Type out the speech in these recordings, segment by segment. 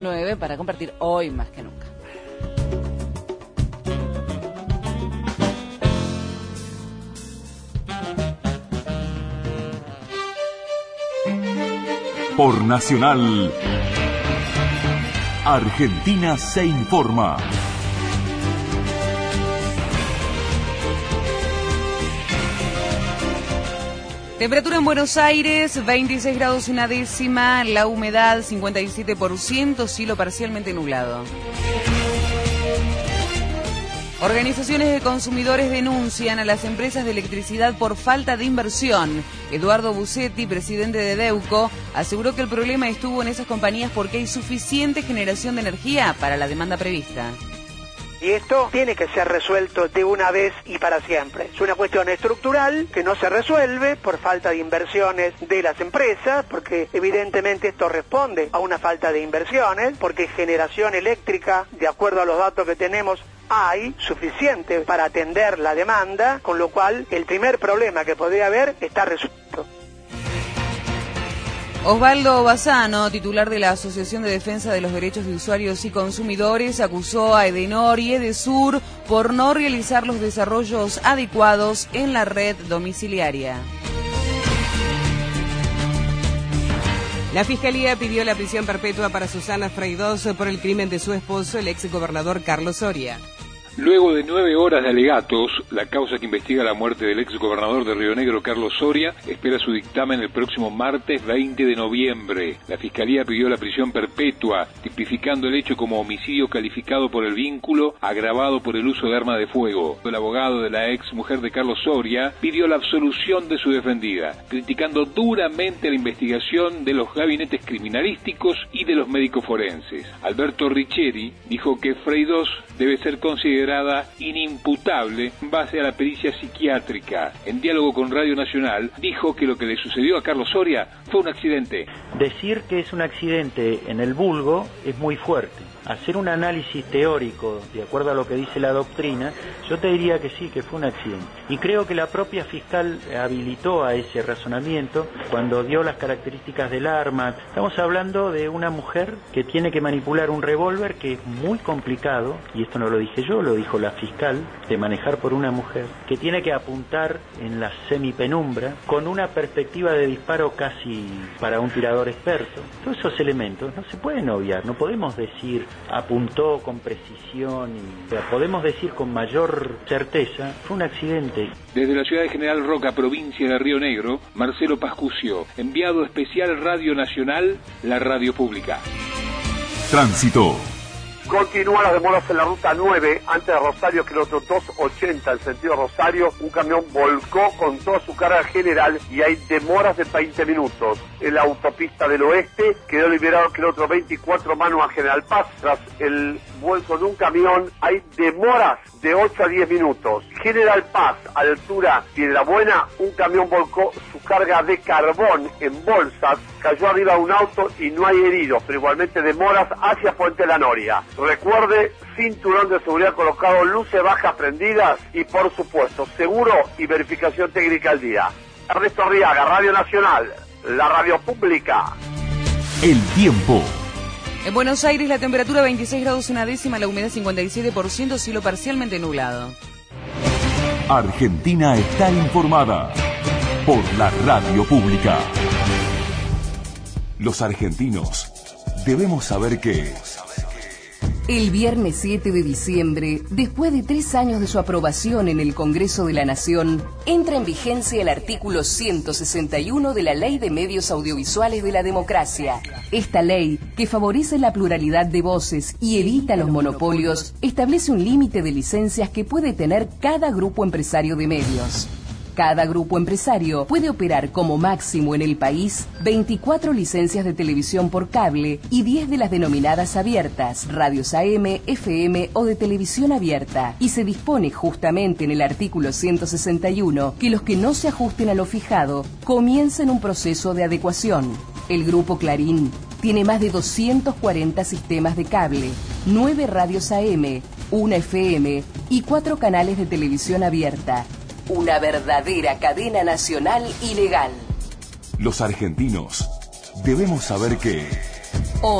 9 para compartir hoy más que nunca. Por Nacional, Argentina se informa. Temperatura en Buenos Aires, 26 grados una décima, la humedad 57%, cielo parcialmente nublado. Organizaciones de consumidores denuncian a las empresas de electricidad por falta de inversión. Eduardo Bucetti, presidente de Deuco, aseguró que el problema estuvo en esas compañías porque hay suficiente generación de energía para la demanda prevista. Y esto tiene que ser resuelto de una vez y para siempre. Es una cuestión estructural que no se resuelve por falta de inversiones de las empresas, porque evidentemente esto responde a una falta de inversiones, porque generación eléctrica, de acuerdo a los datos que tenemos, hay suficiente para atender la demanda, con lo cual el primer problema que podría haber está resuelto. Osvaldo Bassano, titular de la Asociación de Defensa de los Derechos de Usuarios y Consumidores, acusó a Edenor y Edesur por no realizar los desarrollos adecuados en la red domiciliaria. La Fiscalía pidió la prisión perpetua para Susana Freidós por el crimen de su esposo, el exgobernador Carlos Soria. Luego de 9 horas de alegatos, la causa que investiga la muerte del exgobernador de Río Negro, Carlos Soria, espera su dictamen el próximo martes 20 de noviembre. La Fiscalía pidió la prisión perpetua, tipificando el hecho como homicidio calificado por el vínculo, agravado por el uso de arma de fuego. El abogado de la ex mujer de Carlos Soria pidió la absolución de su defendida, criticando duramente la investigación de los gabinetes criminalísticos y de los médicos forenses. Alberto Richeri dijo que Freidós debe ser considerada inimputable en base a la pericia psiquiátrica. En diálogo con Radio Nacional, dijo que lo que le sucedió a Carlos Soria fue un accidente. Decir que es un accidente en el vulgo es muy fuerte. Hacer un análisis teórico, de acuerdo a lo que dice la doctrina, yo te diría que sí, que fue un accidente. Y creo que la propia fiscal habilitó a ese razonamiento cuando dio las características del arma. Estamos hablando de una mujer que tiene que manipular un revólver que es muy complicado, y esto no lo dije yo, lo dijo la fiscal, de manejar por una mujer, que tiene que apuntar en la semipenumbra con una perspectiva de disparo casi para un tirador experto. Todos esos elementos no se pueden obviar, no podemos decir apuntó con precisión, podemos decir con mayor certeza, fue un accidente. Desde la ciudad de General Roca, provincia de Río Negro, Marcelo Pascucio, enviado especial Radio Nacional, la radio pública. Tránsito. Continúan las demoras en la ruta 9, antes de Rosario, kilómetro 280, en sentido Rosario. Un camión volcó con toda su carga general y hay demoras de 20 minutos. En la autopista del oeste quedó liberado el kilómetro 24, mano a General Paz. Tras el vuelco de un camión, hay demoras de 8 a 10 minutos. General Paz, a la altura Piedra Buena, un camión volcó su carga de carbón en bolsas, cayó arriba de un auto y no hay heridos, pero igualmente demoras hacia Puente La Noria. Recuerde, cinturón de seguridad colocado, luces bajas prendidas y, por supuesto, seguro y verificación técnica al día. Ernesto Arriaga, Radio Nacional, la radio pública. El tiempo. En Buenos Aires la temperatura 26 grados una décima, la humedad 57%, cielo parcialmente nublado. Argentina está informada por la radio pública. Los argentinos debemos saber que... El viernes 7 de diciembre, después de 3 años de su aprobación en el Congreso de la Nación, entra en vigencia el artículo 161 de la Ley de Medios Audiovisuales de la Democracia. Esta ley, que favorece la pluralidad de voces y evita los monopolios, establece un límite de licencias que puede tener cada grupo empresario de medios. Cada grupo empresario puede operar como máximo en el país 24 licencias de televisión por cable y 10 de las denominadas abiertas, radios AM, FM o de televisión abierta. Y se dispone justamente en el artículo 161 que los que no se ajusten a lo fijado comiencen un proceso de adecuación. El Grupo Clarín tiene más de 240 sistemas de cable, 9 radios AM, 1 FM y 4 canales de televisión abierta. Una verdadera cadena nacional y legal. Los argentinos debemos saber que... Hoy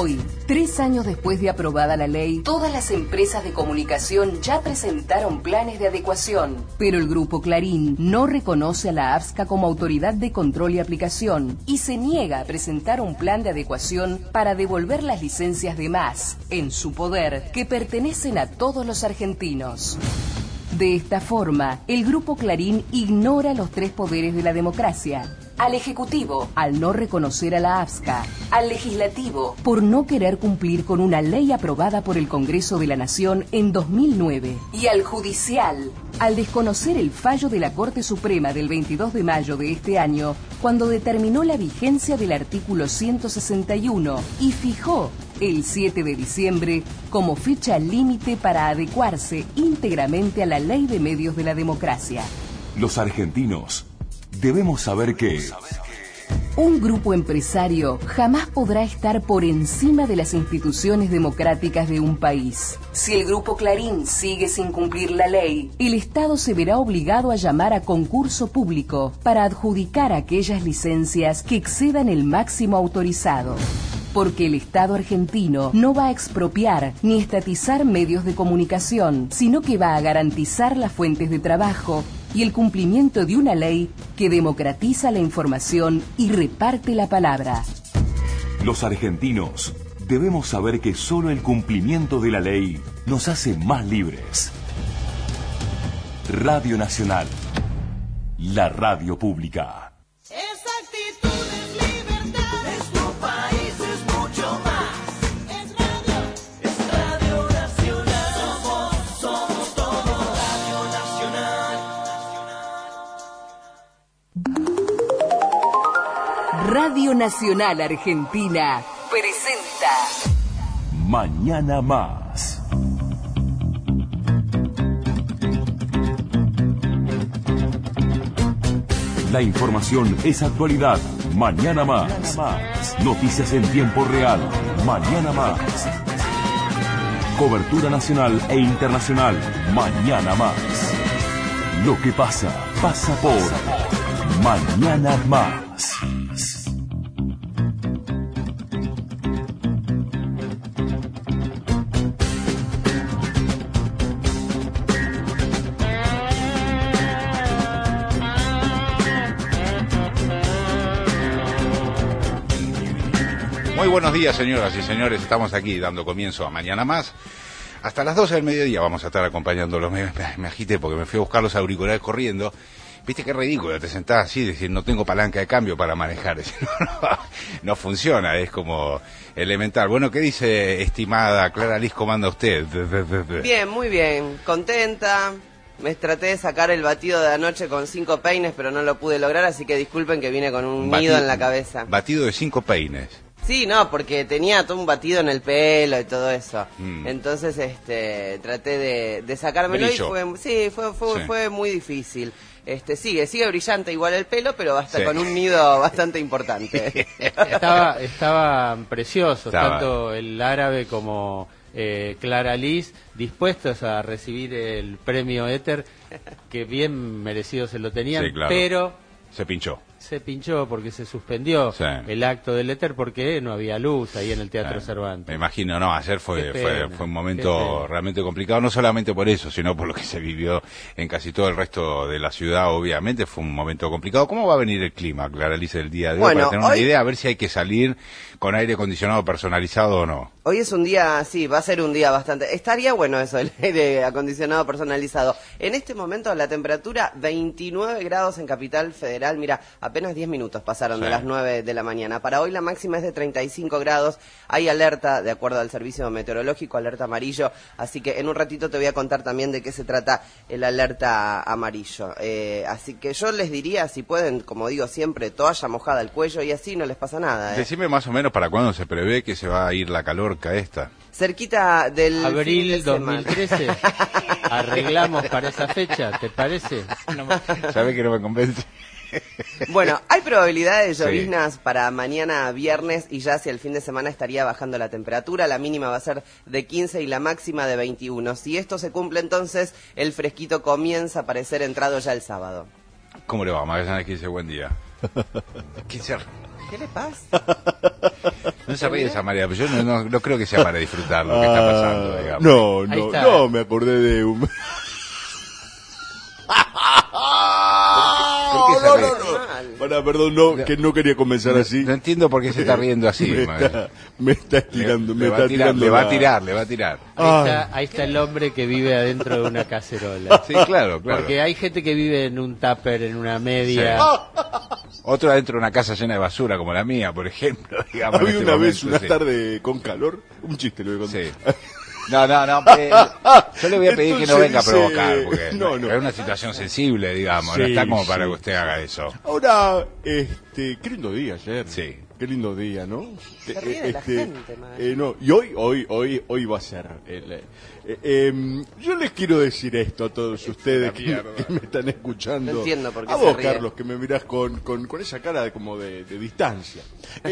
3 años después de aprobada la ley, todas las empresas de comunicación ya presentaron planes de adecuación, pero el Grupo Clarín no reconoce a la AFSCA como autoridad de control y aplicación y se niega a presentar un plan de adecuación para devolver las licencias de más, en su poder, que pertenecen a todos los argentinos. De esta forma, el Grupo Clarín ignora los 3 poderes de la democracia. Al Ejecutivo, al no reconocer a la AFSCA. Al Legislativo, por no querer cumplir con una ley aprobada por el Congreso de la Nación en 2009. Y al Judicial, al desconocer el fallo de la Corte Suprema del 22 de mayo de este año, cuando determinó la vigencia del artículo 161 y fijó el 7 de diciembre como fecha límite para adecuarse íntegramente a la Ley de Medios de la Democracia. Los argentinos debemos saber que un grupo empresario jamás podrá estar por encima de las instituciones democráticas de un país. Si el Grupo Clarín sigue sin cumplir la ley, el Estado se verá obligado a llamar a concurso público para adjudicar aquellas licencias que excedan el máximo autorizado. Porque el Estado argentino no va a expropiar ni estatizar medios de comunicación, sino que va a garantizar las fuentes de trabajo y el cumplimiento de una ley que democratiza la información y reparte la palabra. los argentinos debemos saber que solo el cumplimiento de la ley nos hace más libres. Radio Nacional, la radio pública. Radio Nacional Argentina presenta Mañana Más. La información es actualidad. Mañana Más. Noticias en tiempo real. Mañana Más. Cobertura nacional e internacional. Mañana Más. Lo que pasa, pasa por Mañana Más. Muy buenos días, señoras y señores. Estamos aquí dando comienzo a Mañana Más. Hasta las 12 del mediodía vamos a estar acompañándolos. Me agité porque me fui a buscar los auriculares corriendo. Viste qué ridículo, te sentás así y decís, no tengo palanca de cambio para manejar. No funciona, es como elemental. Bueno, ¿qué dice, estimada Clara Liz, cómo anda usted? Bien, muy bien, contenta. Me traté de sacar el batido de anoche con 5 peines, pero no lo pude lograr, así que disculpen que vine con un nido en la cabeza. Batido de 5 peines. Sí, no, porque tenía todo un batido en el pelo y todo eso. Entonces, traté de sacármelo. Brillo. Y fue muy difícil. Sigue brillante igual el pelo, pero hasta con un nido bastante importante. Estaban preciosos, tanto el árabe como Clara Liz, dispuestos a recibir el premio Éter, que bien merecido se lo tenían, sí, claro. Pero se pinchó porque se suspendió el acto del Éter porque no había luz ahí en el Teatro Cervantes. Me imagino, no, ayer fue un momento realmente complicado, no solamente por eso, sino por lo que se vivió en casi todo el resto de la ciudad, obviamente fue un momento complicado. ¿Cómo va a venir el clima, Clara Liz, el día de hoy? Para tener una idea, a ver si hay que salir con aire acondicionado personalizado o no. Hoy es un día, sí, va a ser un día bastante... Estaría bueno eso, el aire acondicionado personalizado. En este momento la temperatura 29 grados en Capital Federal. Mira, apenas 10 minutos pasaron de las 9 de la mañana. Para hoy la máxima es de 35 grados. Hay alerta, de acuerdo al servicio meteorológico, alerta amarillo. Así que en un ratito te voy a contar también de qué se trata el alerta amarillo. Así que yo les diría, si pueden, como digo siempre, toalla mojada al cuello y así no les pasa nada. Decime más o menos para cuándo se prevé que se va a ir la calor esta. Cerquita del abril 2013. Arreglamos para esa fecha, ¿te parece? ¿Sabes que no me convence? Bueno, hay probabilidades de lloviznas para mañana viernes y ya hacia el fin de semana estaría bajando la temperatura. La mínima va a ser de 15 y la máxima de 21. Si esto se cumple, entonces el fresquito comienza a aparecer entrado ya el sábado. ¿Cómo le va, Magallanes? Que dice buen día. ¿Qué le pasa? No se ríe esa María, pero yo no creo que sea para disfrutar lo que está pasando, digamos. No, me acordé de un... Perdón, que no quería comenzar así. No entiendo por qué se está riendo así. Me está estirando, le va a tirar. Ahí está el hombre que vive adentro de una cacerola. Sí, claro. Porque hay gente que vive en un tupper, en una media. Sí. Otro adentro de una casa llena de basura, como la mía, por ejemplo. Digamos, había una vez, una tarde con calor, un chiste lo voy a contar. Sí. No, yo le voy a pedir que no venga a provocar, porque es una situación sensible, digamos, no está como para que usted haga eso. Ahora, qué lindo día ayer. Sí. Qué lindo día, ¿no? Se ríe de la gente, no, y hoy va a ser. Yo les quiero decir esto a todos ustedes que me están escuchando. No entiendo por qué a se vos, ríe. Carlos, que me mirás con esa cara de distancia.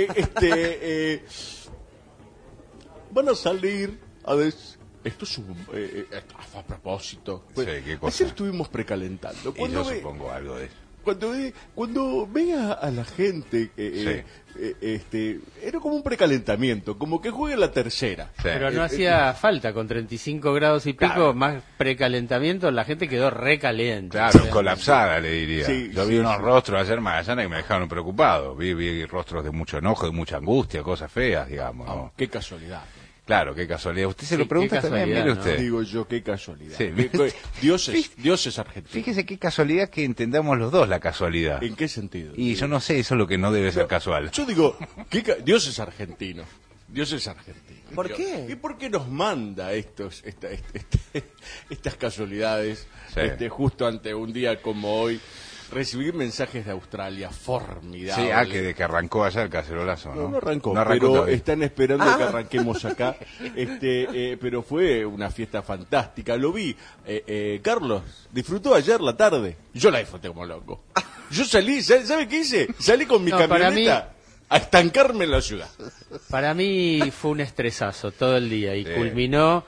Van a salir esto es a propósito. Sí, ¿qué cosa? Ayer estuvimos precalentando. Yo supongo algo de eso. Cuando vea a la gente, era como un precalentamiento, como que juegue la tercera. Sí. Pero no hacía falta, con 35 grados y pico, más precalentamiento, la gente quedó recaliente. Claro, colapsada, le diría. Sí, Yo vi unos rostros ayer Magallanes que me dejaron preocupado. Vi rostros de mucho enojo, de mucha angustia, cosas feas, digamos. ¿no? Qué casualidad. Claro, qué casualidad. Usted se lo pregunta también, mire usted. ¿No? Digo yo, qué casualidad. Sí. Dios es argentino. Fíjese qué casualidad que entendamos los dos la casualidad. ¿En qué sentido? Y yo no sé, eso es lo que no debe ser casual. Yo digo, Dios es argentino. Dios es argentino. ¿Por qué? ¿Y por qué nos manda estas casualidades justo ante un día como hoy? Recibí mensajes de Australia formidables. Sí, que arrancó allá el cacerolazo, ¿no? No arrancó, arrancó pero todavía. están esperando que arranquemos acá. Pero fue una fiesta fantástica. Lo vi. Carlos disfrutó ayer la tarde. Yo la disfruté como loco. Yo salí, ¿sabe qué hice? Salí con mi camioneta a estancarme en la ciudad. Para mí fue un estresazo todo el día y culminó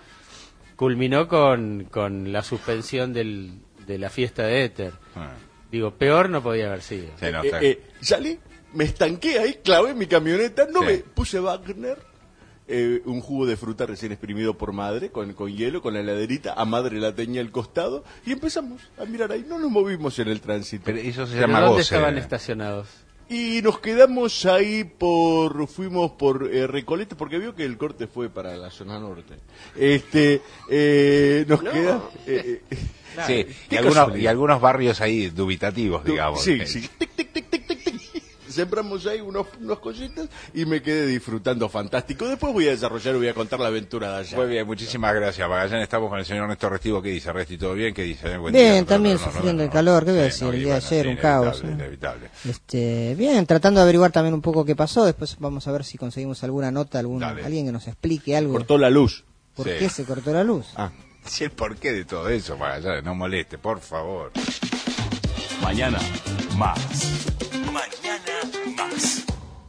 con la suspensión de la fiesta de Éter. Digo, peor no podía haber sido. Sí, salí, me estanqué ahí, clavé mi camioneta, me puse Wagner, un jugo de fruta recién exprimido por madre, con hielo, con la heladerita, a madre la tenía al costado, y empezamos a mirar ahí, no nos movimos en el tránsito. Pero eso se ¿Pero llama dónde goce. estaban estacionados? Y nos quedamos ahí fuimos por Recoleta, porque vio que el corte fue para la zona norte. Sí, y algunos barrios ahí dubitativos, digamos. Sí. Tic, tic, tic, tic, tic, tic. Sembramos ahí unos cositas y me quedé disfrutando fantástico. Después voy a contar la aventura de allá. Muy bien, muchísimas gracias, Magallanes. Estamos con el señor Néstor Restivo. ¿Qué dice, Resti? ¿Todo bien? ¿Qué dice? Buen bien, día, también sufriendo el calor. ¿Qué voy a decir? El día de ayer, un caos. Inevitable. Bien, tratando de averiguar también un poco qué pasó. Después vamos a ver si conseguimos alguna nota, alguien que nos explique algo. Cortó la luz. ¿Por qué se cortó la luz? Sí, el porqué de todo eso, Magallanes, no moleste, por favor. Mañana más. Mañana más.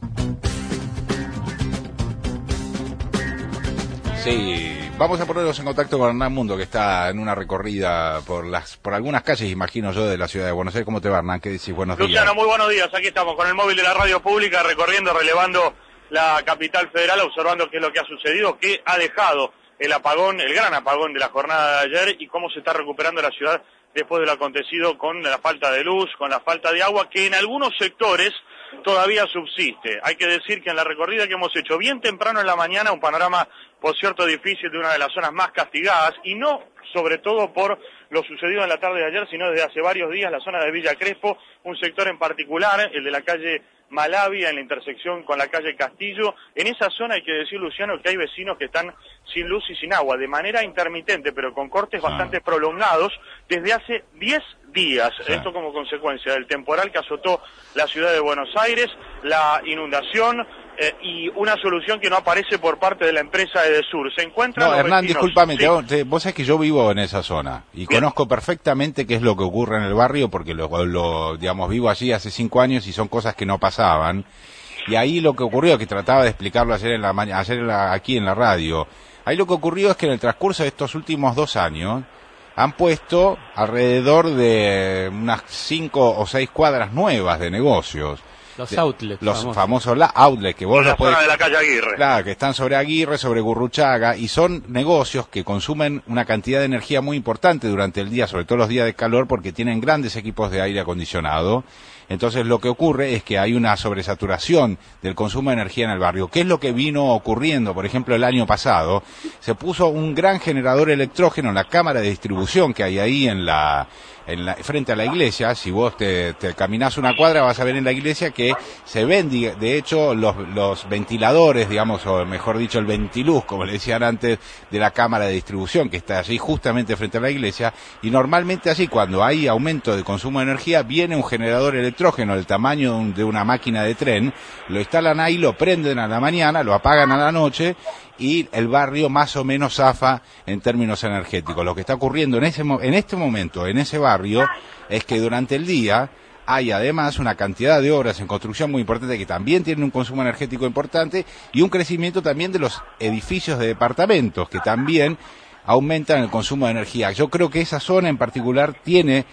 Sí, vamos a ponernos en contacto con Hernán Mundo, que está en una recorrida por algunas calles, imagino yo, de la ciudad de Buenos Aires. ¿Cómo te va, Hernán? ¿Qué decís? Buenos días. Luciano, muy buenos días. Aquí estamos con el móvil de la radio pública, recorriendo, relevando la capital federal, observando qué es lo que ha sucedido, qué ha dejado el gran apagón de la jornada de ayer y cómo se está recuperando la ciudad después de lo acontecido con la falta de luz, con la falta de agua, que en algunos sectores todavía subsiste. Hay que decir que en la recorrida que hemos hecho bien temprano en la mañana, un panorama, por cierto, difícil de una de las zonas más castigadas, y no sobre todo por lo sucedido en la tarde de ayer, sino desde hace varios días, la zona de Villa Crespo, un sector en particular, el de la calle Malavia, en la intersección con la calle Castillo. En esa zona hay que decir, Luciano, que hay vecinos que están sin luz y sin agua, de manera intermitente, pero con cortes bastante prolongados, desde hace 10 días. Esto como consecuencia del temporal que azotó la ciudad de Buenos Aires, la inundación, y una solución que no aparece por parte de la empresa Edesur. Se encuentran los Hernán, vecinos. discúlpame, vos sabés que yo vivo en esa zona y conozco perfectamente qué es lo que ocurre en el barrio, porque digamos, vivo allí hace 5 años y son cosas que no pasaban. Y ahí lo que ocurrió, que trataba de explicarlo ayer aquí en la radio, ahí lo que ocurrió es que en el transcurso de estos últimos 2 años han puesto alrededor de unas 5 o 6 cuadras nuevas de negocios. Los outlets. Los famosos outlets que vos en la los podés... zona de la calle Aguirre. Claro, que están sobre Aguirre, sobre Gurruchaga, y son negocios que consumen una cantidad de energía muy importante durante el día, sobre todo los días de calor, porque tienen grandes equipos de aire acondicionado. Entonces lo que ocurre es que hay una sobresaturación del consumo de energía en el barrio. ¿Qué es lo que vino ocurriendo? Por ejemplo, el año pasado se puso un gran generador electrógeno en la cámara de distribución que hay ahí frente a la iglesia. Si vos te caminás una cuadra vas a ver en la iglesia que se ven, de hecho, los ventiladores, digamos, o mejor dicho, el ventiluz, como le decían antes, de la cámara de distribución que está allí justamente frente a la iglesia. Y normalmente allí, cuando hay aumento de consumo de energía, viene un generador electrógeno del tamaño de una máquina de tren, lo instalan ahí, lo prenden a la mañana, lo apagan a la noche, y el barrio más o menos zafa en términos energéticos. Lo que está ocurriendo en este momento en ese barrio es que durante el día hay además una cantidad de obras en construcción muy importante que también tienen un consumo energético importante y un crecimiento también de los edificios de departamentos que también aumentan el consumo de energía. Yo creo que esa zona en particular tiene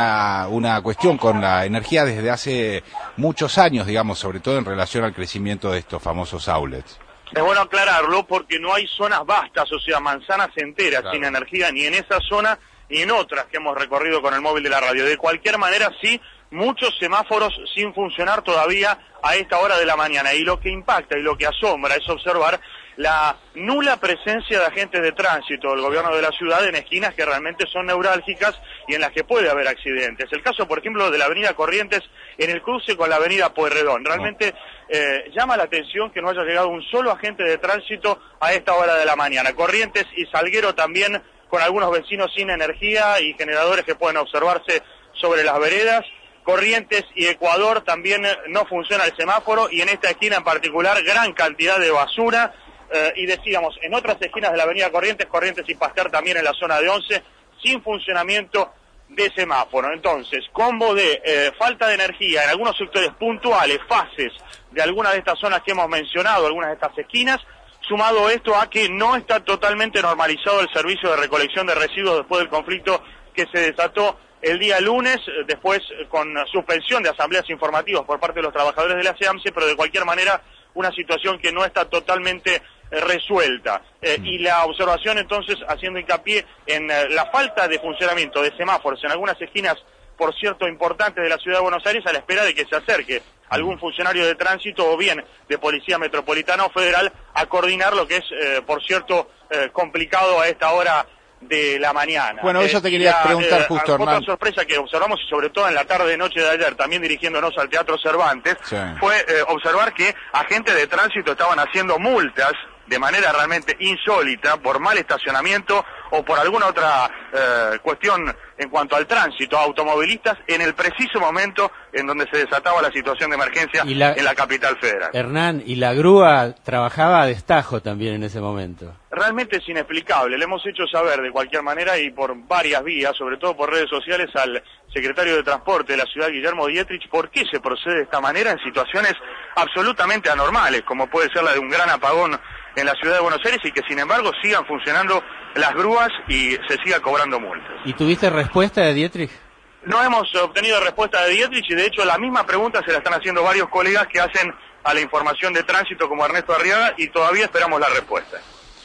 una cuestión con la energía desde hace muchos años, digamos, sobre todo en relación al crecimiento de estos famosos outlets. Es bueno aclararlo porque no hay zonas vastas, o sea, manzanas enteras Claro. sin energía ni en esa zona ni en otras que hemos recorrido con el móvil de la radio. De cualquier manera, sí, muchos semáforos sin funcionar todavía a esta hora de la mañana. Y lo que impacta y lo que asombra es observar la nula presencia de agentes de tránsito del gobierno de la ciudad en esquinas que realmente son neurálgicas y en las que puede haber accidentes. El caso, por ejemplo, de la avenida Corrientes en el cruce con la avenida Pueyrredón. Realmente llama la atención que no haya llegado un solo agente de tránsito a esta hora de la mañana. Corrientes y Salguero también con algunos vecinos sin energía y generadores que pueden observarse sobre las veredas. Corrientes y Ecuador también no funciona el semáforo y en esta esquina en particular gran cantidad de basura. Y decíamos, en otras esquinas de la avenida Corrientes y Pasteur también en la zona de 11, sin funcionamiento de semáforo. Entonces, combo de falta de energía en algunos sectores puntuales, fases de algunas de estas zonas que hemos mencionado, algunas de estas esquinas, sumado esto a que no está totalmente normalizado el servicio de recolección de residuos después del conflicto que se desató el día lunes, después con suspensión de asambleas informativas por parte de los trabajadores de la SEAMSE, pero de cualquier manera una situación que no está totalmente resuelta. Y la observación entonces haciendo hincapié en la falta de funcionamiento de semáforos en algunas esquinas, por cierto, importantes de la ciudad de Buenos Aires, a la espera de que se acerque algún funcionario de tránsito o bien de Policía Metropolitana o Federal a coordinar lo que es, por cierto, complicado a esta hora de la mañana. Bueno, eso te quería preguntar justo, Hernán. Otra sorpresa que observamos, y sobre todo en la tarde-noche de ayer, también dirigiéndonos al Teatro Cervantes, Sí. fue observar que agentes de tránsito estaban haciendo multas de manera realmente insólita por mal estacionamiento o por alguna otra cuestión en cuanto al tránsito a automovilistas en el preciso momento en donde se desataba la situación de emergencia en la capital federal. Hernán, y la grúa trabajaba a destajo también en ese momento. Realmente es inexplicable, le hemos hecho saber de cualquier manera y por varias vías, sobre todo por redes sociales, al secretario de Transporte de la ciudad, Guillermo Dietrich, por qué se procede de esta manera en situaciones absolutamente anormales, como puede ser la de un gran apagón en la ciudad de Buenos Aires y que sin embargo sigan funcionando las grúas y se siga cobrando multas. ¿Y tuviste respuesta de Dietrich? No hemos obtenido respuesta de Dietrich y de hecho la misma pregunta se la están haciendo varios colegas que hacen a la información de tránsito como Ernesto Arriaga y todavía esperamos la respuesta.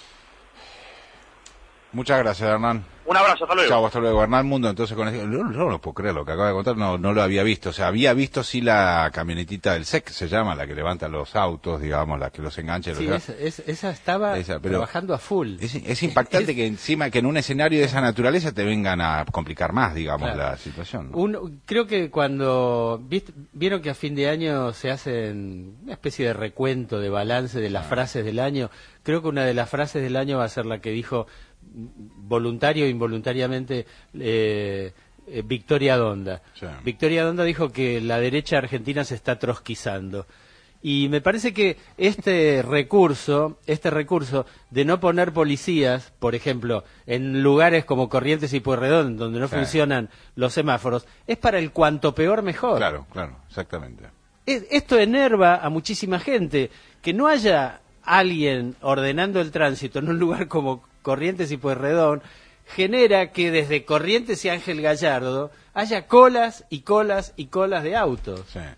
Muchas gracias, Hernán. Un abrazo, hasta luego. Chau, hasta luego. Hernán Mundo, entonces con esto, no puedo creer lo que acaba de contar, no lo había visto. O sea, había visto sí la camionetita del SEC, se llama, la que levanta los autos, digamos, la que los engancha. Sí, esa estaba trabajando a full. Es impactante que encima, que en un escenario de esa naturaleza te vengan a complicar más, digamos, Claro. la situación, ¿no? Creo que cuando vieron que a fin de año se hacen una especie de recuento, de balance de las frases del año, creo que una de las frases del año va a ser la que dijo voluntario o involuntariamente Victoria Donda. Sí. Victoria Donda dijo que la derecha argentina se está trotskizando. Y me parece que este recurso de no poner policías, por ejemplo, en lugares como Corrientes y Pueyrredón, donde no Sí. funcionan los semáforos, es para el cuanto peor mejor. Claro, exactamente. Esto enerva a muchísima gente. Que no haya alguien ordenando el tránsito en un lugar como Corrientes y Pueyrredón genera que desde Corrientes y Ángel Gallardo haya colas y colas y colas de autos. Sí.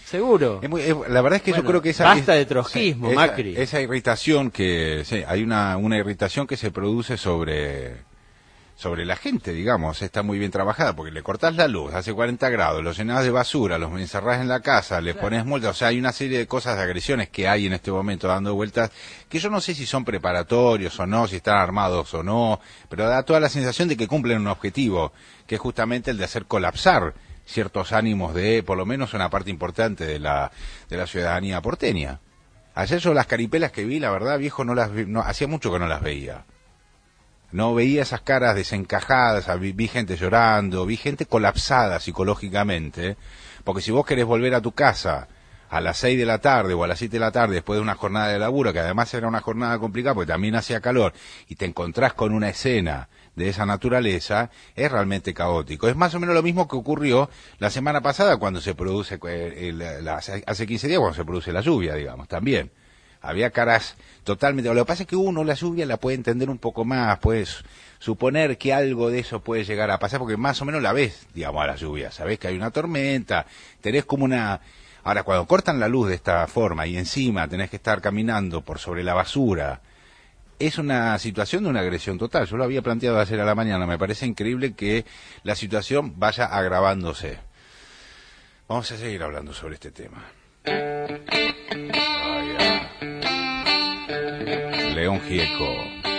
Seguro. La verdad es que yo creo que basta de trotskismo, Macri. Esa irritación que... Sí, hay una irritación que se produce sobre la gente, digamos, está muy bien trabajada, porque le cortás la luz, hace 40 grados, los llenás de basura, los encerrás en la casa, le pones multas, o sea, hay una serie de cosas, de agresiones que hay en este momento dando vueltas, que yo no sé si son preparatorios o no, si están armados o no, pero da toda la sensación de que cumplen un objetivo, que es justamente el de hacer colapsar ciertos ánimos de, por lo menos, una parte importante de la ciudadanía porteña. Ayer yo las caripelas que vi, la verdad, viejo, hacía mucho que no las veía. No veía esas caras desencajadas, vi gente llorando, vi gente colapsada psicológicamente, porque si vos querés volver a tu casa a las 6 de la tarde o a las 7 de la tarde después de una jornada de laburo, que además era una jornada complicada porque también hacía calor, y te encontrás con una escena de esa naturaleza, es realmente caótico. Es más o menos lo mismo que ocurrió la semana pasada cuando se produce, hace 15 días cuando se produce la lluvia, digamos, también. Había caras totalmente... Lo que pasa es que uno la lluvia la puede entender un poco más, puedes suponer que algo de eso puede llegar a pasar, porque más o menos la ves, digamos, a la lluvia. Sabés que hay una tormenta, tenés como una... Ahora, cuando cortan la luz de esta forma y encima tenés que estar caminando por sobre la basura, es una situación de una agresión total. Yo lo había planteado ayer a la mañana, me parece increíble que la situación vaya agravándose. Vamos a seguir hablando sobre este tema. León Gieco.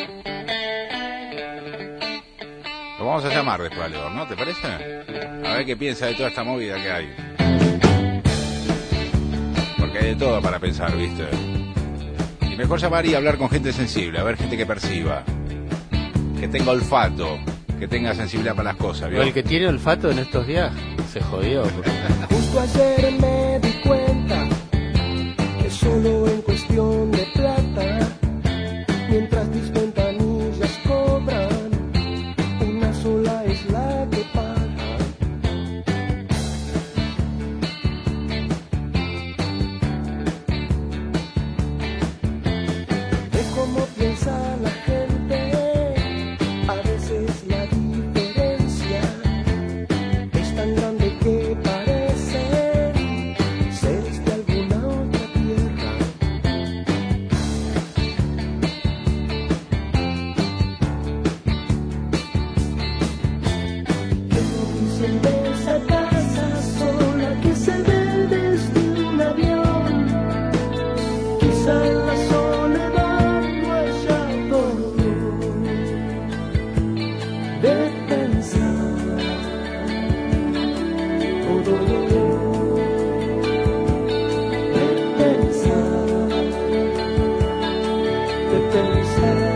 Lo vamos a llamar después a León, ¿no? ¿Te parece? A ver qué piensa de toda esta movida que hay. Porque hay de todo para pensar, ¿viste? Y mejor llamar y hablar con gente sensible, a ver, gente que perciba, que tenga olfato, que tenga sensibilidad para las cosas, ¿vio? El que tiene olfato en estos días se jodió. Justo ayer me di cuenta que solo en cuestión de plata, mientras mis ventanillas cobran, una sola es la que paga. De cómo piensa la gente, a veces la diferencia es tan grande que parece seres de alguna otra tierra. Dicen de esa casa sola que se ve desde un avión, quizá en la soledad no haya dolor de pensar, oh dolor de pensar, de pensar.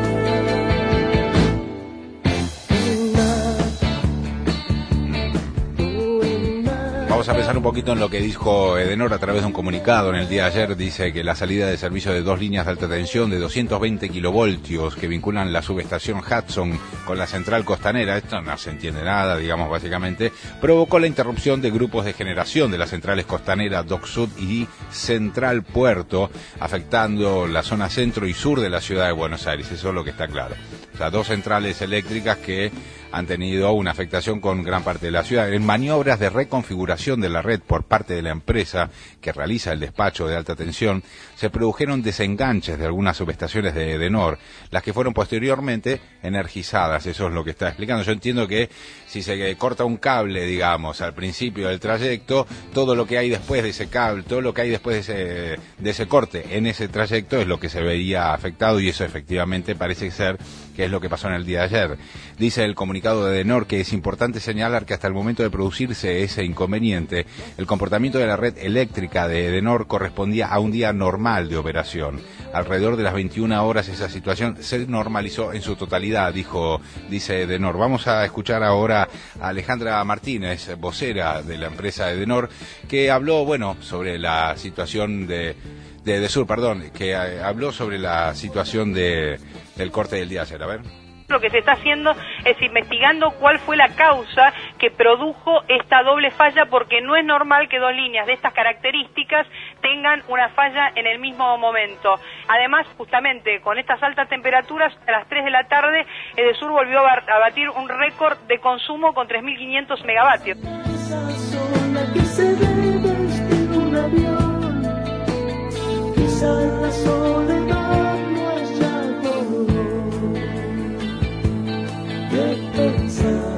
Vamos a pensar un poquito en lo que dijo Edenor a través de un comunicado en el día de ayer. Dice que la salida de servicio de 2 líneas de alta tensión de 220 kilovoltios que vinculan la subestación Hudson con la central costanera, esto no se entiende nada, digamos, básicamente, provocó la interrupción de grupos de generación de las centrales costaneras Dock Sud y Central Puerto, afectando la zona centro y sur de la ciudad de Buenos Aires. Eso es lo que está claro. O sea, 2 centrales eléctricas que han tenido una afectación con gran parte de la ciudad. En maniobras de reconfiguración de la red por parte de la empresa que realiza el despacho de alta tensión, se produjeron desenganches de algunas subestaciones de Edenor, las que fueron posteriormente energizadas. Eso es lo que está explicando. Yo entiendo que si se corta un cable, digamos, al principio del trayecto, todo lo que hay después de ese cable, todo lo que hay después de ese corte en ese trayecto es lo que se vería afectado, y eso efectivamente parece ser que es lo que pasó en el día de ayer. Dice el comunicado de Edenor que es importante señalar que hasta el momento de producirse ese inconveniente, el comportamiento de la red eléctrica de Edenor correspondía a un día normal de operación. Alrededor de las 21 horas esa situación se normalizó en su totalidad, dice Edenor. Vamos a escuchar ahora a Alejandra Martínez, vocera de la empresa Edenor, que habló, bueno, sobre la situación de Sur, que habló sobre la situación del corte del día de ayer. A ver. Lo que se está haciendo es investigando cuál fue la causa que produjo esta doble falla, porque no es normal que 2 líneas de estas características tengan una falla en el mismo momento. Además, justamente con estas altas temperaturas, a las 3 de la tarde, Edesur volvió a batir un récord de consumo con 3.500 megavatios. Esa zona que se ve desde un avión. soledad no haya dolor de pensar.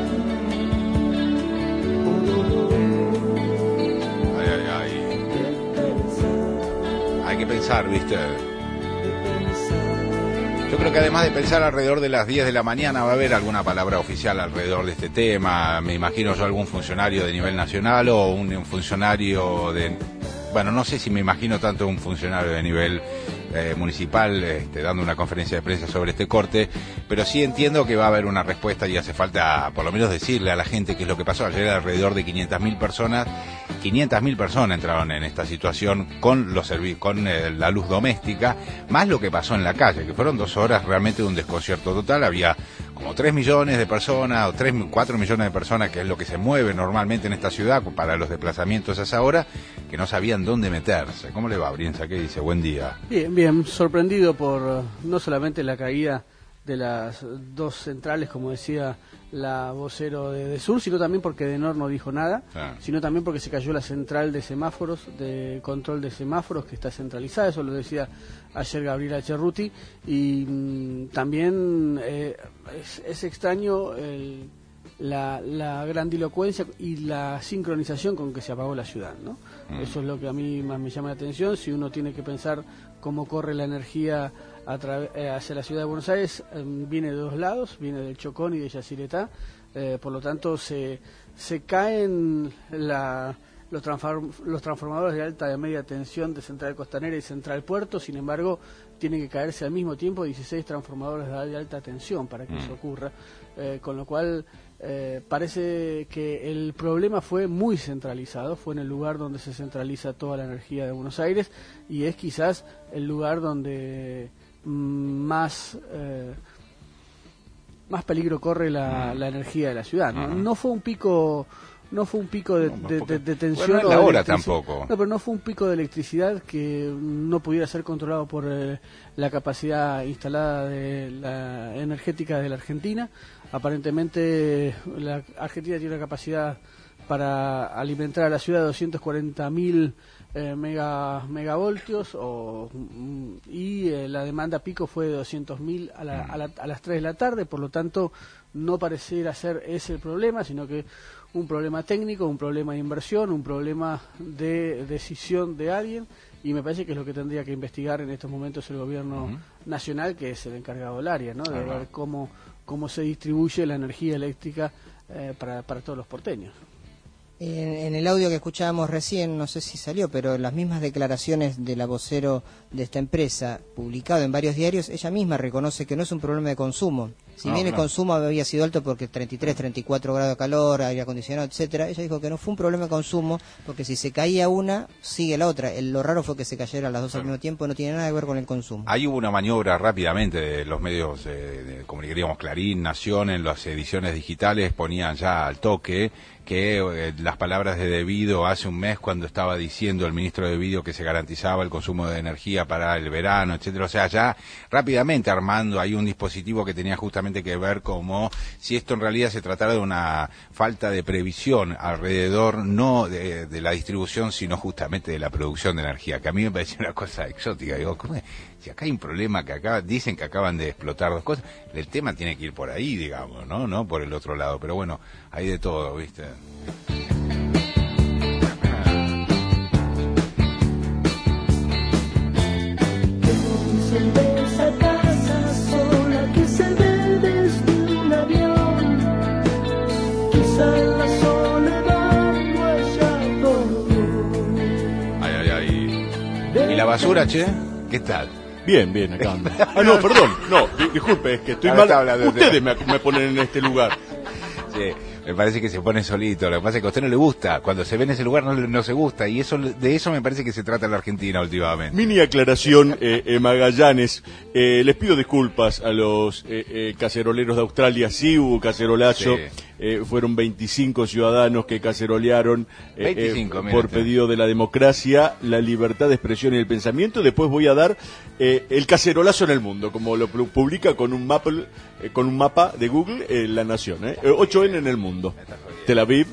Hay que pensar, ¿viste? Yo creo que además de pensar alrededor de las 10 de la mañana va a haber alguna palabra oficial alrededor de este tema. Me imagino yo algún funcionario de nivel nacional o un funcionario de... Bueno, no sé si me imagino tanto un funcionario de nivel municipal dando una conferencia de prensa sobre este corte, pero sí entiendo que va a haber una respuesta y hace falta por lo menos decirle a la gente qué es lo que pasó. Ayer alrededor de 500.000 personas entraron en esta situación con la luz doméstica, más lo que pasó en la calle, que fueron 2 horas realmente de un desconcierto total. Había como 3 millones de personas o 4 millones de personas, que es lo que se mueve normalmente en esta ciudad para los desplazamientos a esa hora, que no sabían dónde meterse. ¿Cómo le va, Brienza? ¿Qué dice? Buen día. Bien, sorprendido por no solamente la caída de las 2 centrales, como decía la vocero de Sur, sino también porque Edenor no dijo nada, sino también porque se cayó la central de semáforos, de control de semáforos, que está centralizada. Eso lo decía ayer Gabriela Cerruti, y también es extraño la grandilocuencia y la sincronización con que se apagó la ciudad, ¿no? Eso es lo que a mí más me llama la atención. Si uno tiene que pensar cómo corre la energía hacia la ciudad de Buenos Aires, viene de 2 lados, viene del Chocón y de Yacyretá, por lo tanto se caen los transformadores de alta y media tensión de Central Costanera y Central Puerto. Sin embargo, tienen que caerse al mismo tiempo 16 transformadores de alta tensión para que eso ocurra, con lo cual parece que el problema fue muy centralizado, fue en el lugar donde se centraliza toda la energía de Buenos Aires, y es quizás el lugar donde más peligro corre la energía de la ciudad, ¿no? No fue un pico de tensión. Bueno, no es la hora tampoco. No, pero no fue un pico de electricidad que no pudiera ser controlado por la capacidad instalada de la energética de la Argentina. Aparentemente la Argentina tiene una capacidad para alimentar a la ciudad de 240.000 megavoltios, y la demanda pico fue de 200.000 a las 3 de la tarde. Por lo tanto, no pareciera ser ese el problema, sino que un problema técnico, un problema de inversión, un problema de decisión de alguien, y me parece que es lo que tendría que investigar en estos momentos el gobierno nacional, que es el encargado del área, ¿no? De ver cómo se distribuye la energía eléctrica para todos los porteños. En el audio que escuchábamos recién, no sé si salió, pero las mismas declaraciones de la vocero de esta empresa, publicado en varios diarios, ella misma reconoce que no es un problema de consumo. Si bien el consumo había sido alto porque 33, 34 grados de calor, aire acondicionado, etcétera, ella dijo que no fue un problema de consumo, porque si se caía una, sigue la otra. Lo raro fue que se cayeran las 2 al mismo tiempo, no tiene nada que ver con el consumo. Ahí hubo una maniobra rápidamente de los medios, como diríamos Clarín, Nación, en las ediciones digitales ponían ya al toque que las palabras de Devido hace un mes, cuando estaba diciendo el ministro de Devido que se garantizaba el consumo de energía para el verano, etcétera. O sea, ya rápidamente armando ahí un dispositivo que tenía justamente que ver como si esto en realidad se tratara de una falta de previsión alrededor, no de la distribución, sino justamente de la producción de energía, que a mí me pareció una cosa exótica. Digo, ¿cómo es? Si acá hay un problema que dicen que acaban de explotar 2 cosas, el tema tiene que ir por ahí, digamos, no por el otro lado. Pero bueno, hay de todo, ¿viste? ¿Y la basura, che? ¿Qué tal? Bien, acá ando. No, perdón, disculpe, es que estoy mal. Ustedes me ponen en este lugar. Sí, me parece que se pone solito. Lo que pasa es que a usted no le gusta. Cuando se ve en ese lugar no se gusta. Y de eso me parece que se trata la Argentina últimamente. Mini aclaración, Magallanes. Les pido disculpas a los caceroleros de Australia. Sí hubo cacerolazo. Sí. Fueron 25 ciudadanos que cacerolearon 25, por pedido de la democracia, la libertad de expresión y el pensamiento. Después voy a dar el cacerolazo en el mundo, como lo publica con un mapa de Google La Nación. 8N en el mundo. Tel Aviv,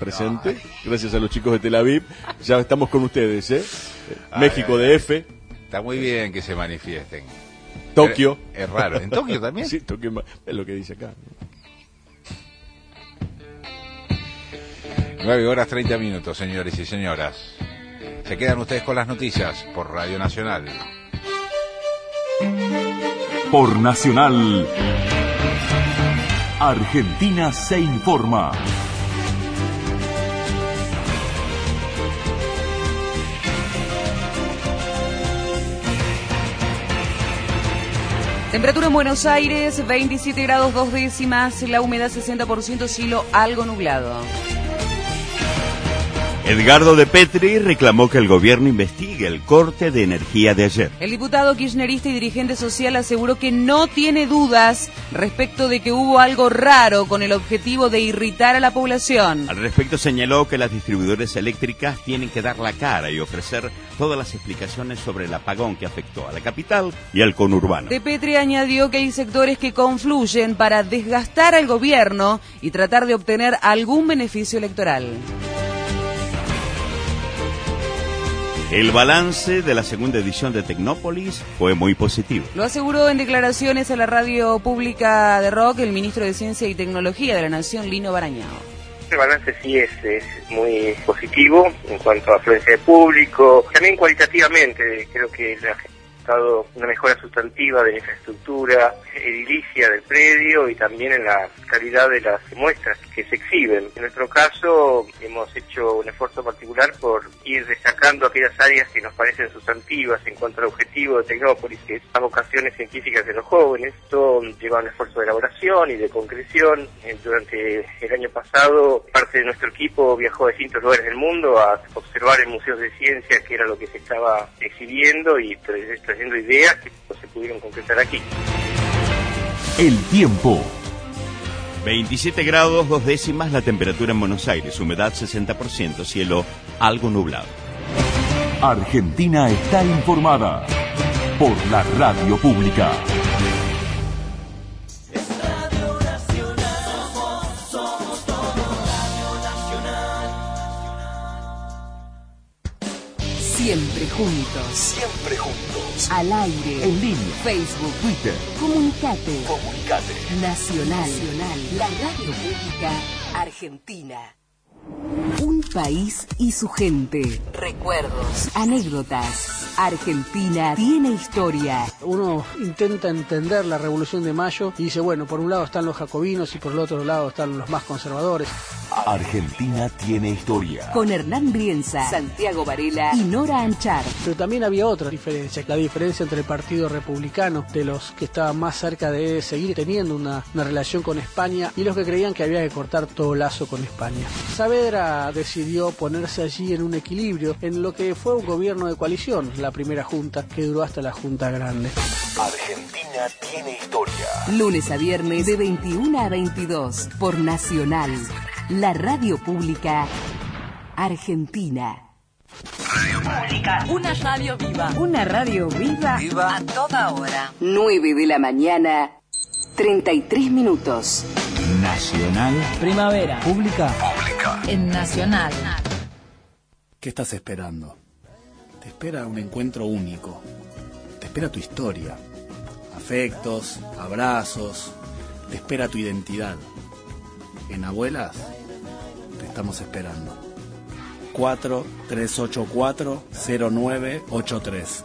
presente. Gracias a los chicos de Tel Aviv. Ya estamos con ustedes. México DF. Está muy bien que se manifiesten. Tokio. Es raro. ¿En Tokio también? Sí, Tokio es lo que dice acá. 9:30, señores y señoras. Se quedan ustedes con las noticias por Radio Nacional. Por Nacional, Argentina se informa. Temperatura en Buenos Aires, 27 grados 2 décimas, la humedad 60%, cielo algo nublado. Edgardo de Petri reclamó que el gobierno investigue el corte de energía de ayer. El diputado kirchnerista y dirigente social aseguró que no tiene dudas respecto de que hubo algo raro con el objetivo de irritar a la población. Al respecto señaló que las distribuidoras eléctricas tienen que dar la cara y ofrecer todas las explicaciones sobre el apagón que afectó a la capital y al conurbano. De Petri añadió que hay sectores que confluyen para desgastar al gobierno y tratar de obtener algún beneficio electoral. El balance de la segunda edición de Tecnópolis fue muy positivo. Lo aseguró en declaraciones a la radio pública de Rock el ministro de Ciencia y Tecnología de la Nación, Lino Barañao. El balance sí es muy positivo en cuanto a afluencia de público, también cualitativamente. Creo que ha estado una mejora sustantiva de la infraestructura edilicia del predio y también en la calidad de las muestras que se exhiben. En nuestro caso hemos hecho un esfuerzo particular por ir destacando aquellas áreas que nos parecen sustantivas en cuanto al objetivo de Tecnópolis, que es las vocaciones científicas de los jóvenes. Esto lleva un esfuerzo de elaboración y de concreción. Durante el año pasado parte de nuestro equipo viajó a distintos lugares del mundo a observar en museos de ciencia qué era lo que se estaba exhibiendo y trayendo ideas que se pudieron concretar aquí. El tiempo. 27 grados 2 décimas la temperatura en Buenos Aires, humedad 60%, cielo algo nublado. Argentina está informada por la radio pública. Siempre juntos. Siempre juntos. Al aire. En línea. Facebook. Twitter. Comunicate. Nacional. La radio pública argentina. Un país y su gente. Recuerdos. Anécdotas. Argentina tiene historia. Uno intenta entender la Revolución de Mayo y dice, bueno, por un lado están los jacobinos y por el otro lado están los más conservadores. Argentina tiene historia. Con Hernán Brienza, Santiago Varela y Nora Anchar. Pero también había otra diferencia, la diferencia entre el Partido Republicano, de los que estaban más cerca de seguir teniendo una relación con España, y los que creían que había que cortar todo lazo con España. Saavedra decidió ponerse allí en un equilibrio, en lo que fue un gobierno de coalición, la primera junta, que duró hasta la Junta Grande. Argentina tiene historia. Lunes a viernes de 21 a 22 por Nacional, la radio pública argentina. Radio Pública. Una radio viva. Una radio viva. Viva a toda hora. 9 de la mañana, 33 minutos. Nacional. Primavera. Pública. En Nacional. ¿Qué estás esperando? Te espera un encuentro único. Te espera tu historia. Afectos, abrazos. Te espera tu identidad. En Abuelas te estamos esperando. 4-384-0983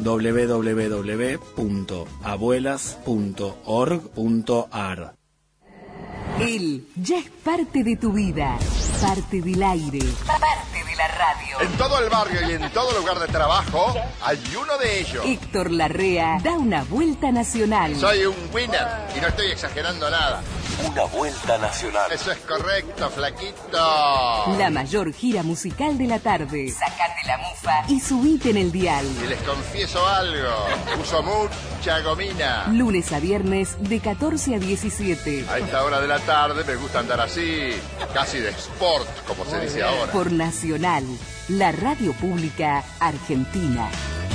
www.abuelas.org.ar. Él ya es parte de tu vida, parte del aire, parte de la radio. En todo el barrio y en todo lugar de trabajo hay uno de ellos. Héctor Larrea da una vuelta nacional. Soy un winner y no estoy exagerando nada. Una vuelta nacional. Eso es correcto, flaquito. La mayor gira musical de la tarde. Sacate la mufa y subite en el dial. Y les confieso algo, uso mucha gomina. Lunes a viernes de 14 a 17. A esta hora de la tarde me gusta andar así, casi de sport, como se dice ahora. Por Nacional, la radio pública argentina.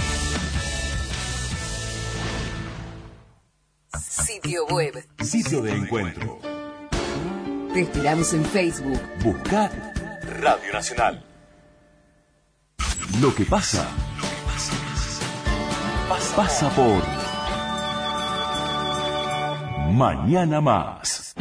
Sitio web. Sitio de encuentro. Te esperamos en Facebook. Busca Radio Nacional. Lo que pasa pasa por Mañana Más.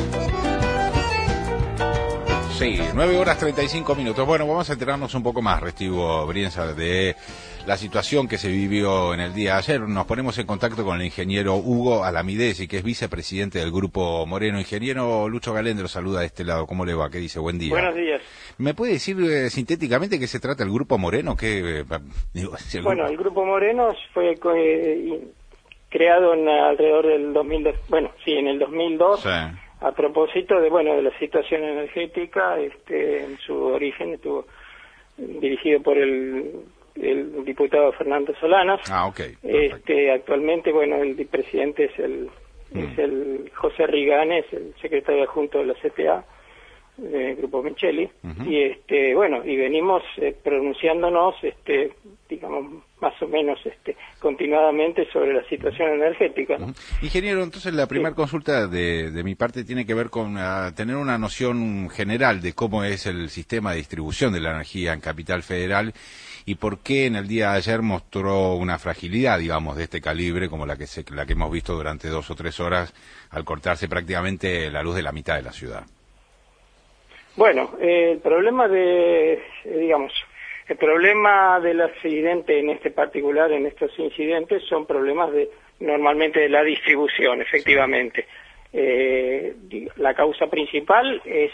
Sí, 9:35. Bueno, vamos a enterarnos un poco más, Restivo Brienza, de la situación que se vivió en el día de ayer. Nos ponemos en contacto con el ingeniero Hugo Alamidesi, que es vicepresidente del Grupo Moreno. Ingeniero Lucho Galén lo saluda de este lado. ¿Cómo le va? ¿Qué dice? Buen día. Buenos días. ¿Me puede decir sintéticamente qué se trata el Grupo Moreno? Bueno, el Grupo Moreno fue creado alrededor del 2002, en el 2002. Sí. A propósito de la situación energética, en su origen estuvo dirigido por el diputado Fernando Solanas. Actualmente, el presidente es el José Riganes, el secretario adjunto de la CTA, del Grupo Micheli, y venimos pronunciándonos, digamos, más o menos continuadamente sobre la situación energética, ¿no? Ingeniero, entonces la primera consulta de mi parte tiene que ver con tener una noción general de cómo es el sistema de distribución de la energía en Capital Federal y por qué en el día de ayer mostró una fragilidad, digamos, de este calibre, como la que hemos visto durante 2 o 3 horas al cortarse prácticamente la luz de la mitad de la ciudad. Bueno, el problema del accidente en particular, en estos incidentes, son problemas normalmente de la distribución, efectivamente. La causa principal es,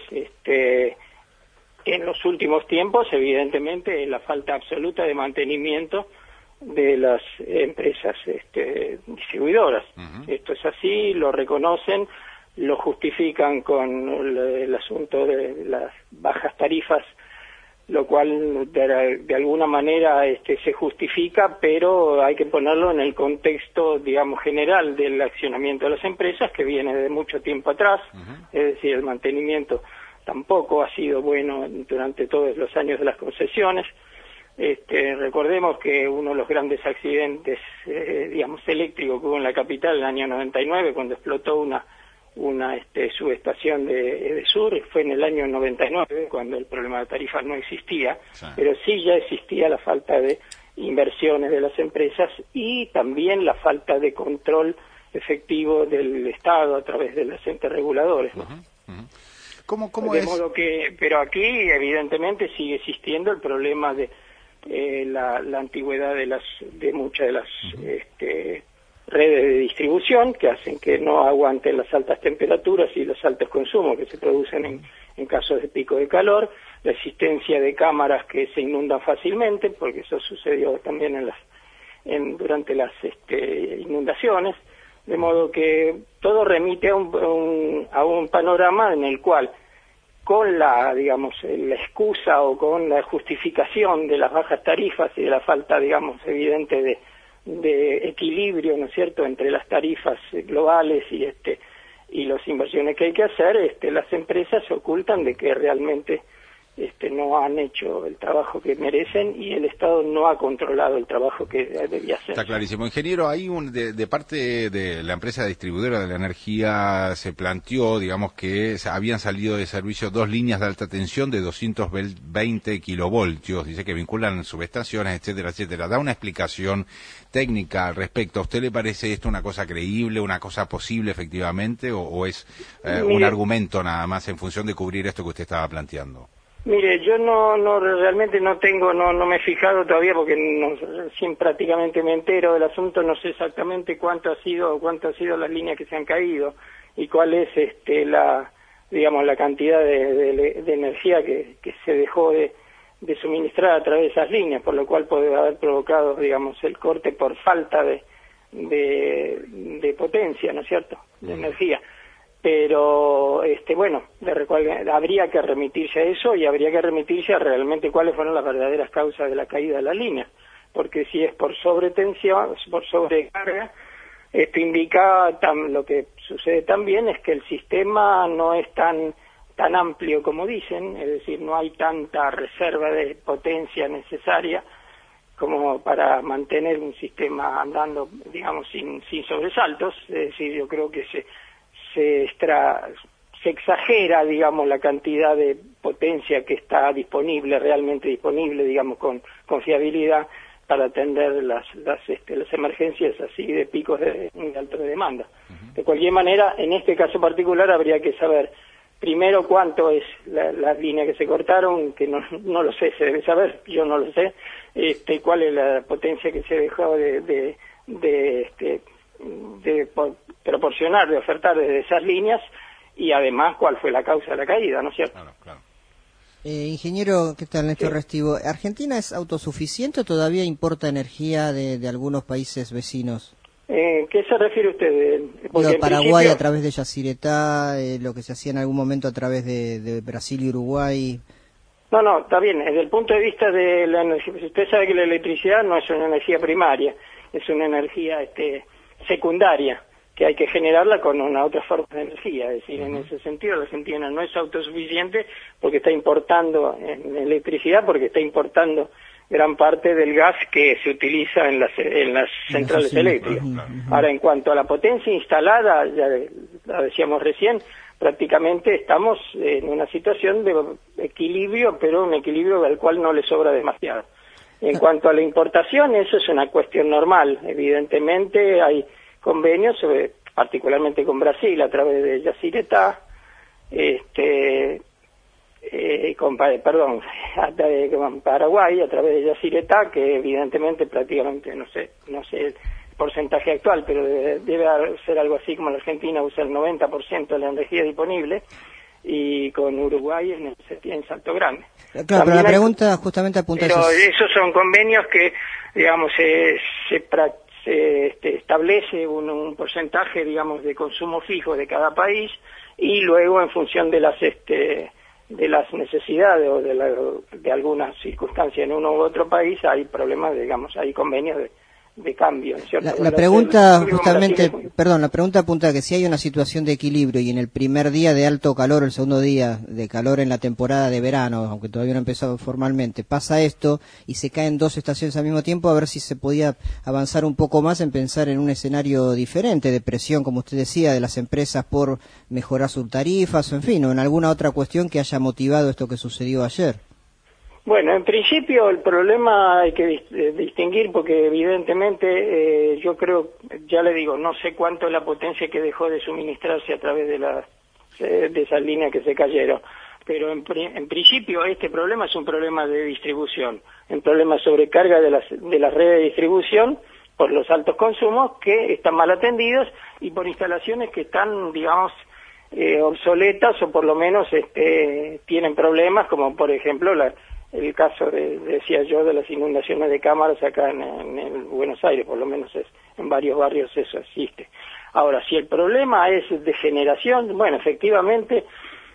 en los últimos tiempos, evidentemente, la falta absoluta de mantenimiento de las empresas distribuidoras. Esto es así, lo reconocen, lo justifican con el asunto de las bajas tarifas, lo cual de alguna manera se justifica, pero hay que ponerlo en el contexto, digamos, general del accionamiento de las empresas, que viene de mucho tiempo atrás. Es decir, el mantenimiento tampoco ha sido bueno durante todos los años de las concesiones. Recordemos que uno de los grandes accidentes, eléctricos que hubo en la capital en el año 99, cuando explotó una subestación de Edesur, fue en el año 99, cuando el problema de tarifas no existía, pero sí ya existía la falta de inversiones de las empresas y también la falta de control efectivo del Estado a través de los entes reguladores, ¿no? ¿Cómo de modo que, pero aquí evidentemente sigue existiendo el problema de la antigüedad de muchas de las redes de distribución, que hacen que no aguanten las altas temperaturas y los altos consumos que se producen en casos de pico de calor, la existencia de cámaras que se inundan fácilmente, porque eso sucedió también durante las inundaciones, de modo que todo remite a un panorama en el cual, con la excusa o con la justificación de las bajas tarifas y de la falta, evidente de equilibrio, ¿no es cierto?, entre las tarifas globales y las inversiones que hay que hacer, las empresas se ocultan de que realmente no han hecho el trabajo que merecen y el Estado no ha controlado el trabajo que debía hacer. Está clarísimo. Ingeniero, ahí de parte de la empresa distribuidora de la energía se planteó, digamos, que habían salido de servicio 2 líneas de alta tensión de 220 kilovoltios, dice que vinculan subestaciones, etcétera, etcétera. Da una explicación técnica al respecto. ¿A usted le parece esto una cosa creíble, una cosa posible efectivamente, o es un argumento nada más en función de cubrir esto que usted estaba planteando? Mire, yo realmente no me he fijado todavía porque prácticamente me entero del asunto, no sé exactamente cuánto ha sido las líneas que se han caído y cuál es la cantidad de energía que se dejó de suministrar a través de esas líneas, por lo cual puede haber provocado, el corte por falta de potencia, ¿no es cierto?, de energía. Pero, habría que remitirse a eso y habría que remitirse a realmente cuáles fueron las verdaderas causas de la caída de la línea, porque si es por sobretensión, por sobrecarga, esto indica lo que sucede también es que el sistema no es tan amplio como dicen, es decir, no hay tanta reserva de potencia necesaria como para mantener un sistema andando, sin sobresaltos. Es decir, yo creo que se exagera, la cantidad de potencia que está realmente disponible, con fiabilidad, para atender las emergencias así de picos de alta demanda. De cualquier manera, en este caso particular habría que saber primero cuánto es la línea que se cortaron, que no lo sé, se debe saber, yo no lo sé, cuál es la potencia que se dejó de proporcionar, de ofertar desde esas líneas, y además cuál fue la causa de la caída, ¿no es cierto? Claro. Ingeniero, ¿qué tal, Néstor Restivo? ¿Argentina es autosuficiente o todavía importa energía de algunos países vecinos? ¿Qué se refiere usted? Porque Paraguay a través de Yacyretá, lo que se hacía en algún momento a través de Brasil y Uruguay. No, está bien. Desde el punto de vista de la energía, usted sabe que la electricidad no es una energía primaria, es una energía secundaria, que hay que generarla con una otra forma de energía. Es decir, en ese sentido la Argentina no es autosuficiente porque está importando en electricidad, porque está importando gran parte del gas que se utiliza en las centrales eléctricas. Ahora, en cuanto a la potencia instalada, ya la decíamos recién, prácticamente estamos en una situación de equilibrio, pero un equilibrio del cual no le sobra demasiado. En cuanto a la importación, eso es una cuestión normal. Evidentemente hay convenios, particularmente con Brasil, a través de Yacyretá, con Paraguay, a través de Yacyretá, que evidentemente prácticamente, no sé el porcentaje actual, pero debe ser algo así como la Argentina usa el 90% de la energía disponible, y con Uruguay en Salto Grande. Claro, pero la pregunta justamente apunta a eso. Pero esos son convenios que, digamos, se establece un porcentaje, digamos, de consumo fijo de cada país, y luego en función de las necesidades o de algunas circunstancias en uno u otro país hay problemas, digamos, hay convenios de cambio, ¿cierto? La pregunta justamente, la pregunta apunta a que si hay una situación de equilibrio y en el primer día de alto calor, el segundo día de calor en la temporada de verano, aunque todavía no ha empezado formalmente, pasa esto y se caen dos estaciones al mismo tiempo, a ver si se podía avanzar un poco más en pensar en un escenario diferente de presión, como usted decía, de las empresas por mejorar sus tarifas, o en fin, o en alguna otra cuestión que haya motivado esto que sucedió ayer. Bueno, en principio el problema hay que distinguir porque evidentemente yo creo, ya le digo, no sé cuánto es la potencia que dejó de suministrarse a través de esas líneas que se cayeron, pero en principio este problema es un problema de distribución, un problema de sobrecarga de las redes de distribución por los altos consumos que están mal atendidos y por instalaciones que están, digamos, obsoletas o por lo menos tienen problemas, como por ejemplo el caso decía yo, de las inundaciones de cámaras acá en Buenos Aires, por lo menos en varios barrios eso existe. Ahora, si el problema es de generación, bueno, efectivamente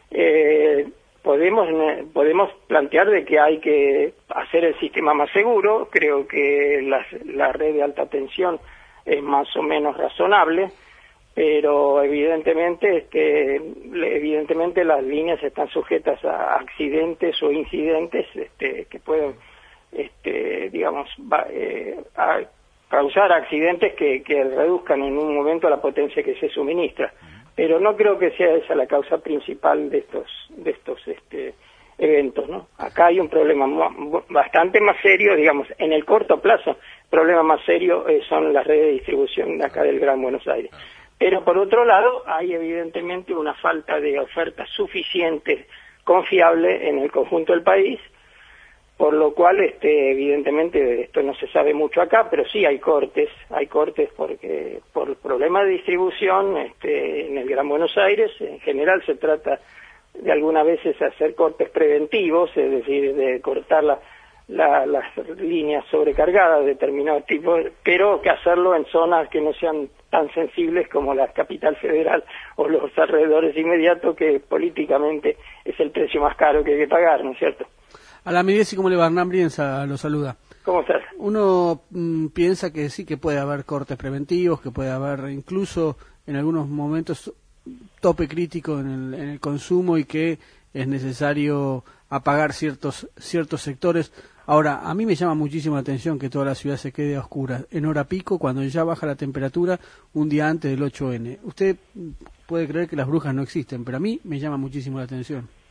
podemos plantear de que hay que hacer el sistema más seguro. Creo que la red de alta tensión es más o menos razonable, pero evidentemente las líneas están sujetas a accidentes o incidentes que pueden digamos a causar accidentes que reduzcan en un momento la potencia que se suministra, pero no creo que sea esa la causa principal de estos eventos, ¿no? Acá hay un problema bastante más serio, digamos, en el corto plazo. El problema más serio son las redes de distribución de acá del Gran Buenos Aires. Pero por otro lado, hay evidentemente una falta de oferta suficiente, confiable en el conjunto del país, por lo cual evidentemente esto no se sabe mucho acá, pero sí hay cortes porque por problemas de distribución en el Gran Buenos Aires. En general se trata de algunas veces hacer cortes preventivos, es decir, de cortar las líneas sobrecargadas de determinado tipo, pero que hacerlo en zonas que no sean tan sensibles como la capital federal o los alrededores inmediatos, que políticamente es el precio más caro que hay que pagar, ¿no es cierto? A la medida, ¿cómo le va? Hernán Brienza lo saluda. ¿Cómo estás? Uno piensa que sí, que puede haber cortes preventivos, que puede haber incluso en algunos momentos tope crítico en el consumo y que es necesario apagar ciertos sectores. Ahora, a mí me llama muchísimo la atención que toda la ciudad se quede a oscuras en hora pico, cuando ya baja la temperatura un día antes del 8N. Usted puede creer que las brujas no existen, pero a mí me llama muchísimo la atención.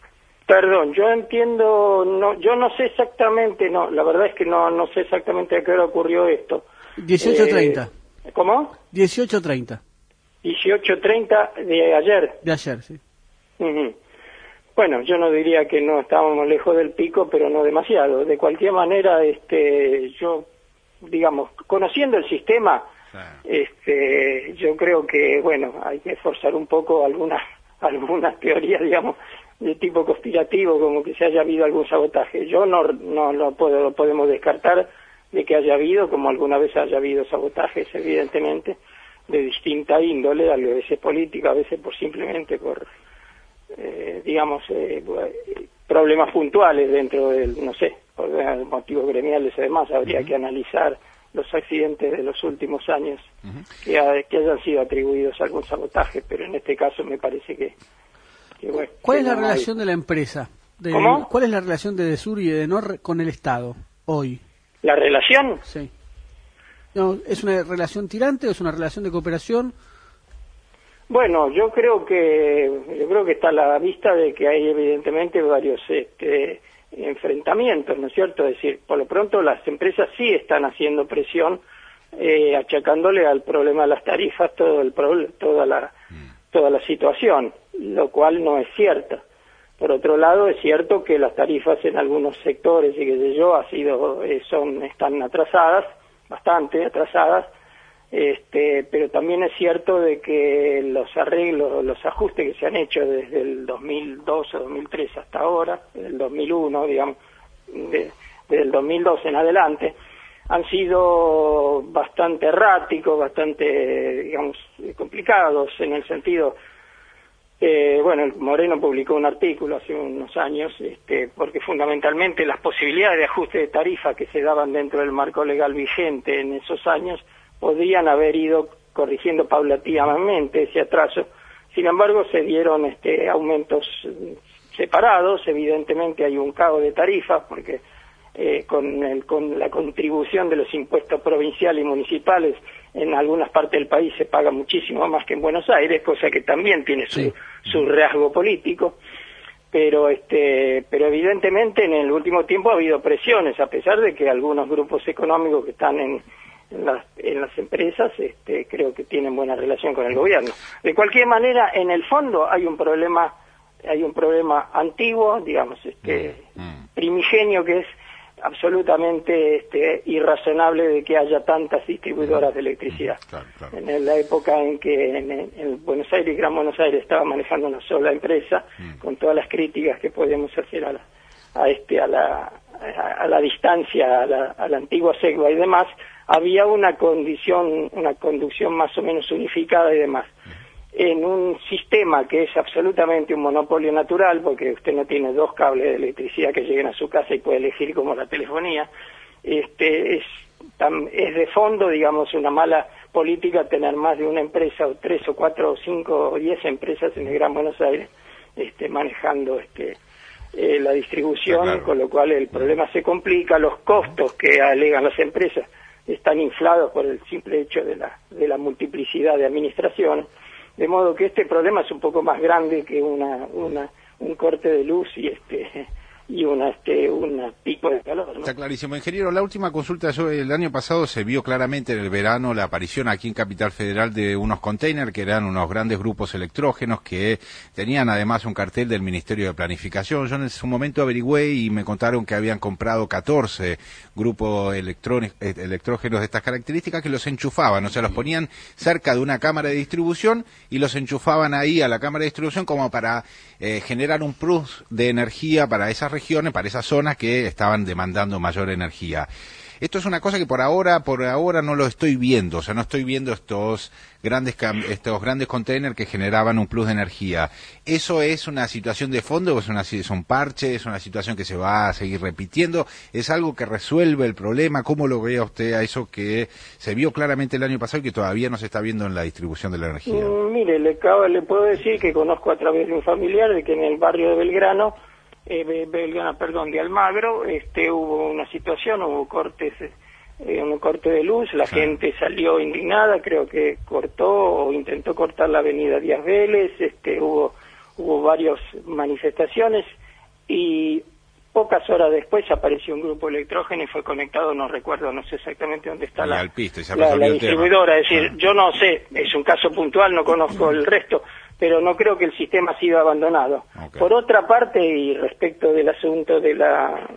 Perdón, yo entiendo, yo no sé exactamente, la verdad es que no sé exactamente a qué hora ocurrió esto. 18:30. ¿Cómo? 18:30. 18:30 de ayer. De ayer, sí. Uh-huh. Bueno, yo no diría que no estábamos lejos del pico, pero no demasiado. De cualquier manera, yo, digamos, conociendo el sistema, yo creo que, bueno, hay que esforzar un poco algunas teorías, digamos, de tipo conspirativo, como que se haya habido algún sabotaje. Yo no lo podemos descartar de que haya habido, como alguna vez haya habido sabotajes, evidentemente, de distinta índole, a veces política, a veces simplemente por problemas puntuales dentro del, no sé, por motivos gremiales y demás. Habría que analizar los accidentes de los últimos años que hayan sido atribuidos a algún sabotaje, pero en este caso me parece que bueno. ¿Cuál es la relación de la empresa? ¿Cómo? ¿Cuál es la relación de Edesur y Edenor con el Estado hoy? ¿La relación? Sí. No, ¿es una relación tirante o es una relación de cooperación? Bueno, yo creo que está a la vista de que hay evidentemente varios enfrentamientos, ¿no es cierto? Es decir, por lo pronto las empresas sí están haciendo presión, achacándole al problema de las tarifas toda la situación, lo cual no es cierto. Por otro lado, es cierto que las tarifas en algunos sectores y qué sé yo están atrasadas, bastante atrasadas, pero también es cierto de que los ajustes que se han hecho desde el 2002 o 2003 hasta ahora, desde el 2001, digamos, desde el 2002 en adelante, han sido bastante erráticos, bastante, digamos, complicados en el sentido. Bueno, Moreno publicó un artículo hace unos años, porque fundamentalmente las posibilidades de ajuste de tarifa que se daban dentro del marco legal vigente en esos años podrían haber ido corrigiendo paulatinamente ese atraso. Sin embargo, se dieron aumentos separados. Evidentemente hay un caos de tarifas porque con la contribución de los impuestos provinciales y municipales en algunas partes del país se paga muchísimo más que en Buenos Aires, cosa que también tiene su rasgo político, pero evidentemente en el último tiempo ha habido presiones, a pesar de que algunos grupos económicos que están en las empresas creo que tienen buena relación con el gobierno. De cualquier manera, en el fondo hay un problema antiguo, digamos, primigenio, que es absolutamente irrazonable de que haya tantas distribuidoras de electricidad. Claro. En la época en que en Buenos Aires, Gran Buenos Aires, estaba manejando una sola empresa, con todas las críticas que podemos hacer a la distancia, a la antigua SEGBA y demás, había una conducción más o menos unificada y demás. En un sistema que es absolutamente un monopolio natural, porque usted no tiene dos cables de electricidad que lleguen a su casa y puede elegir como la telefonía, es de fondo, digamos, una mala política tener más de una empresa, o 3 o 4 o 5 o 10 empresas en el Gran Buenos Aires manejando la distribución, claro. Con lo cual el problema se complica. Los costos que alegan las empresas están inflados por el simple hecho de la multiplicidad de administraciones. De modo que este problema es un poco más grande que un corte de luz y un pico de calor, ¿no? Está clarísimo. Ingeniero, la última consulta, el año pasado se vio claramente en el verano la aparición aquí en Capital Federal de unos containers que eran unos grandes grupos electrógenos que tenían además un cartel del Ministerio de Planificación. Yo en su momento averigüé y me contaron que habían comprado 14 grupos electrógenos de estas características que los enchufaban, o sea, los ponían cerca de una cámara de distribución y los enchufaban ahí a la cámara de distribución como para generar un plus de energía para esas regiones, para esas zonas que estaban demandando mayor energía. Esto es una cosa que por ahora no lo estoy viendo, o sea, no estoy viendo estos grandes containers que generaban un plus de energía. ¿Eso es una situación de fondo o es un parche, es una situación que se va a seguir repitiendo? ¿Es algo que resuelve el problema? ¿Cómo lo ve usted a eso que se vio claramente el año pasado y que todavía no se está viendo en la distribución de la energía? Mire, le puedo decir que conozco a través de un familiar de que en el barrio de Belgrano, de Almagro, hubo una situación, hubo un corte de luz, la gente salió indignada, creo que cortó o intentó cortar la avenida Díaz Vélez, hubo varias manifestaciones, y pocas horas después apareció un grupo electrógeno y fue conectado, no recuerdo, no sé exactamente dónde está la distribuidora. Es decir, yo no sé, es un caso puntual, no conozco el resto, pero no creo que el sistema ha sido abandonado. Por otra parte, y respecto del asunto de la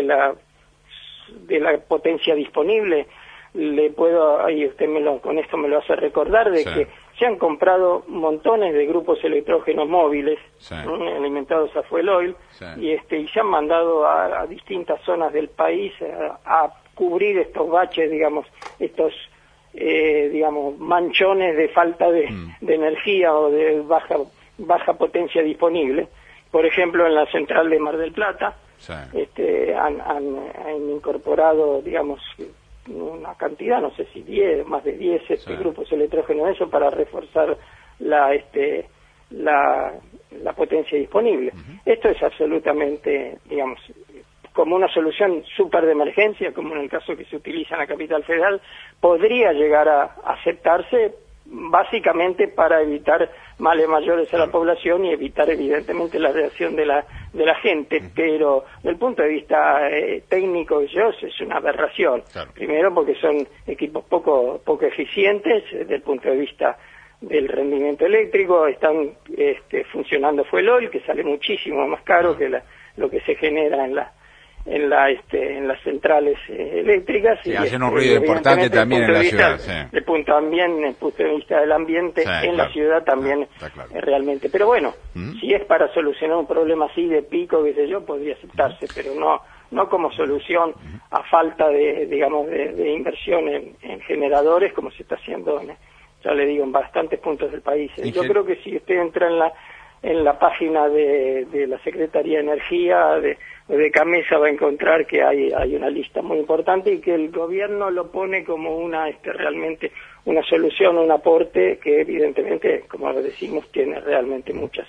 potencia disponible, le puedo, ahí usted con esto me lo hace recordar, de que se han comprado montones de grupos electrógenos móviles, alimentados a fuel oil, y se han mandado a distintas zonas del país a cubrir estos baches, digamos, estos manchones de falta de energía o de baja potencia disponible. Por ejemplo, en la central de Mar del Plata han incorporado, digamos, una cantidad, no sé si 10, más de 10 grupos electrógenos de eso para reforzar la potencia disponible. Esto es absolutamente, digamos, como una solución súper de emergencia, como en el caso que se utiliza en la capital federal, podría llegar a aceptarse básicamente para evitar males mayores a la población y evitar evidentemente la reacción de la gente, pero desde el punto de vista técnico es una aberración. Primero porque son equipos poco eficientes desde el punto de vista del rendimiento eléctrico, están funcionando fuel oil, que sale muchísimo más caro que lo que se genera en las centrales eléctricas, y hacen un ruido importante también en la ciudad. Desde el punto de vista del ambiente en la ciudad también realmente. Pero bueno, si es para solucionar un problema así de pico, qué sé yo, podría aceptarse, pero no como solución a falta de inversión en generadores, como se está haciendo ya le digo, en bastantes puntos del país. Yo creo que si usted entra en la página de la Secretaría de Energía, de Camesa, va a encontrar que hay una lista muy importante y que el gobierno lo pone como realmente una solución, un aporte que evidentemente, como lo decimos, tiene realmente muchos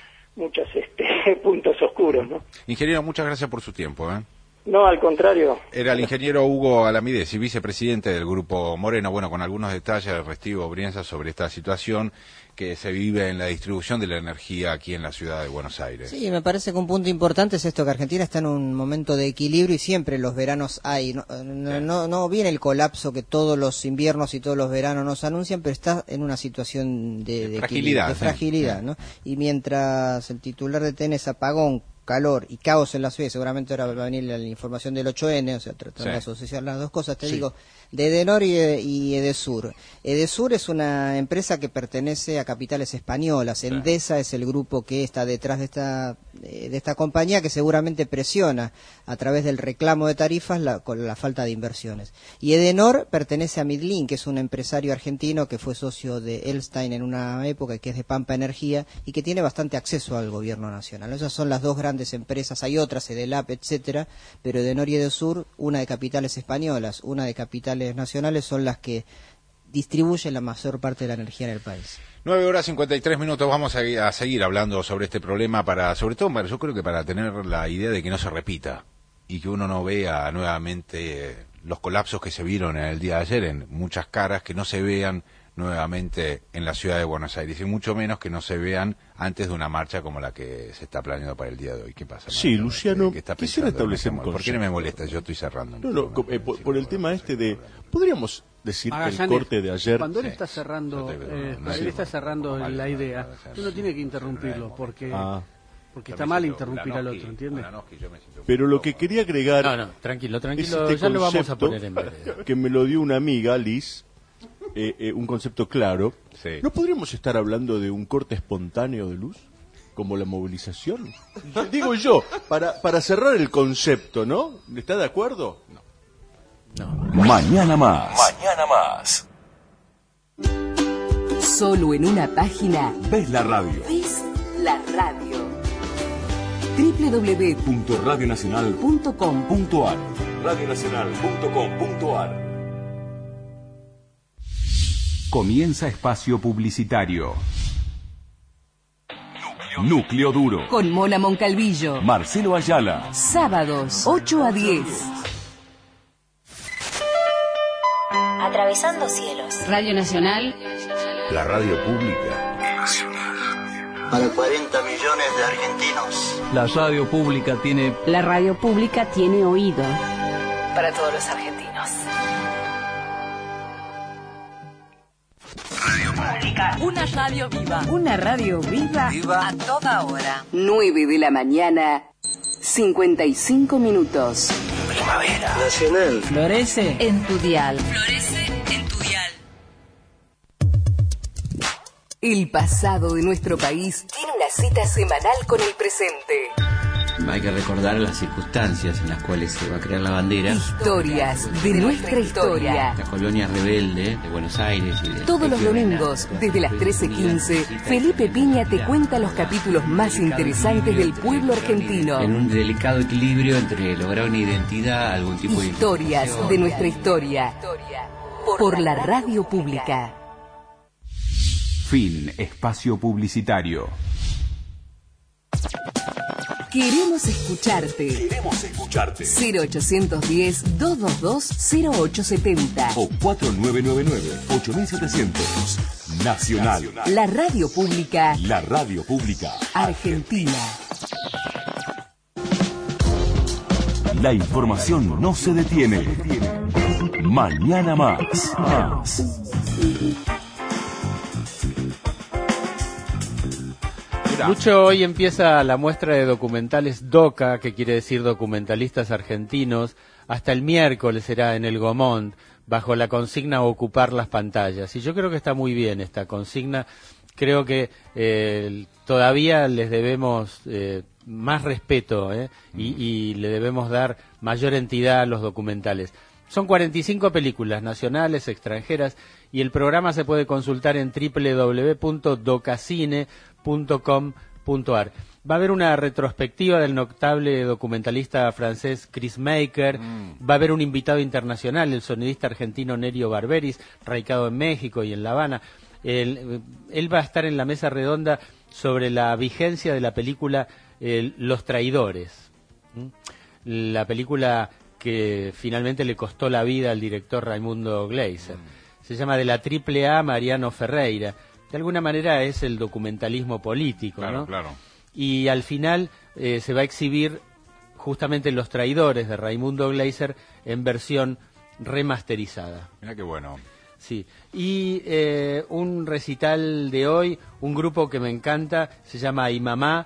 puntos oscuros, ¿no? Ingeniero, muchas gracias por su tiempo, No, al contrario. Era el ingeniero Hugo Alamides, vicepresidente del Grupo Moreno, con algunos detalles, Restivo Brienza, sobre esta situación que se vive en la distribución de la energía aquí en la ciudad de Buenos Aires. Sí, me parece que un punto importante es esto, que Argentina está en un momento de equilibrio y siempre los veranos hay. No viene el colapso que todos los inviernos y todos los veranos nos anuncian, pero está en una situación de fragilidad, ¿no? Y mientras el titular de TN es apagón, calor y caos en la ciudad, seguramente ahora va a venir la información del 8N, o sea, tratando de asociar las dos cosas, digo, de Edenor y Edesur. Edesur es una empresa que pertenece a capitales españolas, Endesa es el grupo que está detrás de esta compañía, que seguramente presiona a través del reclamo de tarifas con la falta de inversiones. Y Edenor pertenece a Midlin, que es un empresario argentino que fue socio de Elstein en una época, que es de Pampa Energía y que tiene bastante acceso al gobierno nacional. Esas son las dos grandes empresas, hay otras, Edelap, etcétera, pero Edenor y Edesur, una de capitales españolas, una de capitales nacionales, son las que distribuyen la mayor parte de la energía en el país. 9:53, vamos a seguir hablando sobre este problema, sobre todo yo creo que para tener la idea de que no se repita y que uno no vea nuevamente los colapsos que se vieron en el día de ayer en muchas caras, que no se vean nuevamente en la ciudad de Buenos Aires y mucho menos que no se vean antes de una marcha como la que se está planeando para el día de hoy. ¿Qué pasa, Mario? Sí, Luciano, quisiera establecer un concepto. ¿Por qué no me molesta? Yo estoy cerrando. Por el tema de... ¿Podríamos decir que el corte de ayer... Cuando él está cerrando, la idea, uno tiene que interrumpirlo, porque está mal interrumpir al otro, ¿entiendes? Pero lo que quería agregar... No, tranquilo, ya lo vamos a poner en breve. Que me lo dio una amiga, Liz... un concepto claro. ¿No podríamos estar hablando de un corte espontáneo de luz? Como la movilización. Digo yo, para cerrar el concepto, ¿no? ¿Está de acuerdo? No. Mañana más. Solo en una página. Ves la radio. Ves la radio. www.radionacional.com.ar radionacional.com.ar. Comienza espacio publicitario. Núcleo Duro. Con Mona Moncalvillo. Marcelo Ayala. Sábados, 8 a 10. Atravesando cielos. Radio Nacional. La radio pública. para 40 millones de argentinos. La radio pública tiene... La radio pública tiene oído. Para todos los argentinos. Radio Pública. Una radio viva. Una radio viva. Viva a toda hora. 9 de la mañana, 55 minutos. Primavera. Nacional. Florece en tu dial. Florece en tu dial. El pasado de nuestro país tiene una cita semanal con el presente. Hay que recordar las circunstancias en las cuales se va a crear la bandera. Historias de nuestra historia. La colonia rebelde de Buenos Aires. Y de Todos los domingos, desde las 13:15, Felipe Piña te cuenta los capítulos más interesantes del pueblo argentino. En un delicado equilibrio entre lograr una identidad, algún tipo de... Historias de nuestra historia. Por la radio pública. Fin. Espacio publicitario. Queremos escucharte. 0810-222-0870 o 4999-8700. Nacional. La radio pública. La radio pública. Argentina. La información no se detiene. Mañana más. Lucho, hoy empieza la muestra de documentales DOCA, que quiere decir documentalistas argentinos. Hasta el miércoles será en el Gomont, bajo la consigna Ocupar las pantallas. Y yo creo que está muy bien esta consigna. Creo que todavía les debemos más respeto y le debemos dar mayor entidad a los documentales. Son 45 películas nacionales, extranjeras, y el programa se puede consultar en www.docacine.com.ar. Va a haber una retrospectiva del notable documentalista francés Chris Maker, va a haber un invitado internacional, el sonidista argentino Nerio Barberis, radicado en México y en La Habana. Él va a estar en la mesa redonda sobre la vigencia de la película Los Traidores. La película que finalmente le costó la vida al director Raimundo Gleiser. Se llama De la AAA Mariano Ferreira. De alguna manera es el documentalismo político, claro, ¿no? Claro. Y al final se va a exhibir justamente Los Traidores de Raimundo Gleiser en versión remasterizada. Mira qué bueno. Sí, y un recital de hoy, un grupo que me encanta, se llama Imamá,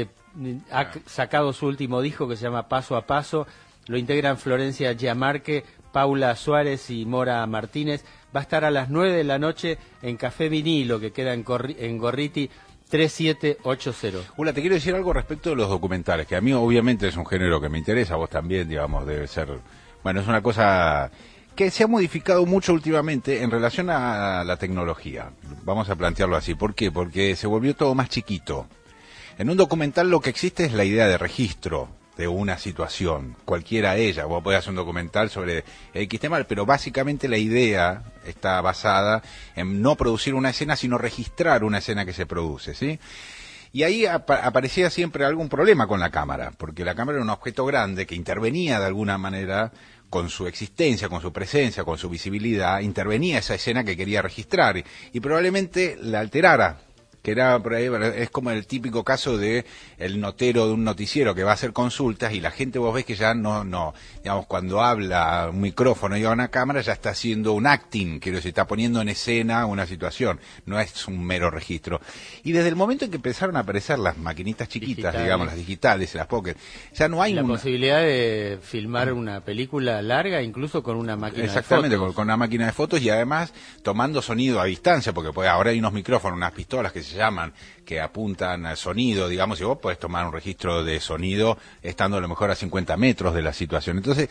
ha sacado su último disco que se llama Paso a Paso, lo integran Florencia Giamarque, Paula Suárez y Mora Martínez. Va a estar a las 9 de la noche en Café Vinilo, que queda en Gorriti 3780. Ula, te quiero decir algo respecto de los documentales, que a mí obviamente es un género que me interesa, a vos también, digamos, debe ser... Bueno, es una cosa que se ha modificado mucho últimamente en relación a la tecnología. Vamos a plantearlo así. ¿Por qué? Porque se volvió todo más chiquito. En un documental lo que existe es la idea de registro de una situación, cualquiera ella. Vos podés hacer un documental sobre X tema, pero básicamente la idea está basada en no producir una escena, sino registrar una escena que se produce, ¿sí? Y ahí aparecía siempre algún problema con la cámara, porque la cámara era un objeto grande que intervenía de alguna manera con su existencia, con su presencia, con su visibilidad, intervenía esa escena que quería registrar y probablemente la alterara. Que era por ahí, es como el típico caso de el notero de un noticiero que va a hacer consultas y la gente vos ves que ya no, digamos, cuando habla un micrófono y a una cámara ya está haciendo un acting, quiero decir, está poniendo en escena una situación, no es un mero registro. Y desde el momento en que empezaron a aparecer las maquinitas chiquitas, digamos, las digitales, las pocket, ya no hay la posibilidad de filmar una película larga incluso con una máquina de fotos. Exactamente, con una máquina de fotos y además tomando sonido a distancia, porque ahora hay unos micrófonos, unas pistolas que se llaman, que apuntan al sonido, digamos, y vos podés tomar un registro de sonido estando a lo mejor a 50 metros de la situación. Entonces,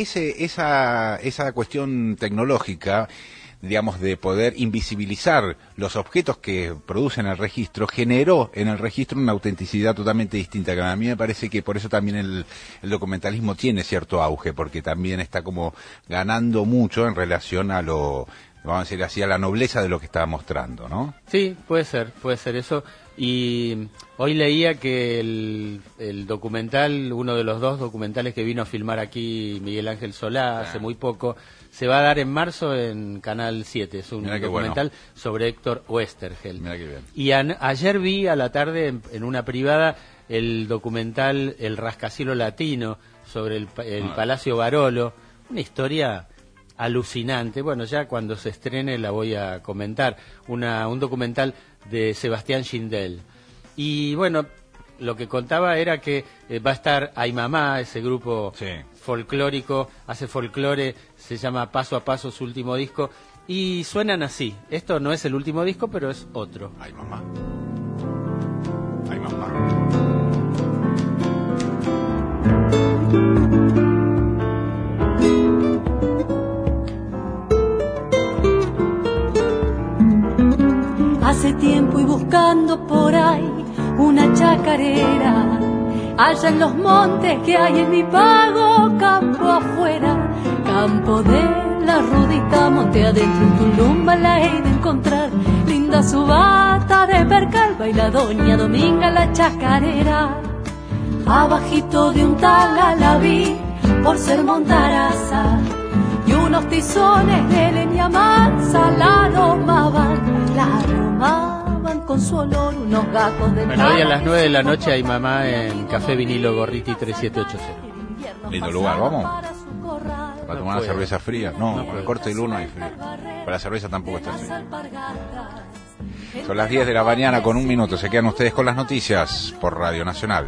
esa cuestión tecnológica, digamos, de poder invisibilizar los objetos que producen el registro, generó en el registro una autenticidad totalmente distinta, que a mí me parece que por eso también el documentalismo tiene cierto auge, porque también está como ganando mucho en relación a lo... vamos a decir así, a la nobleza de lo que estaba mostrando, ¿no? Sí, puede ser eso. Y hoy leía que el documental, uno de los 2 documentales que vino a filmar aquí Miguel Ángel Solá hace muy poco, se va a dar en marzo en Canal 7. Es un documental sobre Héctor Oesterheld. Mirá qué bien. Y ayer vi a la tarde en una privada el documental El rascacielos latino sobre el Palacio Barolo. Una historia alucinante. Bueno, ya cuando se estrene la voy a comentar. Un documental de Sebastián Schindel. Y bueno, lo que contaba era que va a estar Ay Mamá, ese grupo folclórico, hace folclore, se llama Paso a Paso, su último disco, y suenan así. Esto no es el último disco, pero es otro. Ay Mamá. Ay Mamá. Hace tiempo y buscando por ahí una chacarera, allá en los montes que hay en mi pago, campo afuera, campo de la rudita, monte adentro en Tulumba la he de encontrar, linda su bata de percal, baila doña Dominga la chacarera, abajito de un tala la vi por ser montaraza, y unos tizones de leña mansa la aromaban con su olor, unos gatos de Bueno, hoy a las 9 de la noche Hay Mamá en Café Vinilo Gorriti 3780. Lindo lugar, vamos. Para tomar una cerveza fría. No, por el corte del 1 hay frío. Para la cerveza tampoco está fría. Son las 10 de la mañana con 1 minuto. Se quedan ustedes con las noticias por Radio Nacional.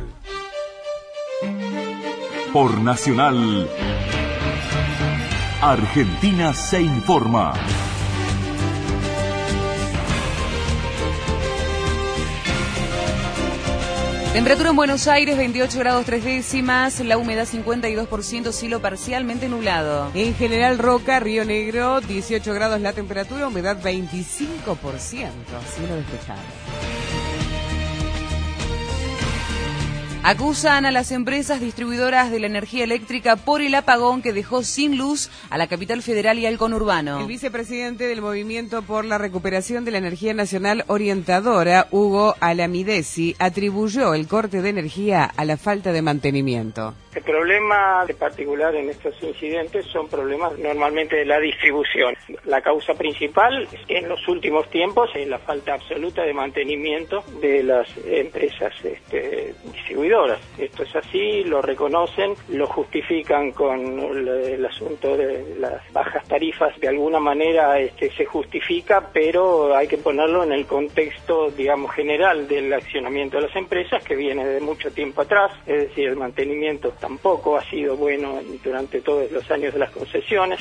Por Nacional, Argentina se informa. Temperatura en Buenos Aires, 28 grados 3 décimas, la humedad 52%, cielo parcialmente nublado. En General Roca, Río Negro, 18 grados la temperatura, humedad 25%, cielo despejado. Acusan a las empresas distribuidoras de la energía eléctrica por el apagón que dejó sin luz a la capital federal y al conurbano. El vicepresidente del Movimiento por la Recuperación de la Energía Nacional Orientadora, Hugo Alamidesi, atribuyó el corte de energía a la falta de mantenimiento. El problema de particular en estos incidentes son problemas normalmente de la distribución. La causa principal en los últimos tiempos es la falta absoluta de mantenimiento de las empresas distribuidoras. Esto es así, lo reconocen, lo justifican con el asunto de las bajas tarifas. De alguna manera se justifica, pero hay que ponerlo en el contexto, digamos, general del accionamiento de las empresas, que viene de mucho tiempo atrás. Es decir, el mantenimiento tampoco ha sido bueno durante todos los años de las concesiones.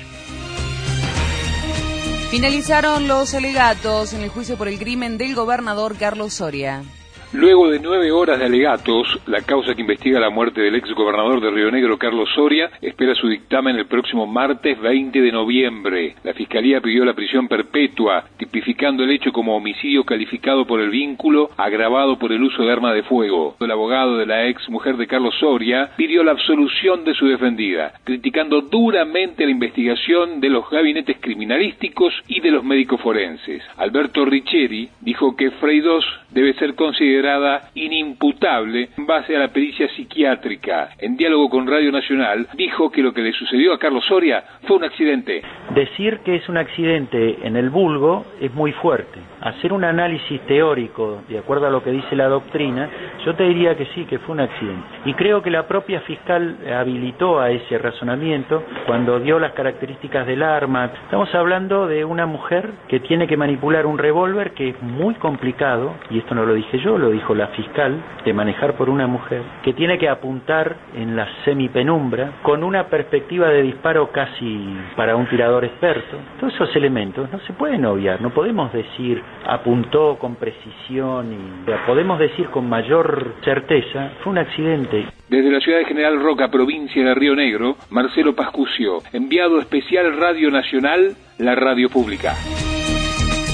Finalizaron los alegatos en el juicio por el crimen del gobernador Carlos Soria. Luego de 9 horas de alegatos, la causa que investiga la muerte del ex gobernador de Río Negro, Carlos Soria, espera su dictamen el próximo martes 20 de noviembre. La Fiscalía pidió la prisión perpetua, tipificando el hecho como homicidio calificado por el vínculo, agravado por el uso de arma de fuego. El abogado de la ex mujer de Carlos Soria pidió la absolución de su defendida, criticando duramente la investigación de los gabinetes criminalísticos y de los médicos forenses. Alberto Richeri dijo que Frey II debe ser considerada inimputable en base a la pericia psiquiátrica. En diálogo con Radio Nacional, dijo que lo que le sucedió a Carlos Soria fue un accidente. Decir que es un accidente en el vulgo es muy fuerte. Hacer un análisis teórico, de acuerdo a lo que dice la doctrina, yo te diría que sí, que fue un accidente. Y creo que la propia fiscal habilitó a ese razonamiento cuando dio las características del arma. Estamos hablando de una mujer que tiene que manipular un revólver que es muy complicado, y esto no lo dije yo, lo dijo la fiscal, de manejar por una mujer, que tiene que apuntar en la semipenumbra con una perspectiva de disparo casi para un tirador experto. Todos esos elementos no se pueden obviar, no podemos decir apuntó con precisión, y podemos decir con mayor certeza, fue un accidente. Desde la ciudad de General Roca, provincia de Río Negro, Marcelo Pascucio, enviado especial Radio Nacional, la radio pública.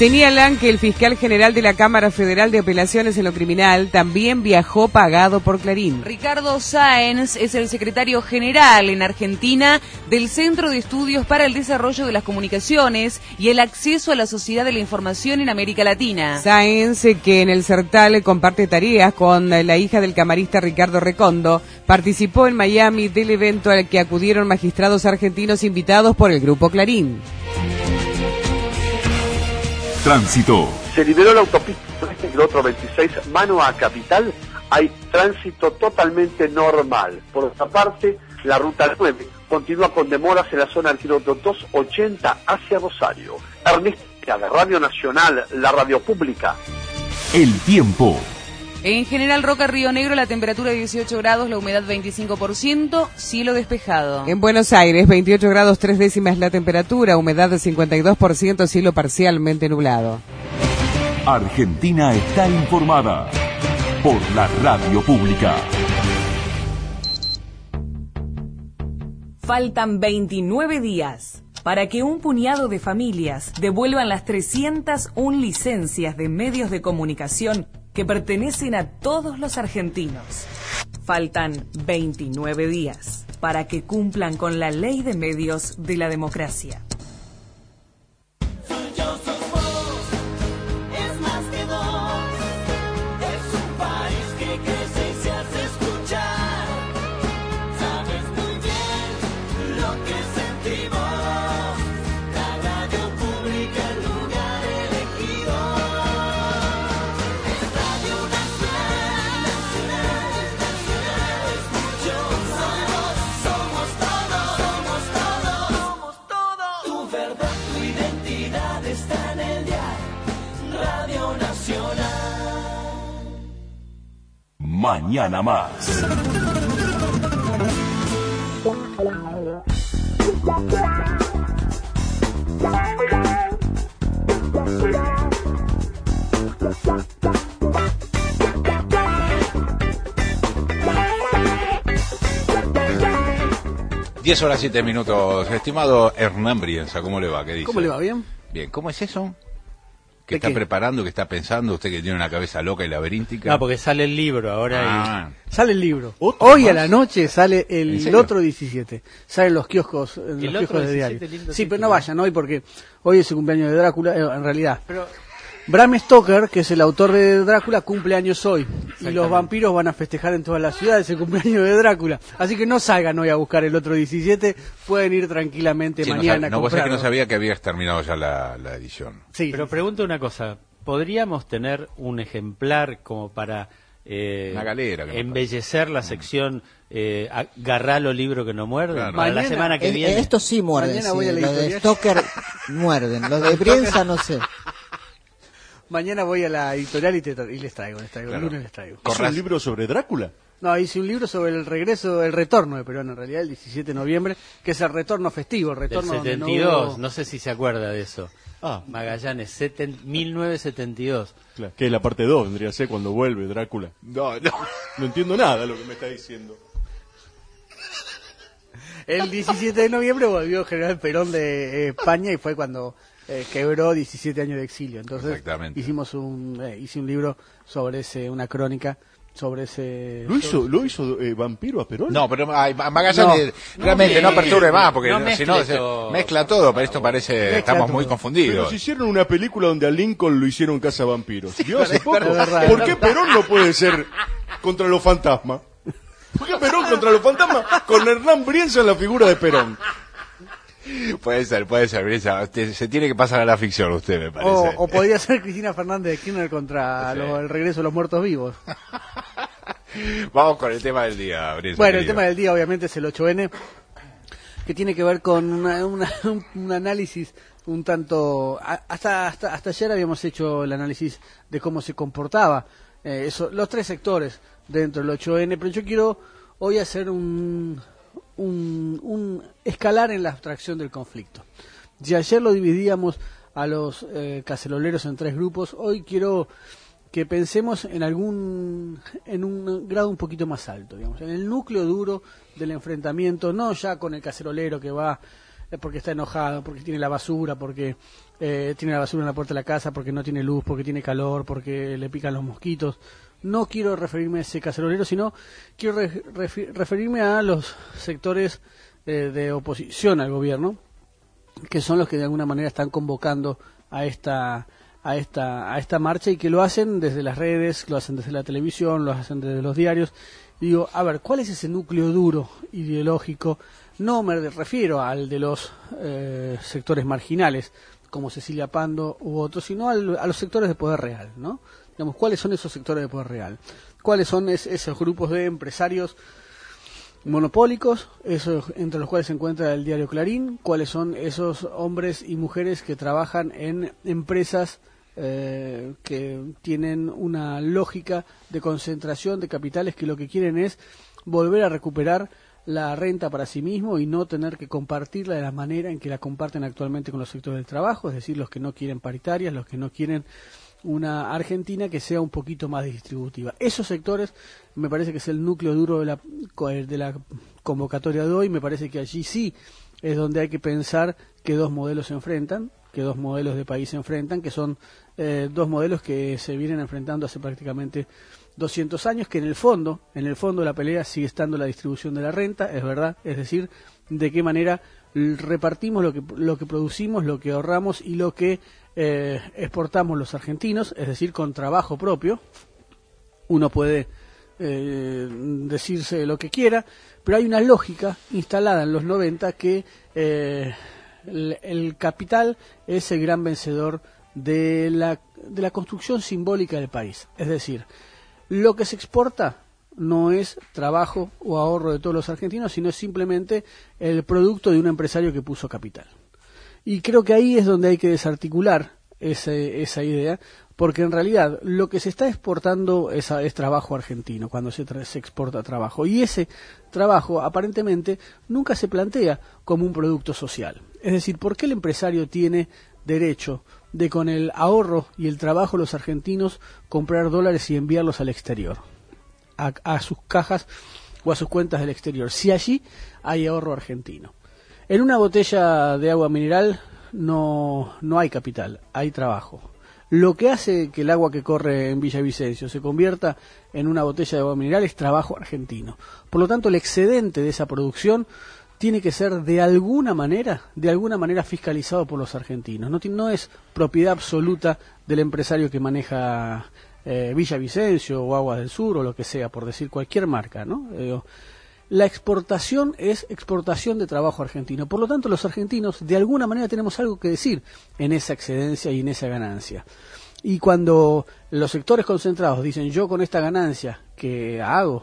Señalan que el fiscal general de la Cámara Federal de Apelaciones en lo Criminal también viajó pagado por Clarín. Ricardo Sáenz es el secretario general en Argentina del Centro de Estudios para el Desarrollo de las Comunicaciones y el Acceso a la Sociedad de la Información en América Latina. Sáenz, que en el Certal comparte tareas con la hija del camarista Ricardo Recondo, participó en Miami del evento al que acudieron magistrados argentinos invitados por el Grupo Clarín. Tránsito. Se liberó la autopista kilómetro 26, mano a Capital. Hay tránsito totalmente normal. Por otra parte, la ruta 9 continúa con demoras en la zona del kilómetro 280 hacia Rosario. Ernesto, de Radio Nacional, la radio pública. El tiempo. En General Roca, Río Negro, la temperatura 18 grados, la humedad 25%, cielo despejado. En Buenos Aires, 28 grados 3 décimas la temperatura, humedad de 52%, cielo parcialmente nublado. Argentina está informada por la radio pública. Faltan 29 días para que un puñado de familias devuelvan las 301 licencias de medios de comunicación que pertenecen a todos los argentinos. Faltan 29 días para que cumplan con la ley de medios de la democracia. Mañana más. Diez horas 7 minutos. Estimado Hernán Brienza, ¿cómo le va? ¿Qué dice? ¿Cómo le va? ¿Bien? Bien, ¿cómo es eso? ¿Qué está preparando? ¿Qué está pensando? Usted que tiene una cabeza loca y laberíntica. No, porque sale el libro ahora. Sale el libro. Hoy a la noche sale el otro 17. Salen los kioscos, los kioscos de diario. Sí, pero no vayan hoy porque hoy es el cumpleaños de Drácula, en realidad. Pero Bram Stoker, que es el autor de Drácula, cumple años hoy. Y los vampiros van a festejar en todas las ciudades el cumpleaños de Drácula. Así que no salgan hoy a buscar el otro 17. Pueden ir tranquilamente mañana a comprarlo. Vos sabés que no sabía que habías terminado ya la edición. Sí. Pero pregunto una cosa. ¿Podríamos tener un ejemplar como para una galera, embellecer la sección Garralo libro que no muerde? Claro. Para la semana que viene. Estos sí muerden. Sí. Los de Stoker muerden. Los de Brienza no sé. Mañana voy a la editorial y les traigo. Claro. El lunes les traigo. ¿Es un libro sobre Drácula? No, hice un libro sobre el retorno de Perón, en realidad, el 17 de noviembre, que es el retorno festivo, el retorno del 72, no sé si se acuerda de eso. Magallanes, 1972. Claro, que es la parte 2, vendría a ser cuando vuelve Drácula. No entiendo nada de lo que me está diciendo. El 17 de noviembre volvió el general Perón de España y fue cuando quebró 17 años de exilio. Entonces hice un libro sobre una crónica sobre ese... ¿Lo hizo Vampiro a Perón? No, pero Magallanes realmente no aperture más, porque si no se mezcla todo, pero esto parece, estamos muy confundidos. Pero si hicieron una película donde a Lincoln lo hicieron Casa Vampiros. ¿Vio hace poco? ¿Por qué Perón no puede ser contra los fantasmas? ¿Por qué Perón contra los fantasmas? Con Hernán Brienza en la figura de Perón. Puede ser, Brienza. Se tiene que pasar a la ficción usted, me parece. O podría ser Cristina Fernández de Kirchner contra el regreso de los muertos vivos. Vamos con el tema del día, Brienza. Bueno, el tema del día obviamente es el 8N, que tiene que ver con un análisis un tanto... Hasta ayer habíamos hecho el análisis de cómo se comportaba los tres sectores dentro del 8N, pero yo quiero hoy hacer un escalar en la abstracción del conflicto. Si ayer lo dividíamos a los caceroleros en tres grupos, hoy quiero que pensemos en un grado un poquito más alto, digamos, en el núcleo duro del enfrentamiento, no ya con el cacerolero que va porque está enojado, porque tiene la basura, porque tiene la basura en la puerta de la casa, porque no tiene luz, porque tiene calor, porque le pican los mosquitos. No quiero referirme a ese cacerolero, sino quiero referirme a los sectores de oposición al gobierno, que son los que de alguna manera están convocando a esta marcha, y que lo hacen desde las redes, lo hacen desde la televisión, lo hacen desde los diarios. Y digo, a ver, ¿cuál es ese núcleo duro ideológico? No me refiero al de los sectores marginales, como Cecilia Pando u otros, sino a los sectores de poder real, ¿no? Digamos, ¿cuáles son esos sectores de poder real? ¿Cuáles son esos grupos de empresarios monopólicos, esos entre los cuales se encuentra el diario Clarín? ¿Cuáles son esos hombres y mujeres que trabajan en empresas que tienen una lógica de concentración de capitales, que lo que quieren es volver a recuperar la renta para sí mismo y no tener que compartirla de la manera en que la comparten actualmente con los sectores del trabajo? Es decir, los que no quieren paritarias, los que no quieren una Argentina que sea un poquito más distributiva. Esos sectores me parece que es el núcleo duro de la convocatoria de hoy. Me parece que allí sí es donde hay que pensar que dos modelos se enfrentan, que dos modelos de país se enfrentan, que son dos modelos que se vienen enfrentando hace prácticamente 200 años, que en el fondo la pelea sigue estando la distribución de la renta, es verdad, es decir, de qué manera repartimos lo que producimos, lo que ahorramos y lo que exportamos los argentinos, es decir, con trabajo propio. Uno puede decirse lo que quiera, pero hay una lógica instalada en los 90 que el capital es el gran vencedor de la construcción simbólica del país. Es decir, lo que se exporta no es trabajo o ahorro de todos los argentinos, sino es simplemente el producto de un empresario que puso capital. Y creo que ahí es donde hay que desarticular esa idea, porque en realidad lo que se está exportando es trabajo argentino cuando se exporta trabajo, y ese trabajo aparentemente nunca se plantea como un producto social. Es decir, ¿por qué el empresario tiene derecho de, con el ahorro y el trabajo de los argentinos, comprar dólares y enviarlos al exterior, a sus cajas o a sus cuentas del exterior, si allí hay ahorro argentino? En una botella de agua mineral no hay capital, hay trabajo. Lo que hace que el agua que corre en Villavicencio se convierta en una botella de agua mineral es trabajo argentino. Por lo tanto, el excedente de esa producción tiene que ser de alguna manera fiscalizado por los argentinos. No es propiedad absoluta del empresario que maneja Villavicencio o Aguas del Sur o lo que sea, por decir cualquier marca, ¿no? La exportación es exportación de trabajo argentino. Por lo tanto, los argentinos de alguna manera tenemos algo que decir en esa excedencia y en esa ganancia. Y cuando los sectores concentrados dicen, yo con esta ganancia que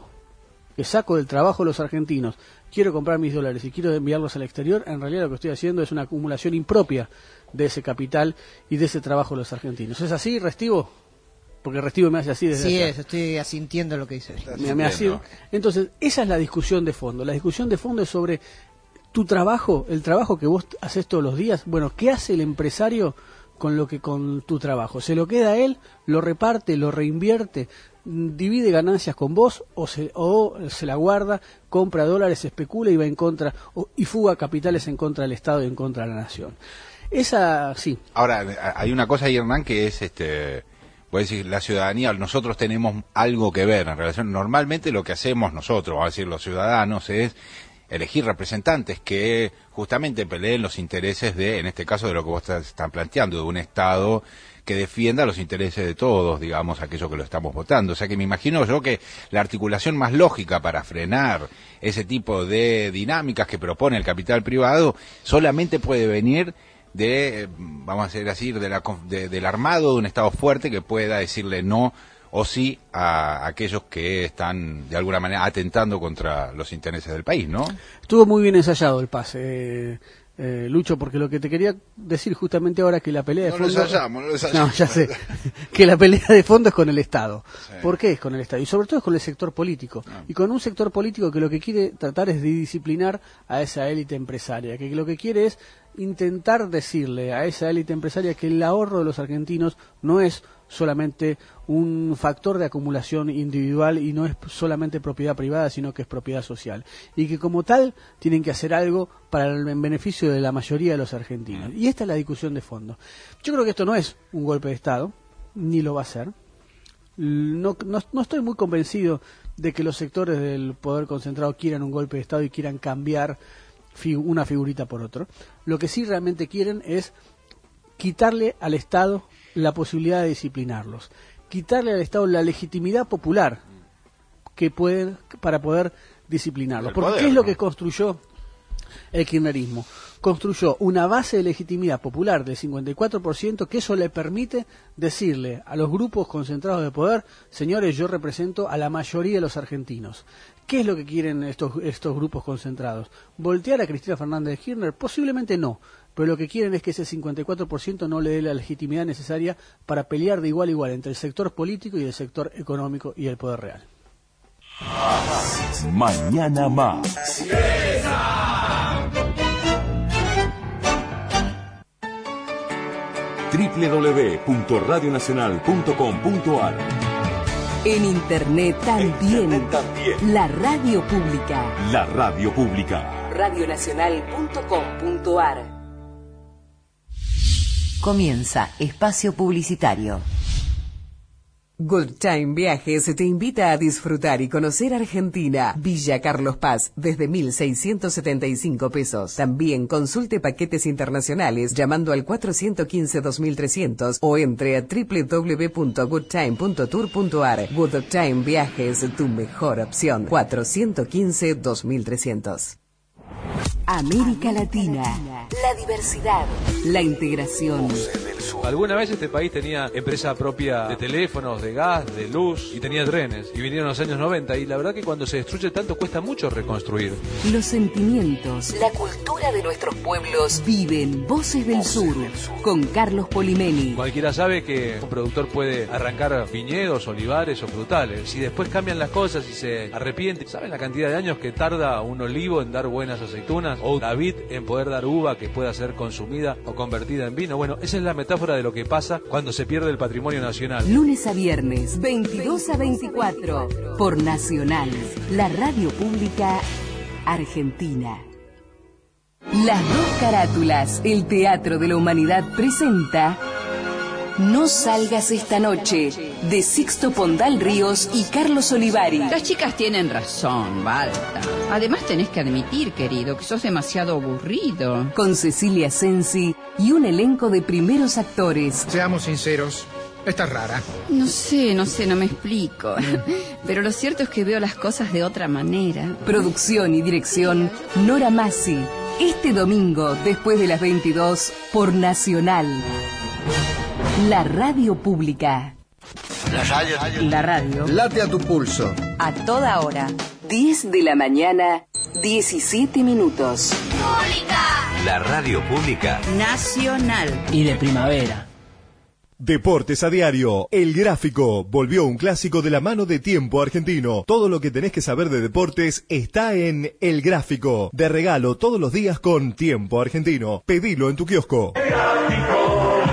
saco del trabajo de los argentinos, quiero comprar mis dólares y quiero enviarlos al exterior, en realidad lo que estoy haciendo es una acumulación impropia de ese capital y de ese trabajo de los argentinos. ¿Es así, Restivo? Porque Restivo me hace así desde Sí, acá. estoy asintiendo lo que dice. Me hace. Entonces, esa es la discusión de fondo. La discusión de fondo es sobre tu trabajo, el trabajo que vos haces todos los días. Bueno, ¿qué hace el empresario con tu trabajo? ¿Se lo queda a él? ¿Lo reparte? ¿Lo reinvierte? ¿Divide ganancias con vos? ¿O se la guarda? ¿Compra dólares? ¿Especula y va en contra? ¿Y fuga capitales en contra del Estado y en contra de la nación? Esa, sí. Ahora, hay una cosa ahí, Hernán, que es voy a decir, la ciudadanía, nosotros tenemos algo que ver en relación. Normalmente lo que hacemos nosotros, vamos a decir los ciudadanos, es elegir representantes que justamente peleen los intereses en este caso, de lo que vos están planteando, de un Estado que defienda los intereses de todos, digamos, aquellos que lo estamos votando. O sea que me imagino yo que la articulación más lógica para frenar ese tipo de dinámicas que propone el capital privado solamente puede venir vamos a decir así, del armado de un Estado fuerte que pueda decirle no o sí a aquellos que están de alguna manera atentando contra los intereses del país, ¿no? Estuvo muy bien ensayado el pase, Lucho, porque lo que te quería decir justamente ahora que la pelea de fondo... No, ya sé, que la pelea de fondo es con el Estado. Sí. ¿Por qué es con el Estado? Y sobre todo es con el sector político. Y con un sector político que lo que quiere tratar es de disciplinar a esa élite empresaria, que lo que quiere es intentar decirle a esa élite empresaria que el ahorro de los argentinos no es solamente un factor de acumulación individual y no es solamente propiedad privada, sino que es propiedad social. Y que como tal tienen que hacer algo para el beneficio de la mayoría de los argentinos. Y esta es la discusión de fondo. Yo creo que esto no es un golpe de Estado, ni lo va a ser. No estoy muy convencido de que los sectores del poder concentrado quieran un golpe de Estado y quieran cambiar una figurita por otro. Lo que sí realmente quieren es quitarle al Estado la posibilidad de disciplinarlos, quitarle al Estado la legitimidad popular que pueden para poder disciplinarlos. Porque ¿qué es lo que construyó el kirchnerismo? Construyó una base de legitimidad popular del 54%, que eso le permite decirle a los grupos concentrados de poder: señores, yo represento a la mayoría de los argentinos. ¿Qué es lo que quieren estos grupos concentrados? ¿Voltear a Cristina Fernández de Kirchner? Posiblemente no, pero lo que quieren es que ese 54% no le dé la legitimidad necesaria para pelear de igual a igual entre el sector político y el sector económico y el poder real. Mañana más. www.radionacional.com.ar. En Internet también. La radio pública. La radio pública. Radionacional.com.ar. Comienza espacio publicitario. Good Time Viajes te invita a disfrutar y conocer Argentina. Villa Carlos Paz, desde 1.675 pesos. También consulte paquetes internacionales llamando al 415-2300 o entre a www.goodtime.tour.ar. Good Time Viajes, tu mejor opción. 415-2300. América Latina, la diversidad, la integración. Alguna vez este país tenía empresa propia de teléfonos, de gas, de luz, y tenía trenes, y vinieron los años 90, y la verdad que cuando se destruye tanto cuesta mucho reconstruir. Los sentimientos, la cultura de nuestros pueblos viven. Voces del Sur, con Carlos Polimeni. Cualquiera sabe que un productor puede arrancar viñedos, olivares o frutales. Si después cambian las cosas y se arrepiente, ¿saben la cantidad de años que tarda un olivo en dar buenas aceitunas? O David en poder dar uva que pueda ser consumida o convertida en vino. Bueno, esa es la metáfora de lo que pasa cuando se pierde el patrimonio nacional. Lunes a viernes, 22 a 24, por Nacional, la radio pública argentina. Las dos carátulas, el Teatro de la Humanidad presenta No salgas esta noche, de Sixto Pondal Ríos y Carlos Olivari. Las chicas tienen razón, Balta. Además tenés que admitir, querido, que sos demasiado aburrido. Con Cecilia Sensi y un elenco de primeros actores. Seamos sinceros, estás rara. No sé, no me explico. Pero lo cierto es que veo las cosas de otra manera. Producción y dirección, Nora Massi. Este domingo, después de las 22, por Nacional. La radio pública. La radio. La radio. Late a tu pulso. A toda hora. 10 de la mañana, 17 minutos. La radio pública. Nacional. Y de primavera. Deportes a diario. El Gráfico. Volvió un clásico de la mano de Tiempo Argentino. Todo lo que tenés que saber de deportes está en El Gráfico. De regalo todos los días con Tiempo Argentino. Pedilo en tu kiosco. El Gráfico.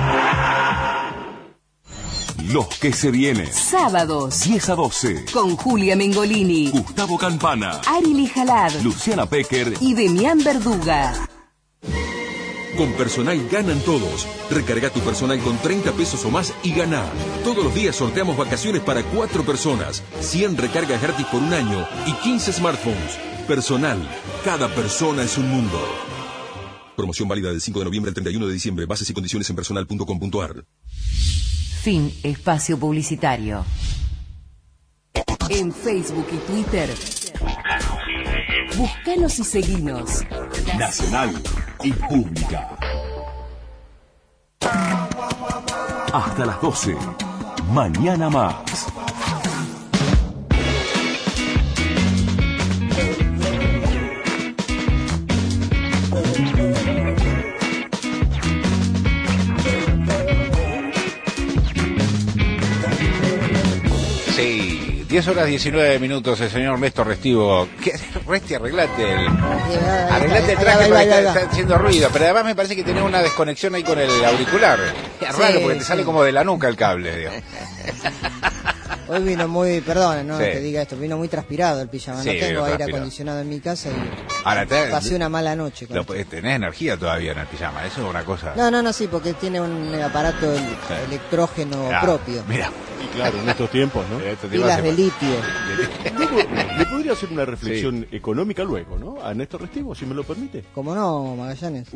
Los que se vienen. Sábados. 10 a 12. Con Julia Mengolini. Gustavo Campana. Arily Jalad. Luciana Pecker. Y Demián Verduga. Con Personal ganan todos. Recarga tu Personal con 30 pesos o más y gana. Todos los días sorteamos vacaciones para 4 personas, 100 recargas gratis por un año y 15 smartphones. Personal. Cada persona es un mundo. Promoción válida del 5 de noviembre al 31 de diciembre. Bases y condiciones en personal.com.ar. Fin espacio publicitario. En Facebook y Twitter. Búscanos y seguinos. Nacional y Pública. Hasta las 12. Mañana más. Sí, 10 horas 19 minutos, el señor Néstor Restivo. Resti, arreglate el traje porque está haciendo ruido. Pero además me parece que tenés una desconexión ahí con el auricular. Es raro porque te sale como de la nuca el cable, digo. Hoy vino muy, perdón, no te diga esto, vino muy transpirado el pijama. Sí, no tengo aire acondicionado en mi casa y ahora pasé una mala noche. Tenés energía todavía en el pijama, eso es una cosa. No, sí, porque tiene un aparato electrógeno propio. Mira. Y claro, en estos tiempos, ¿no? Pilas de litio. ¿Le podría hacer una reflexión económica luego, ¿no? A Néstor Restivo, si me lo permite. ¿Cómo no, Magallanes?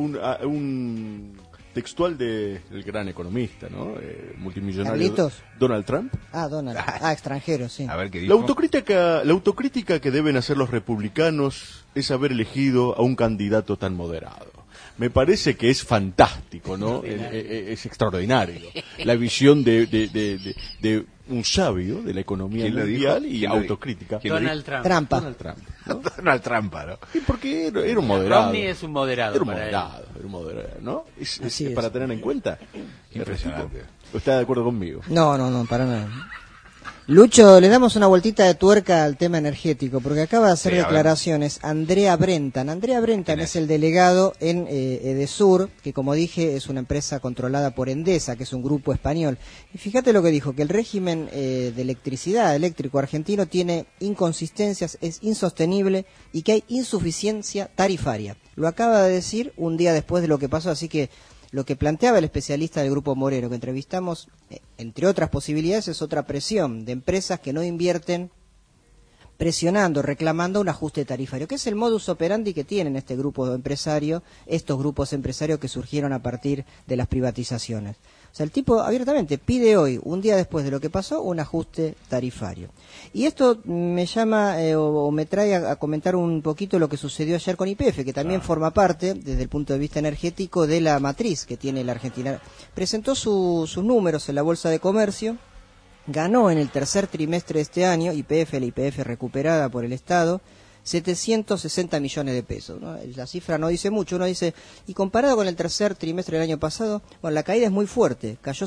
Un textual del gran economista, ¿no? Multimillonario ¿Carlitos? Donald Trump. Donald. Extranjero, sí. A ver qué dijo. La autocrítica que deben hacer los republicanos es haber elegido a un candidato tan moderado. Me parece que es fantástico, ¿no? Es extraordinario. La visión de un sabio de la economía mundial y autocrítica. Donald Trump. Donald Trump, ¿no? Donald Trump, ¿no? Y porque era un moderado. Romney es un moderado. Era un moderado, ¿no? Es para tener en cuenta. Impresionante. ¿Está de acuerdo conmigo? No, para nada. Lucho, le damos una vueltita de tuerca al tema energético, porque acaba de hacer declaraciones Andrea Brentan. Andrea Brentan es el delegado en Edesur, que como dije es una empresa controlada por Endesa, que es un grupo español. Y fíjate lo que dijo, que el régimen de electricidad eléctrico argentino tiene inconsistencias, es insostenible y que hay insuficiencia tarifaria. Lo acaba de decir un día después de lo que pasó, así que lo que planteaba el especialista del Grupo Moreno, que entrevistamos, entre otras posibilidades, es otra presión de empresas que no invierten, presionando, reclamando un ajuste tarifario, que es el modus operandi que tienen este grupo empresario, estos grupos empresarios que surgieron a partir de las privatizaciones. O sea, el tipo abiertamente pide hoy, un día después de lo que pasó, un ajuste tarifario. Y esto me llama o me trae a comentar un poquito lo que sucedió ayer con YPF, que también forma parte, desde el punto de vista energético, de la matriz que tiene la Argentina. Presentó sus números en la Bolsa de Comercio, ganó en el tercer trimestre de este año, YPF, la YPF recuperada por el Estado, 760 millones de pesos, ¿no? La cifra no dice mucho, uno dice, y comparado con el tercer trimestre del año pasado, bueno, la caída es muy fuerte, cayó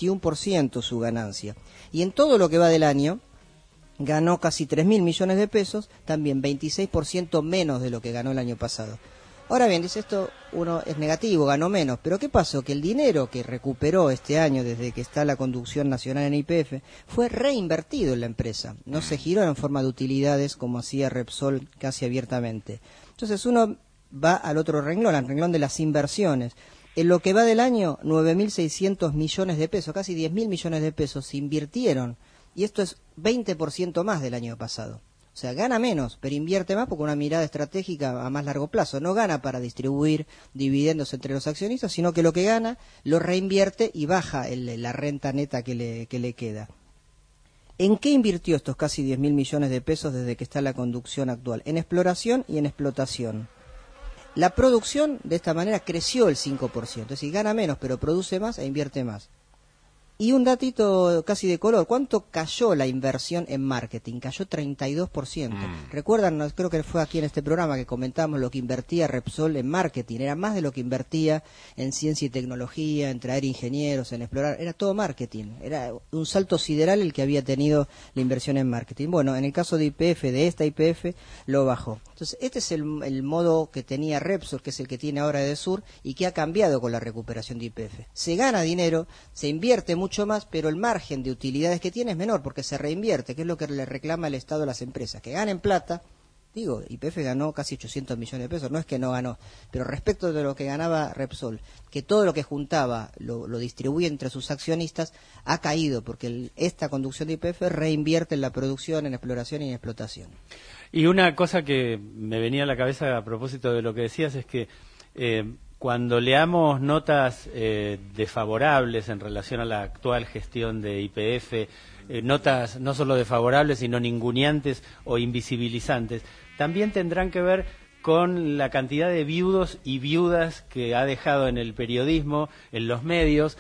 51% su ganancia. Y en todo lo que va del año, ganó casi 3.000 millones de pesos, también 26% menos de lo que ganó el año pasado. Ahora bien, dice esto, uno es negativo, ganó menos, pero ¿qué pasó? Que el dinero que recuperó este año desde que está la conducción nacional en YPF fue reinvertido en la empresa, no se giró en forma de utilidades como hacía Repsol casi abiertamente. Entonces uno va al otro renglón, al renglón de las inversiones. En lo que va del año, 9.600 millones de pesos, casi 10.000 millones de pesos se invirtieron, y esto es 20% más del año pasado. O sea, gana menos, pero invierte más porque una mirada estratégica a más largo plazo. No gana para distribuir dividendos entre los accionistas, sino que lo que gana lo reinvierte y baja la renta neta que le queda. ¿En qué invirtió estos casi 10.000 millones de pesos desde que está la conducción actual? En exploración y en explotación. La producción de esta manera creció el 5%, es decir, gana menos, pero produce más e invierte más. Y un datito casi de color, ¿cuánto cayó la inversión en marketing? Cayó 32%. ¿Recuerdan? Creo que fue aquí en este programa que comentamos lo que invertía Repsol en marketing. Era más de lo que invertía en ciencia y tecnología, en traer ingenieros, en explorar. Era todo marketing. Era un salto sideral el que había tenido la inversión en marketing. Bueno, en el caso de YPF, de esta YPF, lo bajó. Entonces, este es el modo que tenía Repsol, que es el que tiene ahora Edesur, y que ha cambiado con la recuperación de YPF. Se gana dinero, se invierte mucho más, pero el margen de utilidades que tiene es menor, porque se reinvierte, que es lo que le reclama el Estado a las empresas, que ganen plata. Digo, YPF ganó casi 800 millones de pesos, no es que no ganó, pero respecto de lo que ganaba Repsol, que todo lo que juntaba lo distribuye entre sus accionistas, ha caído, porque esta conducción de YPF reinvierte en la producción, en exploración y en explotación. Y una cosa que me venía a la cabeza a propósito de lo que decías es que cuando leamos notas desfavorables en relación a la actual gestión de YPF, notas no solo desfavorables, sino ninguneantes o invisibilizantes, también tendrán que ver con la cantidad de viudos y viudas que ha dejado en el periodismo, en los medios,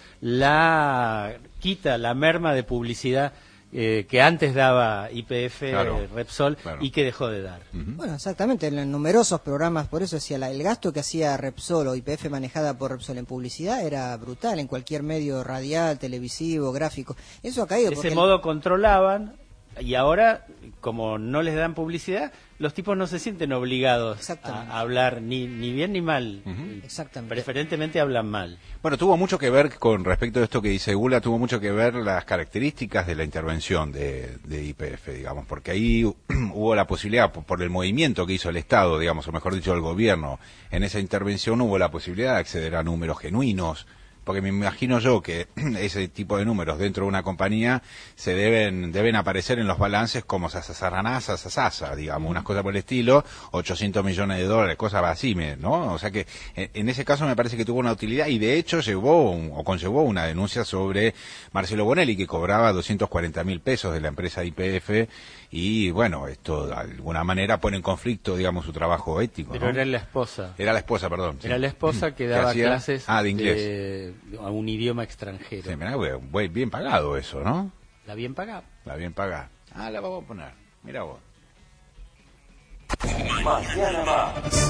la merma de publicidad que antes daba YPF, Repsol, y que dejó de dar. Bueno, exactamente, en numerosos programas, por eso decía, el gasto que hacía Repsol o YPF manejada por Repsol en publicidad era brutal, en cualquier medio radial, televisivo, gráfico. Eso ha caído. De ese modo controlaban Y ahora, como no les dan publicidad, los tipos no se sienten obligados a hablar ni bien ni mal. Exactamente. Preferentemente hablan mal. Bueno, tuvo mucho que ver con respecto a esto que dice Gula, tuvo mucho que ver las características de la intervención de YPF, digamos, porque ahí hubo la posibilidad, por el movimiento que hizo el Estado, digamos, o mejor dicho, el gobierno, en esa intervención hubo la posibilidad de acceder a números genuinos, porque me imagino yo que ese tipo de números dentro de una compañía se deben aparecer en los balances como sasasasa, digamos, unas cosas por el estilo, 800 millones de dólares, cosas así, ¿no? O sea que en ese caso me parece que tuvo una utilidad y de hecho conllevó una denuncia sobre Marcelo Bonelli, que cobraba 240.000 pesos de la empresa YPF y bueno, esto de alguna manera pone en conflicto, digamos, su trabajo ético. Pero ¿no? era la esposa. Era la esposa, perdón. Era la esposa que daba clases de inglés. A un idioma extranjero. Sí, mirá, bien pagado eso, ¿no? La bien pagada. La bien pagada. La vamos a poner. Mira vos. Mañana más.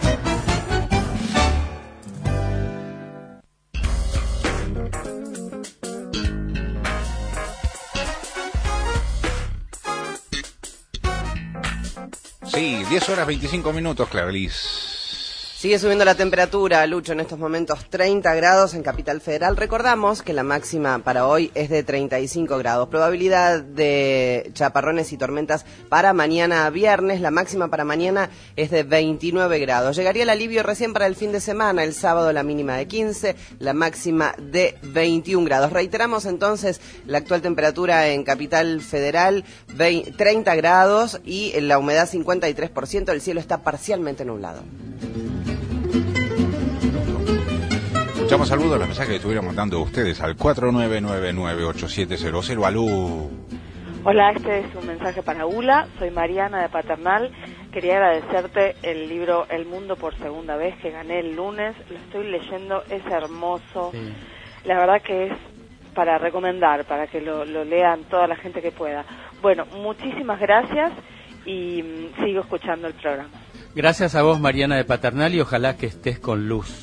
Sí, 10 horas 25 minutos, Clarice. Sigue subiendo la temperatura, Lucho, en estos momentos 30 grados en Capital Federal. Recordamos que la máxima para hoy es de 35 grados. Probabilidad de chaparrones y tormentas para mañana viernes. La máxima para mañana es de 29 grados. Llegaría el alivio recién para el fin de semana. El sábado la mínima de 15, la máxima de 21 grados. Reiteramos entonces la actual temperatura en Capital Federal, 30 grados y la humedad 53%. El cielo está parcialmente nublado. Escuchamos saludos a los mensajes que estuvieron mandando ustedes al 49998700. Alú. Hola, este es un mensaje para Ula. Soy Mariana de Paternal. Quería agradecerte el libro El Mundo por segunda vez que gané el lunes. Lo estoy leyendo, es hermoso. Sí. La verdad que es para recomendar, para que lo lean toda la gente que pueda. Bueno, muchísimas gracias y sigo escuchando el programa. Gracias a vos, Mariana de Paternal, y ojalá que estés con luz.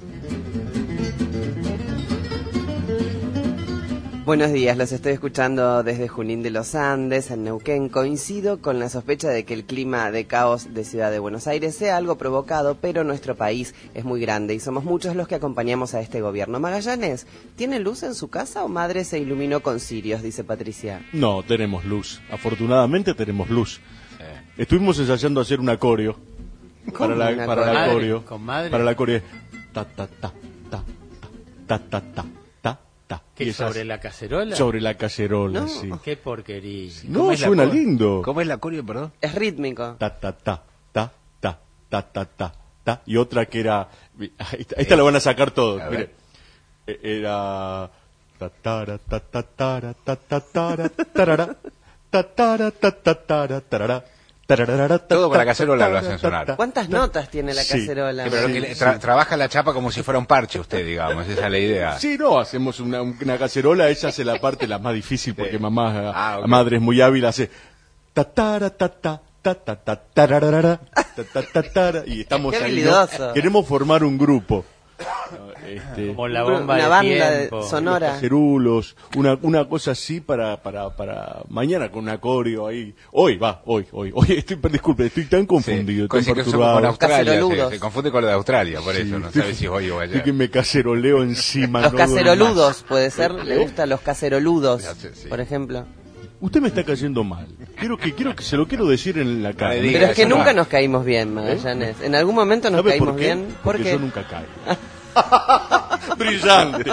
Buenos días, los estoy escuchando desde Junín de los Andes, en Neuquén. Coincido con la sospecha de que el clima de caos de Ciudad de Buenos Aires sea algo provocado, pero nuestro país es muy grande y somos muchos los que acompañamos a este gobierno. Magallanes, ¿tiene luz en su casa o madre se iluminó con cirios? Dice Patricia. No, tenemos luz. Afortunadamente tenemos luz. Estuvimos ensayando hacer un acorio. Para la coreo. ¿Con madre? Para la coreo. Ta, ta, ta, ta, ta, ta, ta. ¿Qué, sobre la cacerola? Sobre la cacerola, no, sí. Qué porquería. No, suena lindo. ¿Cómo es la coreo, perdón? Es rítmico. Ta, ta, ta, ta, ta, ta, ta, ta, ta. Y otra que era... Esta la van a sacar todos. Mire. Era... Ta, ta, ta, ta, ta, ta, ta, ta, tarara, ta, ta, ta, ta, tarara. Todo con la cacerola lo hacen sonar. ¿Cuántas notas tiene la cacerola? Sí, pero que trabaja la chapa como si fuera un parche usted, digamos, esa es la idea. Sí, no, hacemos una cacerola, ella hace la parte la más difícil porque madre es muy hábil, hace ta ta ta ta ta ta ta tararara, ta ta ta y estamos ahí, ¿no? Queremos formar un grupo. Como la bomba una de banda tiempo. sonora, cacerulos, una cosa así para mañana con un acorio ahí. Hoy, disculpe, estoy tan confundido, tan perturbado. Con Australia, se confunde con lo de Australia, por eso, no sabe si es hoy o ayer. Es que me caceroleo encima. Los caceroludos, puede ser, le gustan los caceroludos, por ejemplo. Usted me está cayendo mal. Quiero que se lo quiero decir en la cara. Pero es que nunca nos caímos bien, Magallanes. En algún momento nos caímos bien. Porque yo nunca caigo. Brillante.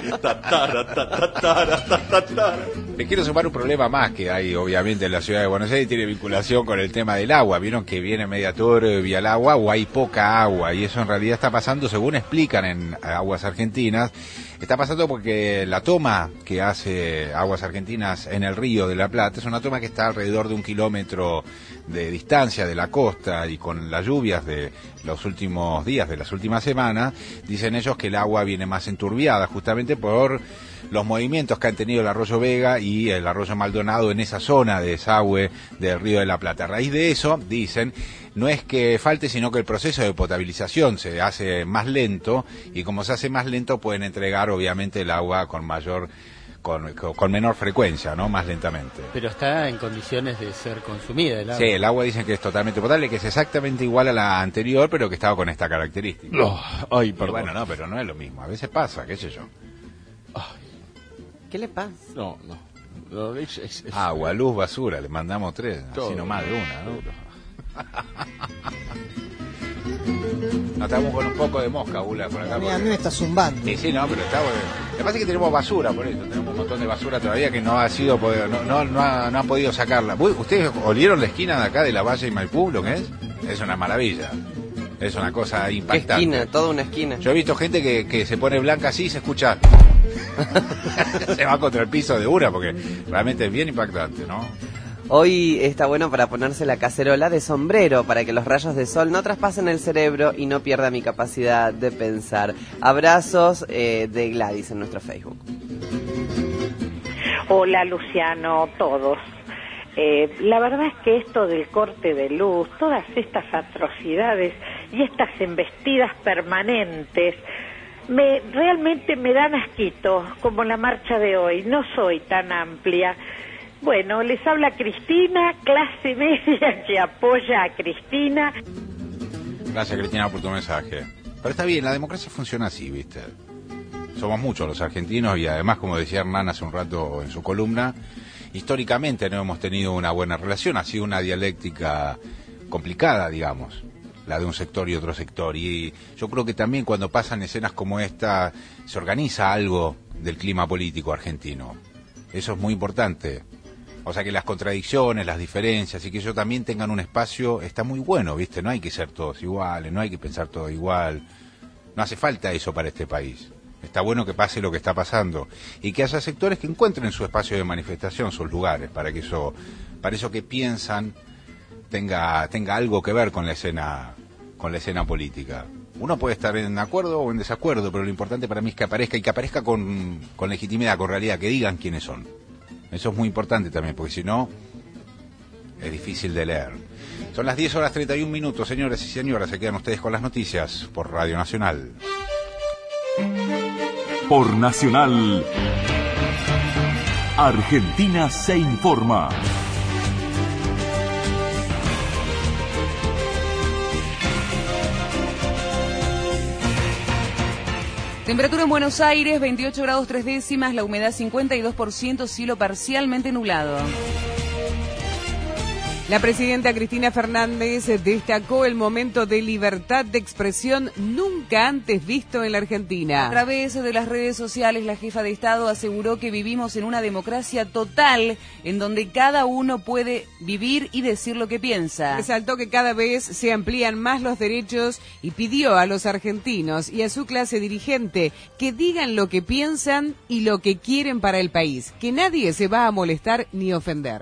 Le quiero sumar un problema más que hay, obviamente, en la ciudad de Buenos Aires, tiene vinculación con el tema del agua. Vieron que viene media turbia el agua o hay poca agua, y eso en realidad está pasando, según explican en Aguas Argentinas, está pasando porque la toma que hace Aguas Argentinas en el Río de la Plata es una toma que está alrededor de 1 kilómetro de distancia de la costa, y con las lluvias de los últimos días, de las últimas semanas, dicen ellos que el agua viene más enturbiada justamente por los movimientos que han tenido el arroyo Vega y el arroyo Maldonado en esa zona de desagüe del Río de la Plata. A raíz de eso, dicen, no es que falte, sino que el proceso de potabilización se hace más lento, y como se hace más lento pueden entregar obviamente el agua con mayor con menor frecuencia, ¿no? Más lentamente. Pero está en condiciones de ser consumida el agua. Sí, el agua dicen que es totalmente potable, que es exactamente igual a la anterior, pero que estaba con esta característica. Ay, perdón. Bueno, no, pero no es lo mismo. A veces pasa, qué sé yo. ¿Qué le pasa? No. Agua, luz, basura, le mandamos 3, así no más de una, ¿no? Nos estamos con un poco de mosca, Bula, por acá. A mí me está zumbando. Sí, no, pero está bueno. Lo que pasa es que tenemos basura, por eso. Tenemos un montón de basura todavía que no ha sido, no han podido sacarla. ¿Ustedes olieron la esquina de acá de la Valle y Maipú, lo que es? Es una maravilla. Es una cosa impactante. ¿Qué esquina? Toda una esquina. Yo he visto gente que se pone blanca así y se escucha. Se va contra el piso de una, porque realmente es bien impactante, ¿no? Hoy está bueno para ponerse la cacerola de sombrero, para que los rayos de sol no traspasen el cerebro y no pierda mi capacidad de pensar. Abrazos de Gladys en nuestro Facebook. Hola Luciano, todos. La verdad es que esto del corte de luz, todas estas atrocidades y estas embestidas permanentes, realmente me dan asquito, como la marcha de hoy. No soy tan amplia. Bueno, les habla Cristina, clase media que apoya a Cristina. Gracias, Cristina, por tu mensaje. Pero está bien, la democracia funciona así, ¿viste? Somos muchos los argentinos y además, como decía Hernán hace un rato en su columna, históricamente no hemos tenido una buena relación, ha sido una dialéctica complicada, digamos, la de un sector y otro sector. Y yo creo que también cuando pasan escenas como esta, se organiza algo del clima político argentino. Eso es muy importante. O sea, que las contradicciones, las diferencias y que ellos también tengan un espacio, está muy bueno, ¿viste? No hay que ser todos iguales, no hay que pensar todo igual. No hace falta eso para este país. Está bueno que pase lo que está pasando y que haya sectores que encuentren su espacio de manifestación, sus lugares, para eso que piensan tenga algo que ver con la escena política. Uno puede estar en acuerdo o en desacuerdo, pero lo importante para mí es que aparezca y que aparezca con legitimidad, con realidad, que digan quiénes son. Eso es muy importante también, porque si no, es difícil de leer. Son las 10:31, señores y señoras. Se quedan ustedes con las noticias por Radio Nacional. Por Nacional, Argentina se informa. Temperatura en Buenos Aires, 28 grados 3 décimas, la humedad 52%, cielo parcialmente nublado. La presidenta Cristina Fernández destacó el momento de libertad de expresión nunca antes visto en la Argentina. A través de las redes sociales, la jefa de Estado aseguró que vivimos en una democracia total, en donde cada uno puede vivir y decir lo que piensa. Resaltó que cada vez se amplían más los derechos y pidió a los argentinos y a su clase dirigente que digan lo que piensan y lo que quieren para el país, que nadie se va a molestar ni ofender.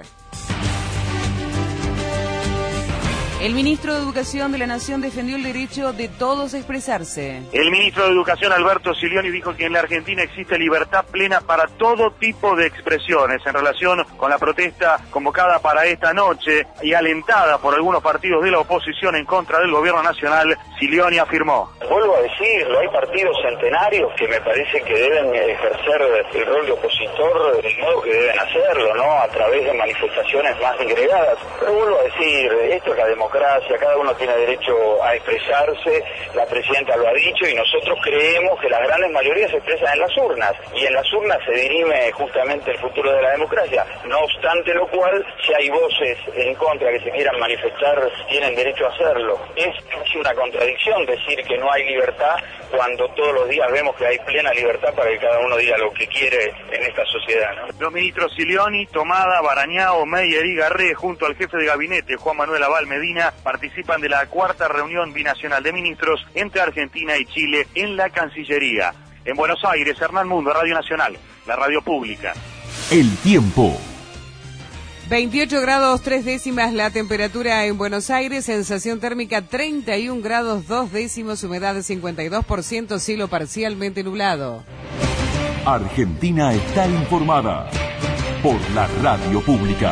El ministro de Educación de la Nación defendió el derecho de todos a expresarse. El ministro de Educación, Alberto Silioni, dijo que en la Argentina existe libertad plena para todo tipo de expresiones. En relación con la protesta convocada para esta noche y alentada por algunos partidos de la oposición en contra del gobierno nacional, Silioni afirmó: vuelvo a decirlo, hay partidos centenarios que me parece que deben ejercer el rol de opositor del modo que deben hacerlo, ¿no? A través de manifestaciones más segregadas. Pero vuelvo a decir, esto es la democracia, cada uno tiene derecho a expresarse, la presidenta lo ha dicho y nosotros creemos que las grandes mayorías se expresan en las urnas y en las urnas se dirime justamente el futuro de la democracia. No obstante lo cual, si hay voces en contra que se quieran manifestar, tienen derecho a hacerlo. Es casi una contradicción decir que no hay libertad cuando todos los días vemos que hay plena libertad para que cada uno diga lo que quiere en esta sociedad, ¿no? Los ministros Silioni, Tomada, Barañao, Meyer y Garré, junto al jefe de gabinete, Juan Manuel Abal Medina, participan de la 4ª reunión binacional de ministros entre Argentina y Chile en la Cancillería. En Buenos Aires, Hernán Mundo, Radio Nacional, la radio pública. El tiempo. 28 grados 3 décimas la temperatura en Buenos Aires, sensación térmica 31 grados 2 décimos, humedad 52%, cielo parcialmente nublado. Argentina está informada por la radio pública.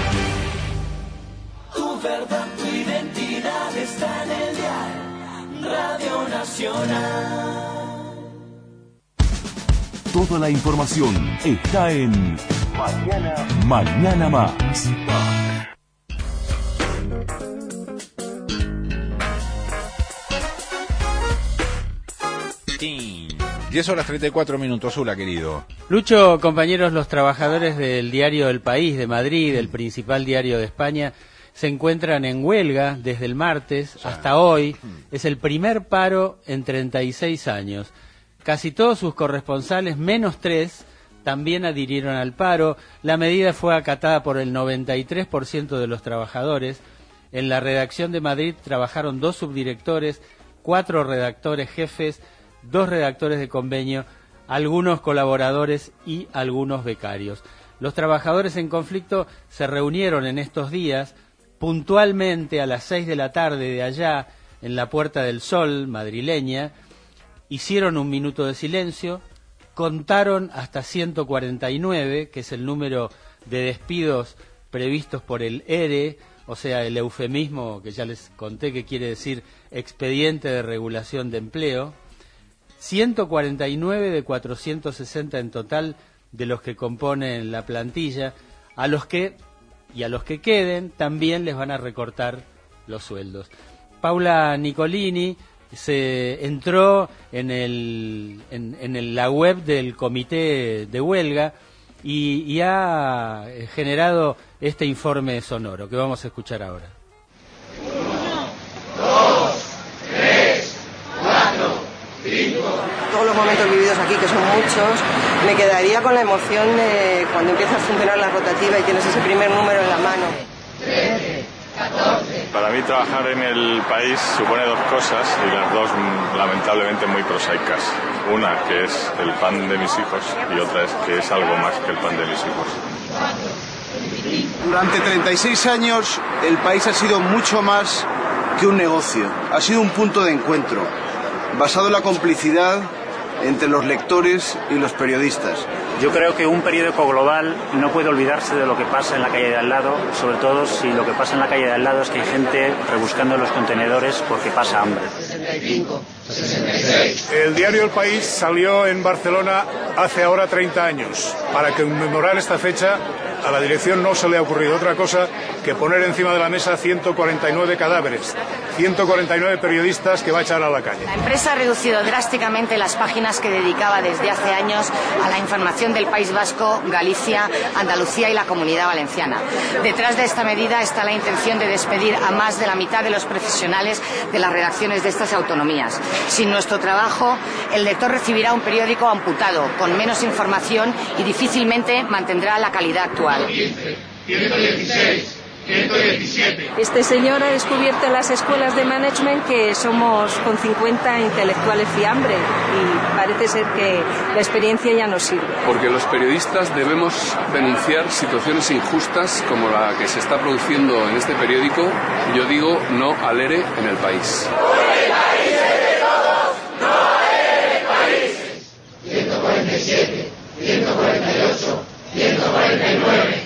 Tu verdad, tu identidad está en el dial Radio Nacional. Toda la información está en Mañana Más. 10:34, Ula, querido. Lucho, compañeros, los trabajadores del diario El País de Madrid, el principal diario de España, se encuentran en huelga desde el martes hasta hoy. Es el primer paro en 36 años. Casi todos sus corresponsales, menos 3, también adhirieron al paro. La medida fue acatada por el 93% de los trabajadores. En la redacción de Madrid trabajaron 2 subdirectores, 4 redactores jefes, 2 redactores de convenio, algunos colaboradores y algunos becarios. Los trabajadores en conflicto se reunieron en estos días puntualmente a las 6 de la tarde de allá, en la Puerta del Sol madrileña, hicieron un minuto de silencio, contaron hasta 149, que es el número de despidos previstos por el ERE, o sea, el eufemismo que ya les conté que quiere decir Expediente de Regulación de Empleo. 149 de 460 en total de los que componen la plantilla, a los que queden también les van a recortar los sueldos. Paula Nicolini se entró en la web del comité de huelga y ha generado este informe sonoro que vamos a escuchar ahora. 1, 2, 3, 4, 5. Todos los momentos vividos aquí, que son muchos, me quedaría con la emoción de cuando empieza a funcionar la rotativa y tienes ese primer número en la mano. 13, 14. Para mí trabajar en El País supone 2 cosas y las 2 lamentablemente muy prosaicas. Una que es el pan de mis hijos y otra es que es algo más que el pan de mis hijos. Durante 36 años El País ha sido mucho más que un negocio, ha sido un punto de encuentro, basado en la complicidad entre los lectores y los periodistas. Yo creo que un periódico global no puede olvidarse de lo que pasa en la calle de al lado, sobre todo si lo que pasa en la calle de al lado es que hay gente rebuscando los contenedores porque pasa hambre. 65, 66. El diario El País salió en Barcelona hace ahora 30 años. Para conmemorar esta fecha, a la dirección no se le ha ocurrido otra cosa que poner encima de la mesa 149 cadáveres, 149 periodistas que va a echar a la calle. La empresa ha reducido drásticamente las páginas que dedicaba desde hace años a la información del País Vasco, Galicia, Andalucía y la Comunidad Valenciana. Detrás de esta medida está la intención de despedir a más de la mitad de los profesionales de las redacciones de estas autonomías. Sin nuestro trabajo, el lector recibirá un periódico amputado, con menos información y difícilmente mantendrá la calidad actual. 116. 117. Este señor ha descubierto en las escuelas de management que somos con 50 intelectuales fiambre y parece ser que la experiencia ya no sirve. Porque los periodistas debemos denunciar situaciones injustas como la que se está produciendo en este periódico. Yo digo no al ERE en El País. El país es de todos, no al ERE en El País. 147, 148, 149.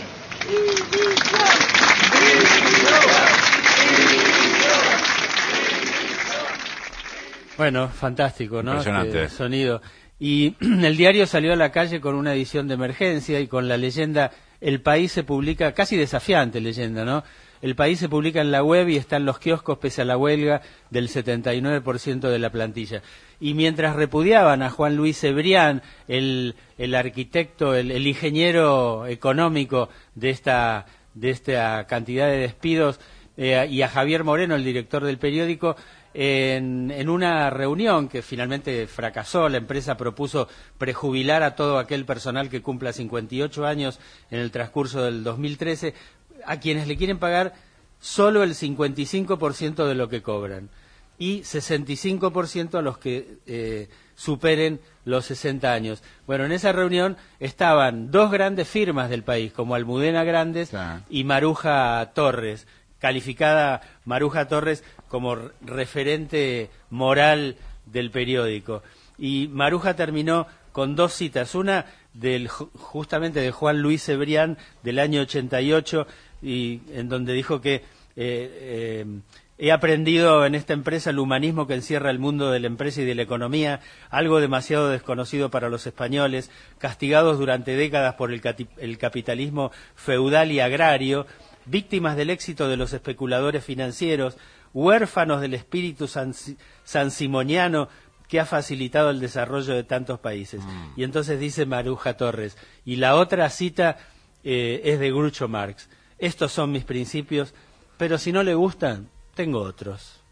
Bueno, fantástico, ¿no? Impresionante. Este sonido. Y el diario salió a la calle con una edición de emergencia y con la leyenda El País se publica, casi desafiante leyenda, ¿no? El País se publica en la web y está en los kioscos pese a la huelga del 79% de la plantilla. Y mientras repudiaban a Juan Luis Cebrián, el arquitecto, el ingeniero económico de esta cantidad de despidos, y a Javier Moreno, el director del periódico, en una reunión que finalmente fracasó, la empresa propuso prejubilar a todo aquel personal que cumpla 58 años en el transcurso del 2013, a quienes le quieren pagar solo el 55% de lo que cobran y 65% a los que superen los 60 años. Bueno, en esa reunión estaban 2 grandes firmas del país, como Almudena Grandes y Maruja Torres, calificada Maruja Torres como referente moral del periódico. Y Maruja terminó con 2 citas, una justamente de Juan Luis Cebrián del año 88, y en donde dijo que He aprendido en esta empresa el humanismo que encierra el mundo de la empresa y de la economía, algo demasiado desconocido para los españoles, castigados durante décadas por el capitalismo feudal y agrario, víctimas del éxito de los especuladores financieros, huérfanos del espíritu sansimoniano que ha facilitado el desarrollo de tantos países. Y entonces dice Maruja Torres, y la otra cita es de Groucho Marx: estos son mis principios, pero si no le gustan, tengo otros.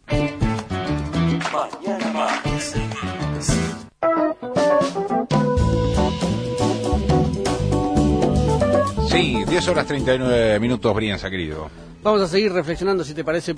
Mañana más. Sí, 10:39, Brianza, querido. Vamos a seguir reflexionando, si te parece,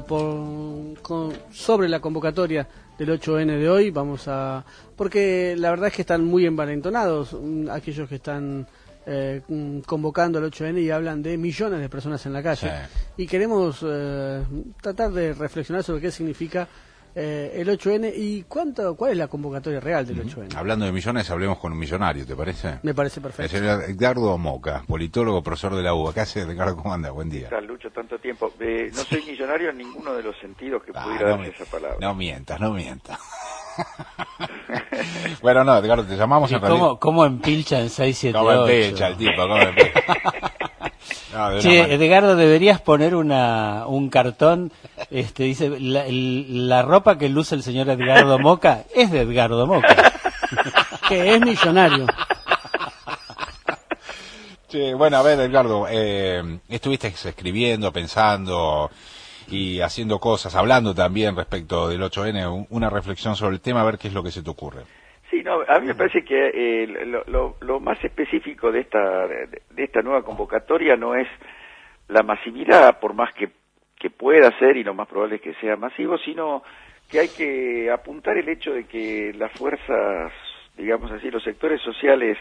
sobre la convocatoria del 8N de hoy. Porque la verdad es que están muy envalentonados aquellos que están convocando al 8N y hablan de millones de personas en la calle. Sí. Y queremos tratar de reflexionar sobre qué significa el 8N y cuál es la convocatoria real del 8N. Hablando de millones, hablemos con un millonario, ¿te parece? Me parece perfecto. El señor Edgardo Moca, politólogo, profesor de la UBA. ¿Qué hace, Edgardo? ¿Cómo anda? Buen día. ¿Qué tal, Lucho? Tanto tiempo. No soy millonario en ninguno de los sentidos que pudiera darse esa palabra. No mientas. Bueno, no, Edgardo, te llamamos en realidad. ¿Cómo empilcha en 678? ¿Cómo empilcha el tipo? ¿Cómo empilcha? No, Edgardo, deberías poner un cartón, dice, la ropa que luce el señor Edgardo Moca es de Edgardo Moca. Que es millonario. Sí, bueno, a ver, Edgardo, estuviste escribiendo, pensando y haciendo cosas, hablando también respecto del 8N, una reflexión sobre el tema, a ver qué es lo que se te ocurre. Sí, no, a mí me parece que lo más específico de esta nueva convocatoria no es la masividad, por más que pueda ser, y lo más probable es que sea masivo, sino que hay que apuntar el hecho de que las fuerzas, digamos así, los sectores sociales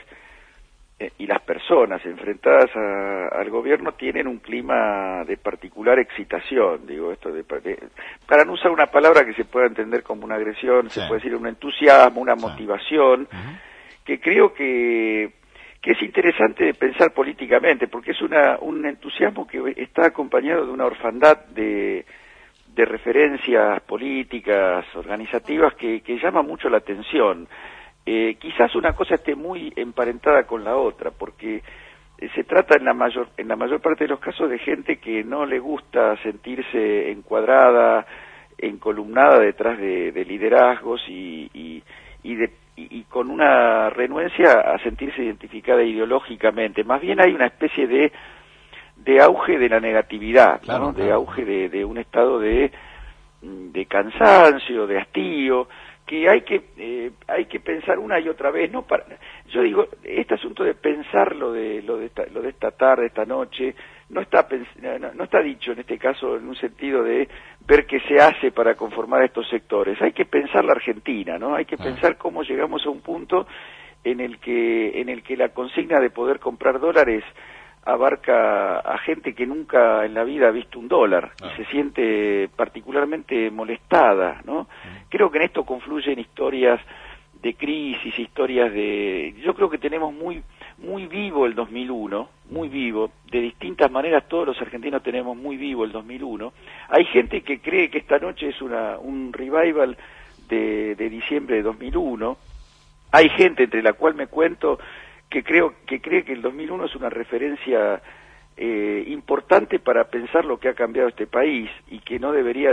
y las personas enfrentadas al gobierno tienen un clima de particular excitación, digo esto para no usar una palabra que se pueda entender como una agresión, sí. Se puede decir un entusiasmo, una motivación, que creo que es interesante de pensar políticamente, porque es un entusiasmo que está acompañado de una orfandad de referencias políticas, organizativas, que llama mucho la atención. Quizás una cosa esté muy emparentada con la otra, porque se trata en la mayor parte de los casos de gente que no le gusta sentirse encuadrada, encolumnada detrás de liderazgos y con una renuencia a sentirse identificada ideológicamente. Más bien hay una especie de auge de la negatividad, claro, ¿no? De auge de un estado de cansancio, de hastío, que hay que pensar una y otra vez, yo digo, este asunto de pensar lo de esta tarde, esta noche, no está dicho en este caso en un sentido de ver qué se hace para conformar estos sectores. Hay que pensar la Argentina, ¿no? Hay que pensar cómo llegamos a un punto en el que la consigna de poder comprar dólares abarca a gente que nunca en la vida ha visto un dólar y se siente particularmente molestada, ¿no? Creo que en esto confluyen historias de crisis, yo creo que tenemos muy vivo el 2001, muy vivo, de distintas maneras todos los argentinos tenemos muy vivo el 2001. Hay gente que cree que esta noche es un revival de diciembre de 2001. Hay gente entre la cual me cuento que cree que el 2001 es una referencia importante para pensar lo que ha cambiado este país y que no debería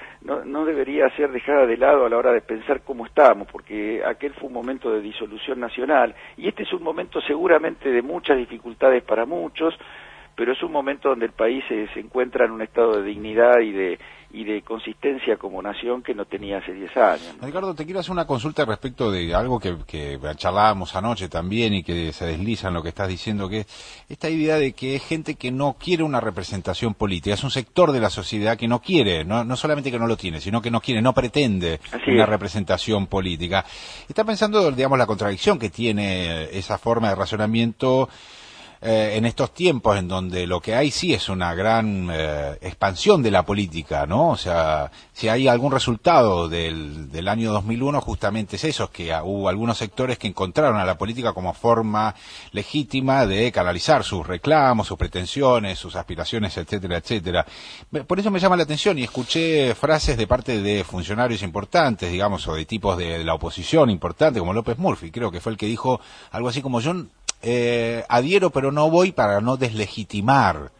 ser dejada de lado a la hora de pensar cómo estamos, porque aquel fue un momento de disolución nacional y este es un momento seguramente de muchas dificultades para muchos, pero es un momento donde el país se encuentra en un estado de dignidad y de consistencia como nación que no tenía hace 10 años, ¿no? Ricardo, te quiero hacer una consulta respecto de algo que charlábamos anoche también y que se desliza en lo que estás diciendo, que es esta idea de que es gente que no quiere una representación política, es un sector de la sociedad que no quiere, no solamente que no lo tiene, sino que no quiere, no pretende una representación política. Está pensando, digamos, la contradicción que tiene esa forma de razonamiento en estos tiempos en donde lo que hay sí es una gran expansión de la política, ¿no? O sea, si hay algún resultado del año 2001, justamente es eso, es que hubo algunos sectores que encontraron a la política como forma legítima de canalizar sus reclamos, sus pretensiones, sus aspiraciones, etcétera, etcétera. Por eso me llama la atención y escuché frases de parte de funcionarios importantes, digamos, o de tipos de la oposición importante, como López Murphy, creo que fue el que dijo algo así como: yo adhiero pero no voy para no deslegitimar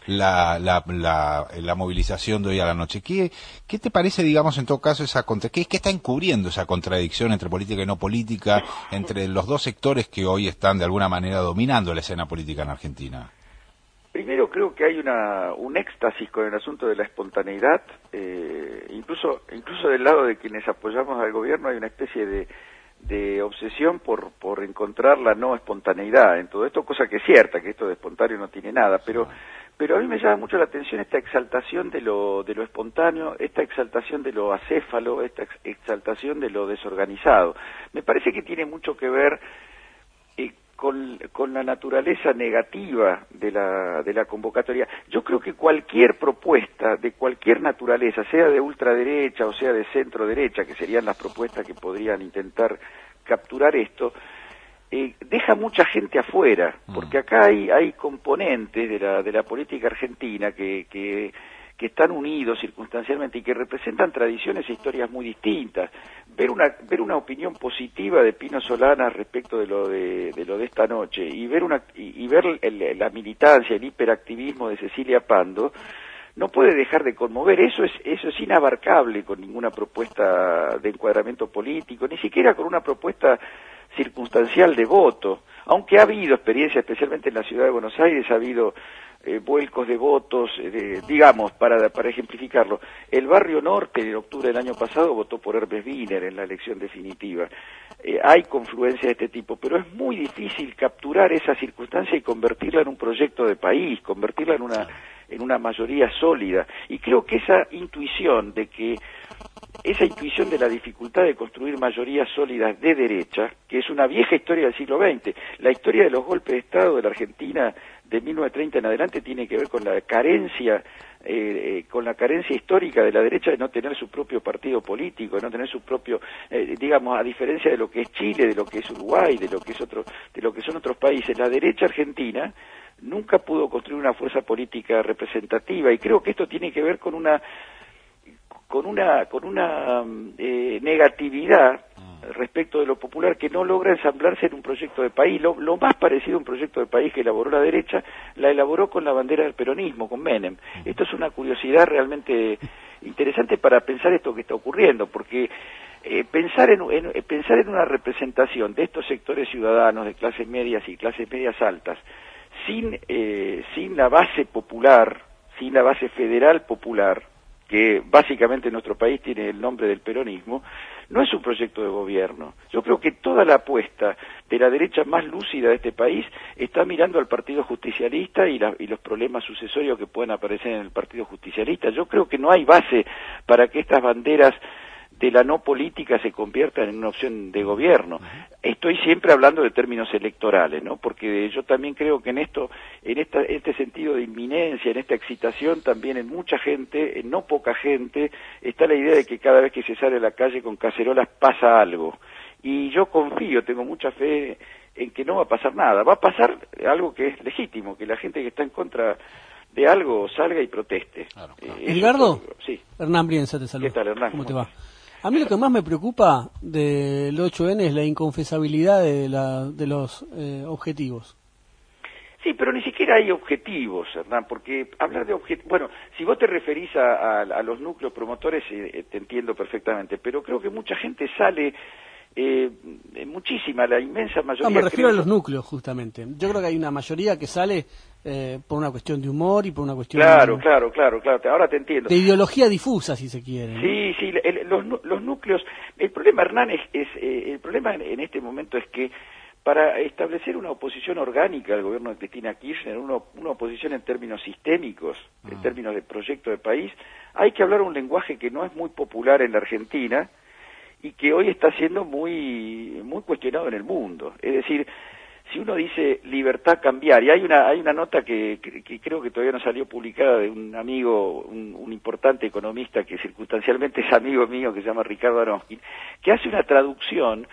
la movilización de hoy a la noche. ¿Qué te parece, digamos, en todo caso, qué está encubriendo esa contradicción entre política y no política, entre los dos sectores que hoy están de alguna manera dominando la escena política en Argentina? Primero, creo que hay un éxtasis con el asunto de la espontaneidad, incluso del lado de quienes apoyamos al gobierno hay una especie de obsesión por encontrar la no espontaneidad en todo esto, cosa que es cierta, que esto de espontáneo no tiene nada, pero a mí me llama mucho la atención esta exaltación de lo espontáneo, esta exaltación de lo acéfalo, esta exaltación de lo desorganizado. Me parece que tiene mucho que ver con la naturaleza negativa de la convocatoria. Yo creo que cualquier propuesta de cualquier naturaleza, sea de ultraderecha o sea de centro derecha, que serían las propuestas que podrían intentar capturar esto, deja mucha gente afuera, porque acá hay componentes de la política argentina que están unidos circunstancialmente y que representan tradiciones e historias muy distintas. Ver una opinión positiva de Pino Solanas respecto de lo de esta noche y ver la militancia, el hiperactivismo de Cecilia Pando no puede dejar de conmover. Eso es inabarcable con ninguna propuesta de encuadramiento político, ni siquiera con una propuesta circunstancial de voto, aunque ha habido experiencia, especialmente en la ciudad de Buenos Aires, ha habido vuelcos de votos, digamos, para ejemplificarlo. El Barrio Norte, en octubre del año pasado, votó por Hermes Wiener en la elección definitiva. Hay confluencia de este tipo, pero es muy difícil capturar esa circunstancia y convertirla en un proyecto de país, convertirla en una mayoría sólida. Y creo que esa intuición de la dificultad de construir mayorías sólidas de derecha, que es una vieja historia del siglo XX, la historia de los golpes de Estado de la Argentina de 1930 en adelante tiene que ver con la carencia histórica de la derecha de no tener su propio partido político, de no tener su propio, digamos, a diferencia de lo que es Chile, de lo que es Uruguay, de lo que son otros países, la derecha argentina nunca pudo construir una fuerza política representativa, y creo que esto tiene que ver con una negatividad respecto de lo popular que no logra ensamblarse en un proyecto de país. Lo más parecido a un proyecto de país que elaboró la derecha, la elaboró con la bandera del peronismo, con Menem. Esto es una curiosidad realmente interesante para pensar esto que está ocurriendo, porque pensar en una representación de estos sectores ciudadanos de clases medias y clases medias altas sin la base popular, sin la base federal popular, que básicamente en nuestro país tiene el nombre del peronismo, no es un proyecto de gobierno. Yo creo que toda la apuesta de la derecha más lúcida de este país está mirando al Partido Justicialista y los problemas sucesorios que pueden aparecer en el Partido Justicialista. Yo creo que no hay base para que estas banderas de la no política se conviertan en una opción de gobierno. Estoy siempre hablando de términos electorales, ¿no? Porque yo también creo que en este sentido de inminencia, en esta excitación, también en mucha gente, en no poca gente, está la idea de que cada vez que se sale a la calle con cacerolas pasa algo. Y yo confío, tengo mucha fe en que no va a pasar nada. Va a pasar algo que es legítimo, que la gente que está en contra de algo salga y proteste. Claro. Edgardo, sí. Hernán Brienza te saluda. ¿Qué tal, Hernán? ¿Cómo te va? A mí lo que más me preocupa del 8N es la inconfesabilidad de los objetivos. Sí, pero ni siquiera hay objetivos, Hernán, porque hablar de objetivos... Bueno, si vos te referís a los núcleos promotores, te entiendo perfectamente, pero creo que mucha gente sale... muchísima, la inmensa mayoría... No, me refiero a los núcleos, justamente. Yo creo que hay una mayoría que sale por una cuestión de humor y por una cuestión... Claro, ahora te entiendo. De ideología difusa, si se quiere, ¿no? Sí, los núcleos... El problema, Hernán, el problema en este momento es que para establecer una oposición orgánica al gobierno de Cristina Kirchner, una oposición en términos sistémicos, en términos de proyecto de país, hay que hablar un lenguaje que no es muy popular en la Argentina y que hoy está siendo muy cuestionado en el mundo. Es decir, si uno dice libertad cambiar, y hay una nota que creo que todavía no salió publicada de un amigo, un importante economista que circunstancialmente es amigo mío, que se llama Ricardo Aronskin, que hace una traducción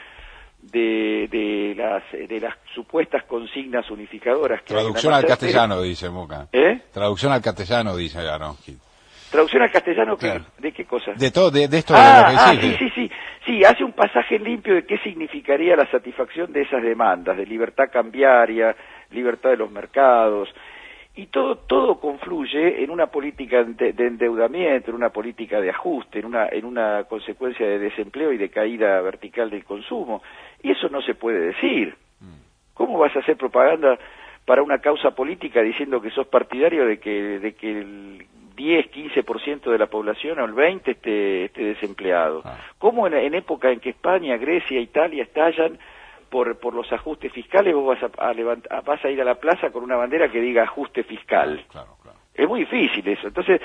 de las supuestas consignas unificadoras que traducción al castellano, dice Moca. Traducción al castellano, dice Aronskin. ¿Traducción al castellano? Claro. ¿De qué cosa? De todo, de esto de lo que decís. Sí, hace un pasaje limpio de qué significaría la satisfacción de esas demandas, de libertad cambiaria, libertad de los mercados, y todo confluye en una política de endeudamiento, en una política de ajuste, en una consecuencia de desempleo y de caída vertical del consumo, y eso no se puede decir. ¿Cómo vas a hacer propaganda para una causa política diciendo que sos partidario de que el 10, 15% de la población o el 20% esté desempleado? ¿Cómo en época en que España, Grecia, Italia estallan por los ajustes fiscales, vos vas a ir a la plaza con una bandera que diga ajuste fiscal? Claro. Es muy difícil eso. Entonces,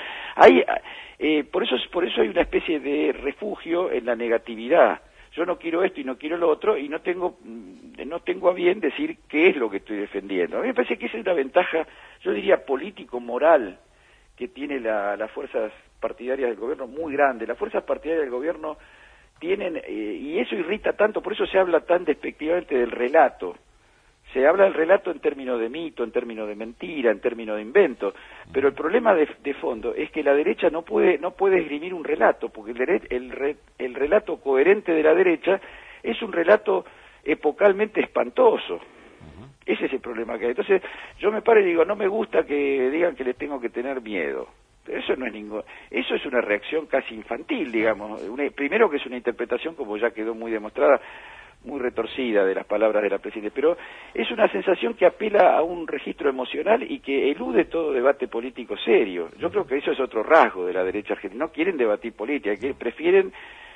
por eso hay una especie de refugio en la negatividad. Yo no quiero esto y no quiero lo otro, y no tengo a bien decir qué es lo que estoy defendiendo. A mí me parece que esa es una ventaja, yo diría político-moral, que tiene las fuerzas partidarias del gobierno muy grande. Las fuerzas partidarias del gobierno tienen, y eso irrita tanto, por eso se habla tan despectivamente del relato. Se habla del relato en términos de mito, en términos de mentira, en términos de invento, pero el problema de fondo es que la derecha no puede esgrimir un relato, porque el relato coherente de la derecha es un relato epocalmente espantoso. Ese es el problema que hay. Entonces, yo me paro y digo, no me gusta que digan que les tengo que tener miedo. Eso no es eso es una reacción casi infantil, digamos. Primero que es una interpretación, como ya quedó muy demostrada, muy retorcida de las palabras de la presidenta, pero es una sensación que apela a un registro emocional y que elude todo debate político serio. Yo creo que eso es otro rasgo de la derecha argentina. No quieren debatir política, que prefieren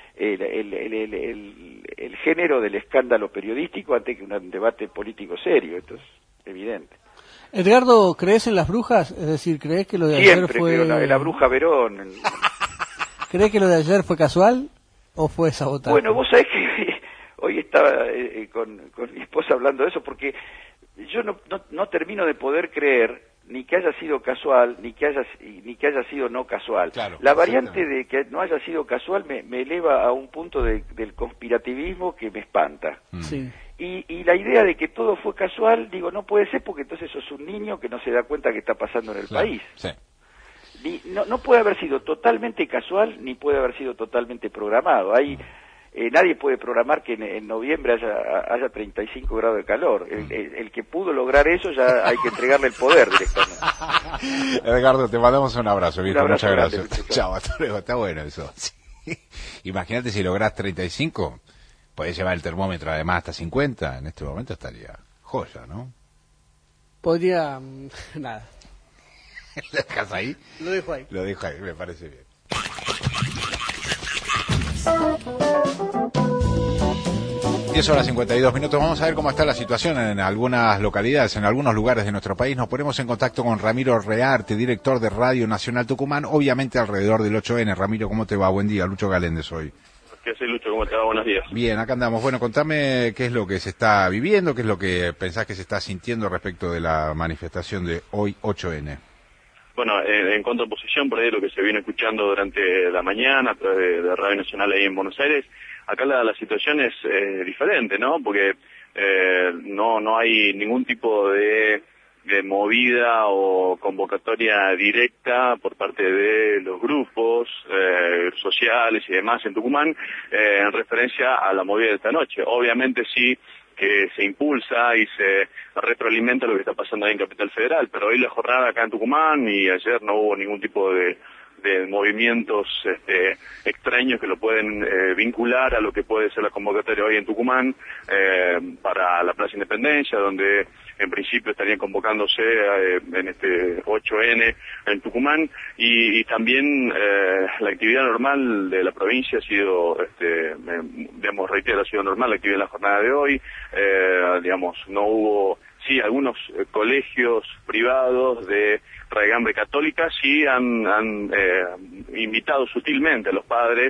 el género del escándalo periodístico antes que un debate político serio. Esto es evidente. Edgardo, ¿crees en las brujas? Es decir, ¿crees que lo de ayer fue... Siempre creo en la bruja Verón. ¿Crees que lo de ayer fue casual o fue sabotaje? Bueno, vos sabés que hoy estaba con mi esposa hablando de eso, porque yo no termino de poder creer ni que haya sido casual, ni que haya sido no casual. Claro, la variante de que no haya sido casual me eleva a un punto del conspirativismo que me espanta. Sí. Y la idea de que todo fue casual, digo, no puede ser, porque entonces sos un niño que no se da cuenta que está pasando en el país. Sí. No puede haber sido totalmente casual, ni puede haber sido totalmente programado. Nadie puede programar que en noviembre haya 35 grados de calor. El que pudo lograr eso, ya hay que entregarle el poder directamente. Edgardo, te mandamos un abrazo, viejo. Muchas gracias. Grande, chao, hasta luego. Está bueno eso. Sí. Imagínate si lográs 35, podés llevar el termómetro además hasta 50. En este momento estaría joya, ¿no? Podría... nada. ¿Lo dejas ahí? Lo dejo ahí. Lo dejo ahí, me parece bien. 10:52. Vamos a ver cómo está la situación en algunas localidades, en algunos lugares de nuestro país. Nos ponemos en contacto con Ramiro Rearte, director de Radio Nacional Tucumán, obviamente alrededor del 8N. Ramiro, ¿cómo te va? Buen día. Lucho Galéndez hoy. ¿Qué haces, Lucho? ¿Cómo te va? Buenos días. Bien, acá andamos. Bueno, contame qué es lo que se está viviendo, qué es lo que pensás que se está sintiendo respecto de la manifestación de hoy, 8N. Bueno, en contraposición por ahí lo que se viene escuchando durante la mañana a través de Radio Nacional ahí en Buenos Aires, acá la situación es diferente, ¿no? Porque no hay ningún tipo de movida o convocatoria directa por parte de los grupos sociales y demás en Tucumán en referencia a la movida de esta noche. Obviamente sí que se impulsa y se retroalimenta lo que está pasando ahí en Capital Federal, pero hoy la jornada acá en Tucumán y ayer no hubo ningún tipo de movimientos extraños que lo pueden vincular a lo que puede ser la convocatoria hoy en Tucumán para la Plaza Independencia, donde en principio estarían convocándose en este 8N en Tucumán, y también la actividad normal de la provincia ha sido, reitero, ha sido normal la actividad en la jornada de hoy, no hubo... Sí, algunos colegios privados de raigambre católica sí han invitado sutilmente a los padres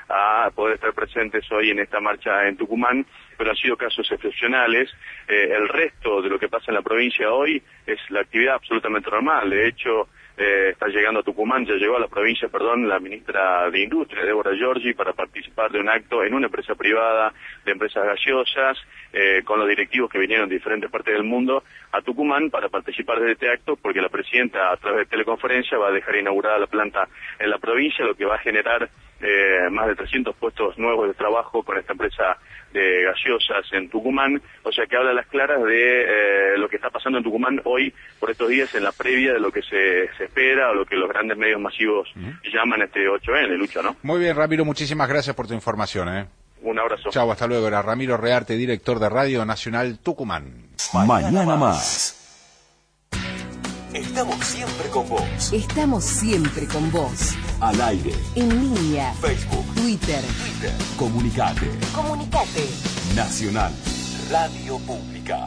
a poder estar presentes hoy en esta marcha en Tucumán, pero han sido casos excepcionales. El resto de lo que pasa en la provincia hoy es la actividad absolutamente normal. De hecho, está llegando a Tucumán, ya llegó a la provincia, la ministra de Industria, Débora Giorgi, para participar de un acto en una empresa privada de empresas gaseosas, con los directivos que vinieron de diferentes partes del mundo a Tucumán para participar de este acto, porque la presidenta, a través de teleconferencia, va a dejar inaugurada la planta en la provincia, lo que va a generar más de 300 puestos nuevos de trabajo con esta empresa de gaseosas en Tucumán, o sea que habla a las claras de lo que está pasando en Tucumán hoy, por estos días, en la previa de lo que se espera, o lo que los grandes medios masivos llaman este 8N, Lucha, ¿no? Muy bien, Ramiro, muchísimas gracias por tu información, Un abrazo. Chau, hasta luego. Era Ramiro Rearte, director de Radio Nacional Tucumán. Mañana más. Estamos siempre con vos. Estamos siempre con vos. Al aire. En línea. Facebook. Twitter. Comunicate. Nacional. Radio Pública.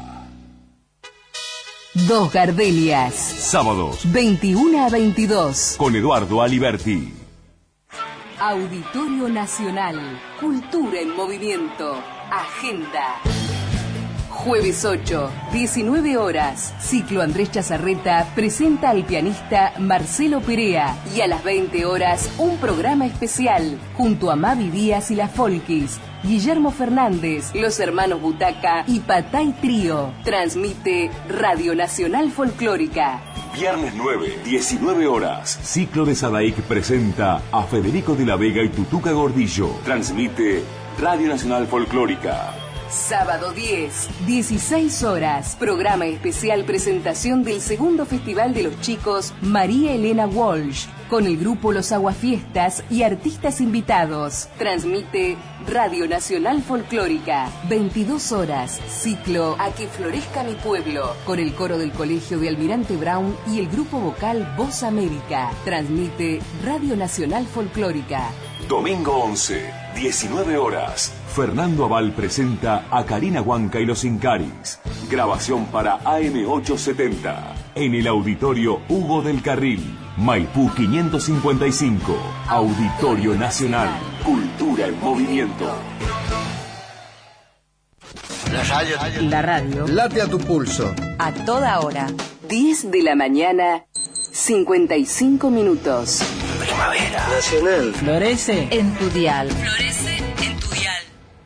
Dos Gardelias. Sábados. 21 a 22. Con Eduardo Aliberti. Auditorio Nacional. Cultura en movimiento. Agenda. Jueves 8, 19 horas. Ciclo Andrés Chazarreta presenta al pianista Marcelo Perea. Y a las 20 horas, un programa especial. Junto a Mavi Díaz y las Folkis. Guillermo Fernández, los hermanos Butaca y Patay Trío. Transmite Radio Nacional Folclórica. Viernes 9, 19 horas. Ciclo de Sadaic presenta a Federico de la Vega y Tutuca Gordillo. Transmite Radio Nacional Folclórica. Sábado 10, 16 horas. Programa especial presentación del segundo Festival de los Chicos María Elena Walsh, con el grupo Los Aguafiestas y artistas invitados. Transmite Radio Nacional Folclórica. 22 horas. Ciclo A que florezca mi pueblo, con el coro del Colegio de Almirante Brown y el grupo vocal Voz América. Transmite Radio Nacional Folclórica. Domingo 11, 19 horas. Fernando Aval presenta a Karina Huanca y los Incaris. Grabación para AM870. En el Auditorio Hugo del Carril. Maipú 555. Auditorio Nacional. Cultura en movimiento. La radio. Late a tu pulso. A toda hora. 10 de la mañana, 55 minutos. Primavera. Nacional. Florece en tu dial. Florece en tu dial.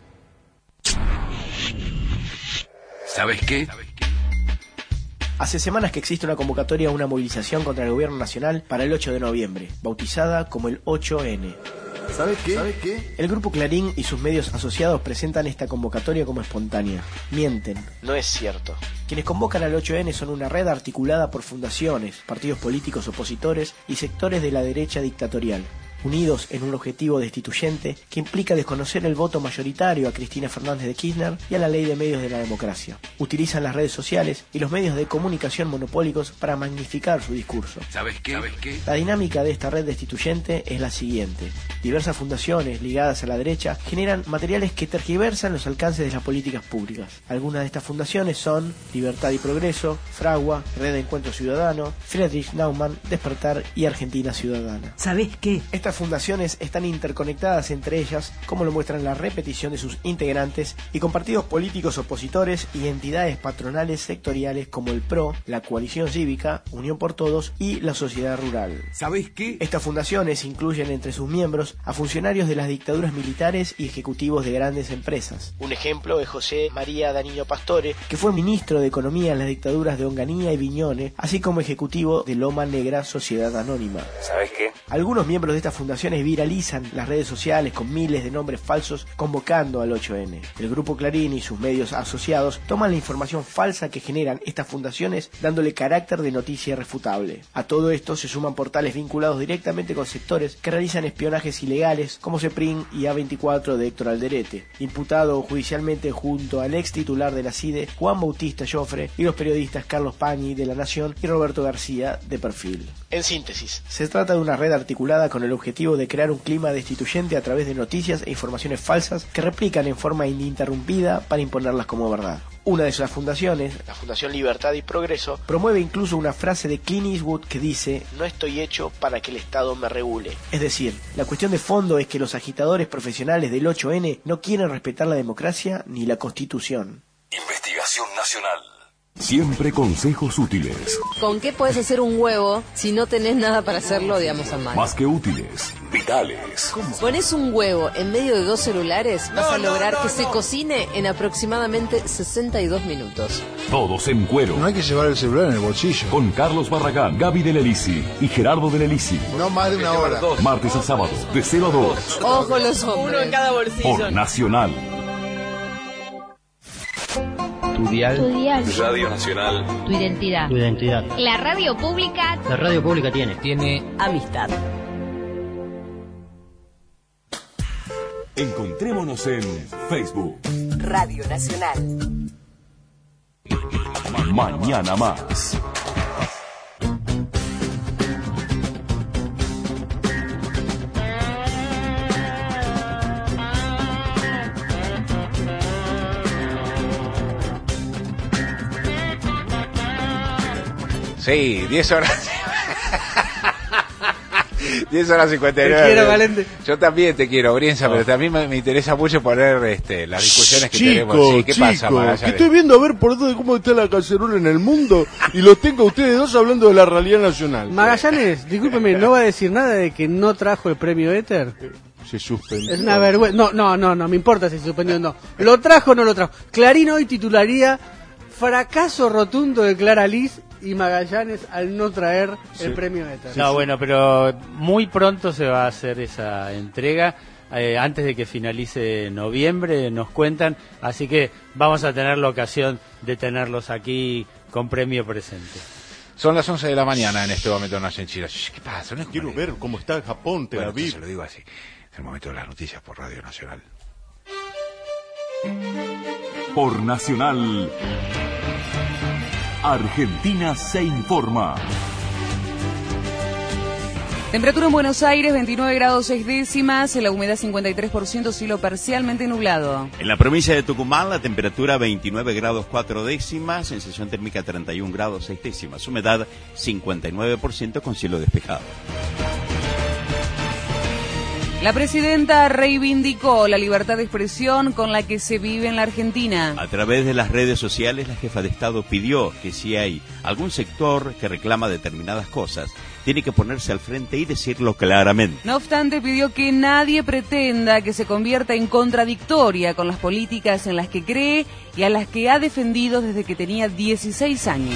¿Sabes qué? Hace semanas que existe una convocatoria a una movilización contra el gobierno nacional para el 8 de noviembre, bautizada como el 8N. ¿Sabes qué? El grupo Clarín y sus medios asociados presentan esta convocatoria como espontánea. Mienten, no es cierto. Quienes convocan al 8N son una red articulada por fundaciones, partidos políticos opositores y sectores de la derecha dictatorial, unidos en un objetivo destituyente que implica desconocer el voto mayoritario a Cristina Fernández de Kirchner y a la ley de medios de la democracia. Utilizan las redes sociales y los medios de comunicación monopólicos para magnificar su discurso. ¿Sabes qué? La dinámica de esta red destituyente es la siguiente. Diversas fundaciones ligadas a la derecha generan materiales que tergiversan los alcances de las políticas públicas. Algunas de estas fundaciones son Libertad y Progreso, Fragua, Red de Encuentro Ciudadano, Friedrich Naumann, Despertar y Argentina Ciudadana. ¿Sabes qué? Estas fundaciones están interconectadas entre ellas, como lo muestran la repetición de sus integrantes, y con partidos políticos opositores y entidades patronales sectoriales como el PRO, la Coalición Cívica, Unión por Todos y la Sociedad Rural. ¿Sabes qué? Estas fundaciones incluyen entre sus miembros a funcionarios de las dictaduras militares y ejecutivos de grandes empresas. Un ejemplo es José María Danilo Pastore, que fue ministro de Economía en las dictaduras de Onganía y Viñone, así como ejecutivo de Loma Negra Sociedad Anónima. ¿Sabes qué? Algunos miembros de estas fundaciones viralizan las redes sociales con miles de nombres falsos convocando al 8N. El grupo Clarín y sus medios asociados toman la información falsa que generan estas fundaciones dándole carácter de noticia irrefutable. A todo esto se suman portales vinculados directamente con sectores que realizan espionajes ilegales como CEPRIN y A24 de Héctor Alderete, imputado judicialmente junto al ex titular de la CIDE, Juan Bautista Joffre, y los periodistas Carlos Pañi de La Nación y Roberto García de Perfil. En síntesis, se trata de una red articulada con el objetivo de crear un clima destituyente a través de noticias e informaciones falsas que replican en forma ininterrumpida para imponerlas como verdad. Una de sus fundaciones, la Fundación Libertad y Progreso, promueve incluso una frase de Clint Eastwood que dice: no estoy hecho para que el Estado me regule. Es decir, la cuestión de fondo es que los agitadores profesionales del 8N no quieren respetar la democracia ni la Constitución. Investigación Nacional. Siempre consejos útiles. ¿Con qué puedes hacer un huevo si no tenés nada para hacerlo, digamos, a mano? Más que útiles, vitales. Pones un huevo en medio de 2 celulares, vas a lograr que se cocine en aproximadamente 62 minutos. Todos en cuero. No hay que llevar el celular en el bolsillo. Con Carlos Barragán, Gaby de Lelisi y Gerardo de Lelisi. No más de una hora. Martes a sábado, de 0 a 2. Ojo los hombres. Uno en cada bolsillo. Por Nacional. Tu dial. Radio Nacional. Tu identidad. Tu identidad. La radio pública. La radio pública tiene amistad. Encontrémonos en Facebook. Radio Nacional. Mañana más. Sí, 10 horas. 10 horas 59. Te quiero, Valente. Yo también te quiero, Brienza, pero también me interesa mucho poner las discusiones que tenemos. Sí, ¿qué pasa, Magallanes? Que estoy viendo a ver por dónde, cómo está la cacerola en el mundo y los tengo a ustedes dos hablando de la realidad nacional. Magallanes, discúlpeme, ¿no va a decir nada de que no trajo el premio Éter? Se suspendió. Es una vergüenza. No, me importa si se suspendió o no. ¿Lo trajo o no lo trajo? Clarín hoy titularía fracaso rotundo de Clara Liz y Magallanes al no traer el premio Éter. No, bueno, pero muy pronto se va a hacer esa entrega, antes de que finalice noviembre, nos cuentan, así que vamos a tener la ocasión de tenerlos aquí con premio presente. Son las 11 de la mañana en este momento en Argentina. ¿Qué pasa? No quiero ver cómo está Japón, Tel Aviv. Se lo digo así. Es el momento de las noticias por Radio Nacional. Por Nacional, Argentina se informa. Temperatura en Buenos Aires, 29 grados 6 décimas, la humedad 53%, cielo parcialmente nublado. En la provincia de Tucumán, la temperatura 29 grados 4 décimas, sensación térmica 31 grados 6 décimas, humedad 59% con cielo despejado. La presidenta reivindicó la libertad de expresión con la que se vive en la Argentina. A través de las redes sociales, la jefa de Estado pidió que si hay algún sector que reclama determinadas cosas, tiene que ponerse al frente y decirlo claramente. No obstante, pidió que nadie pretenda que se convierta en contradictoria con las políticas en las que cree y a las que ha defendido desde que tenía 16 años.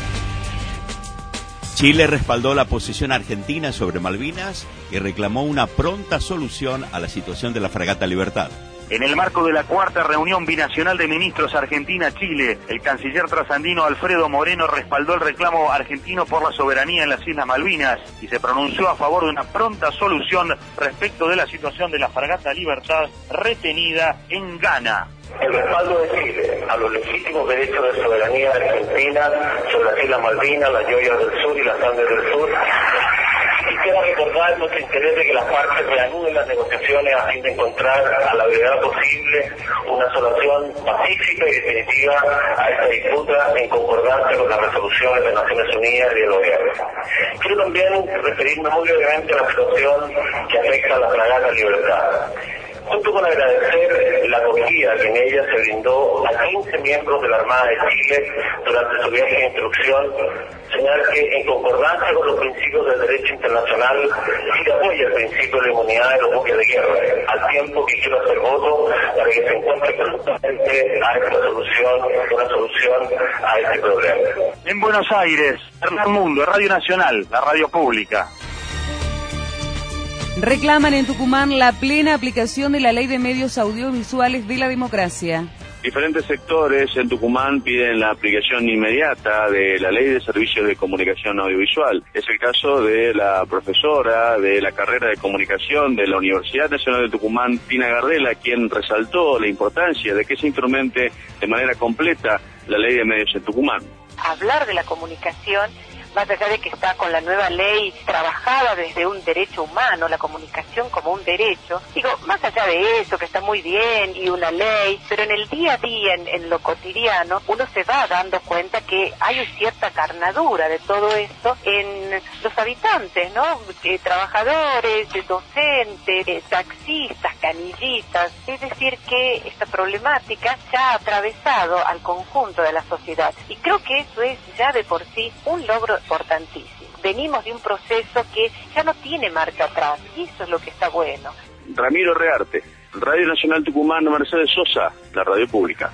Chile respaldó la posición argentina sobre Malvinas y reclamó una pronta solución a la situación de la fragata Libertad. En el marco de la cuarta reunión binacional de ministros Argentina-Chile, el canciller trasandino Alfredo Moreno respaldó el reclamo argentino por la soberanía en las Islas Malvinas y se pronunció a favor de una pronta solución respecto de la situación de la fragata Libertad retenida en Ghana. El respaldo de Chile a los legítimos derechos de soberanía de Argentina sobre las Islas Malvinas, las Joyas del Sur y las Andes del Sur. Quisiera recordar nuestro interés de que las partes reanuden las negociaciones a fin de encontrar a la brevedad posible una solución pacífica y definitiva a esta disputa en concordancia con las resoluciones de Naciones Unidas y del OEA. Quiero también referirme muy brevemente a la situación que afecta a la fragata Libertad. Junto con agradecer la acogida que en ella se brindó a 15 miembros de la Armada de Chile durante su viaje de instrucción, señalar que en concordancia con los principios del derecho internacional, Chile apoya el principio de la inmunidad de los buques de guerra, al tiempo que quiero hacer voto para que se encuentre prontamente a esta solución, una solución a este problema. En Buenos Aires, Hernán Mundo, Radio Nacional, la radio pública. Reclaman en Tucumán la plena aplicación de la Ley de Medios Audiovisuales de la Democracia. Diferentes sectores en Tucumán piden la aplicación inmediata de la Ley de Servicios de Comunicación Audiovisual. Es el caso de la profesora de la carrera de comunicación de la Universidad Nacional de Tucumán, Tina Gardela, quien resaltó la importancia de que se instrumente de manera completa la Ley de Medios en Tucumán. Hablar de la comunicación más allá de que está con la nueva ley trabajada desde un derecho humano, la comunicación como un derecho, digo, más allá de eso, que está muy bien, y una ley, pero en el día a día, en lo cotidiano, uno se va dando cuenta que hay cierta carnadura de todo esto en los habitantes, ¿no? Trabajadores, docentes, taxistas, canillitas, es decir que esta problemática ya ha atravesado al conjunto de la sociedad, y creo que eso es ya de por sí un logro importantísimo. Venimos de un proceso que ya no tiene marcha atrás, y eso es lo que está bueno. Ramiro Rearte, Radio Nacional Tucumán, Mercedes Sosa, la radio pública.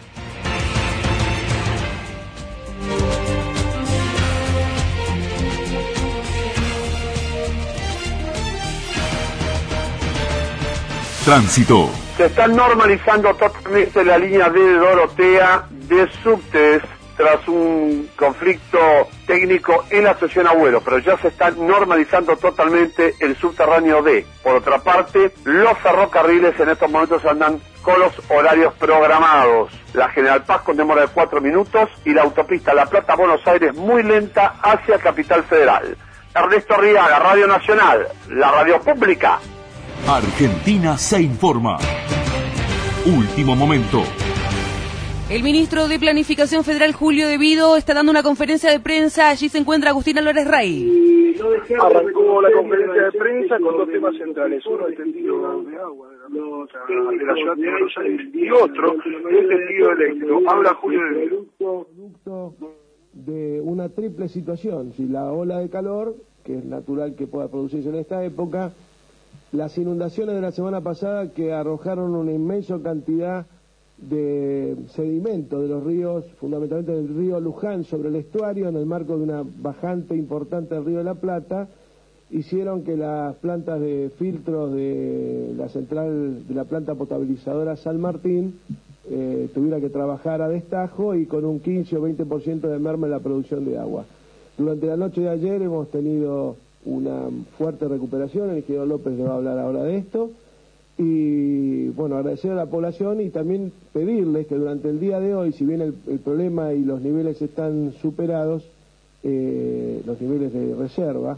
Tránsito. Se está normalizando totalmente la línea D de Dorotea de subtes tras un conflicto técnico en la estación Agüero, pero ya se está normalizando totalmente el subterráneo D. Por otra parte, los ferrocarriles en estos momentos andan con los horarios programados. La General Paz con demora de 4 minutos y la autopista La Plata-Buenos Aires muy lenta hacia Capital Federal. Ernesto Arriaga, Radio Nacional, la radio pública. Argentina se informa. Último momento. El ministro de Planificación Federal, Julio De Vido, está dando una conferencia de prensa. Allí se encuentra Agustín Álvarez Rey. Arrancó la conferencia de prensa con dos temas centrales. Uno, el tendido de agua de la ciudad de Buenos Aires, y otro, el tendido eléctrico. Habla Julio De Vido. De una triple situación, si la ola de calor, que es natural que pueda producirse en esta época, las inundaciones de la semana pasada que arrojaron una inmensa cantidad de sedimento de los ríos, fundamentalmente del río Luján sobre el estuario, en el marco de una bajante importante del río de la Plata, hicieron que las plantas de filtros de la central, de la planta potabilizadora San Martín, tuviera que trabajar a destajo y con un 15 o 20% de merma en la producción de agua. Durante la noche de ayer hemos tenido una fuerte recuperación, el ingeniero López le va a hablar ahora de esto, y bueno, agradecer a la población y también pedirles que durante el día de hoy, si bien el problema y los niveles están superados, los niveles de reserva,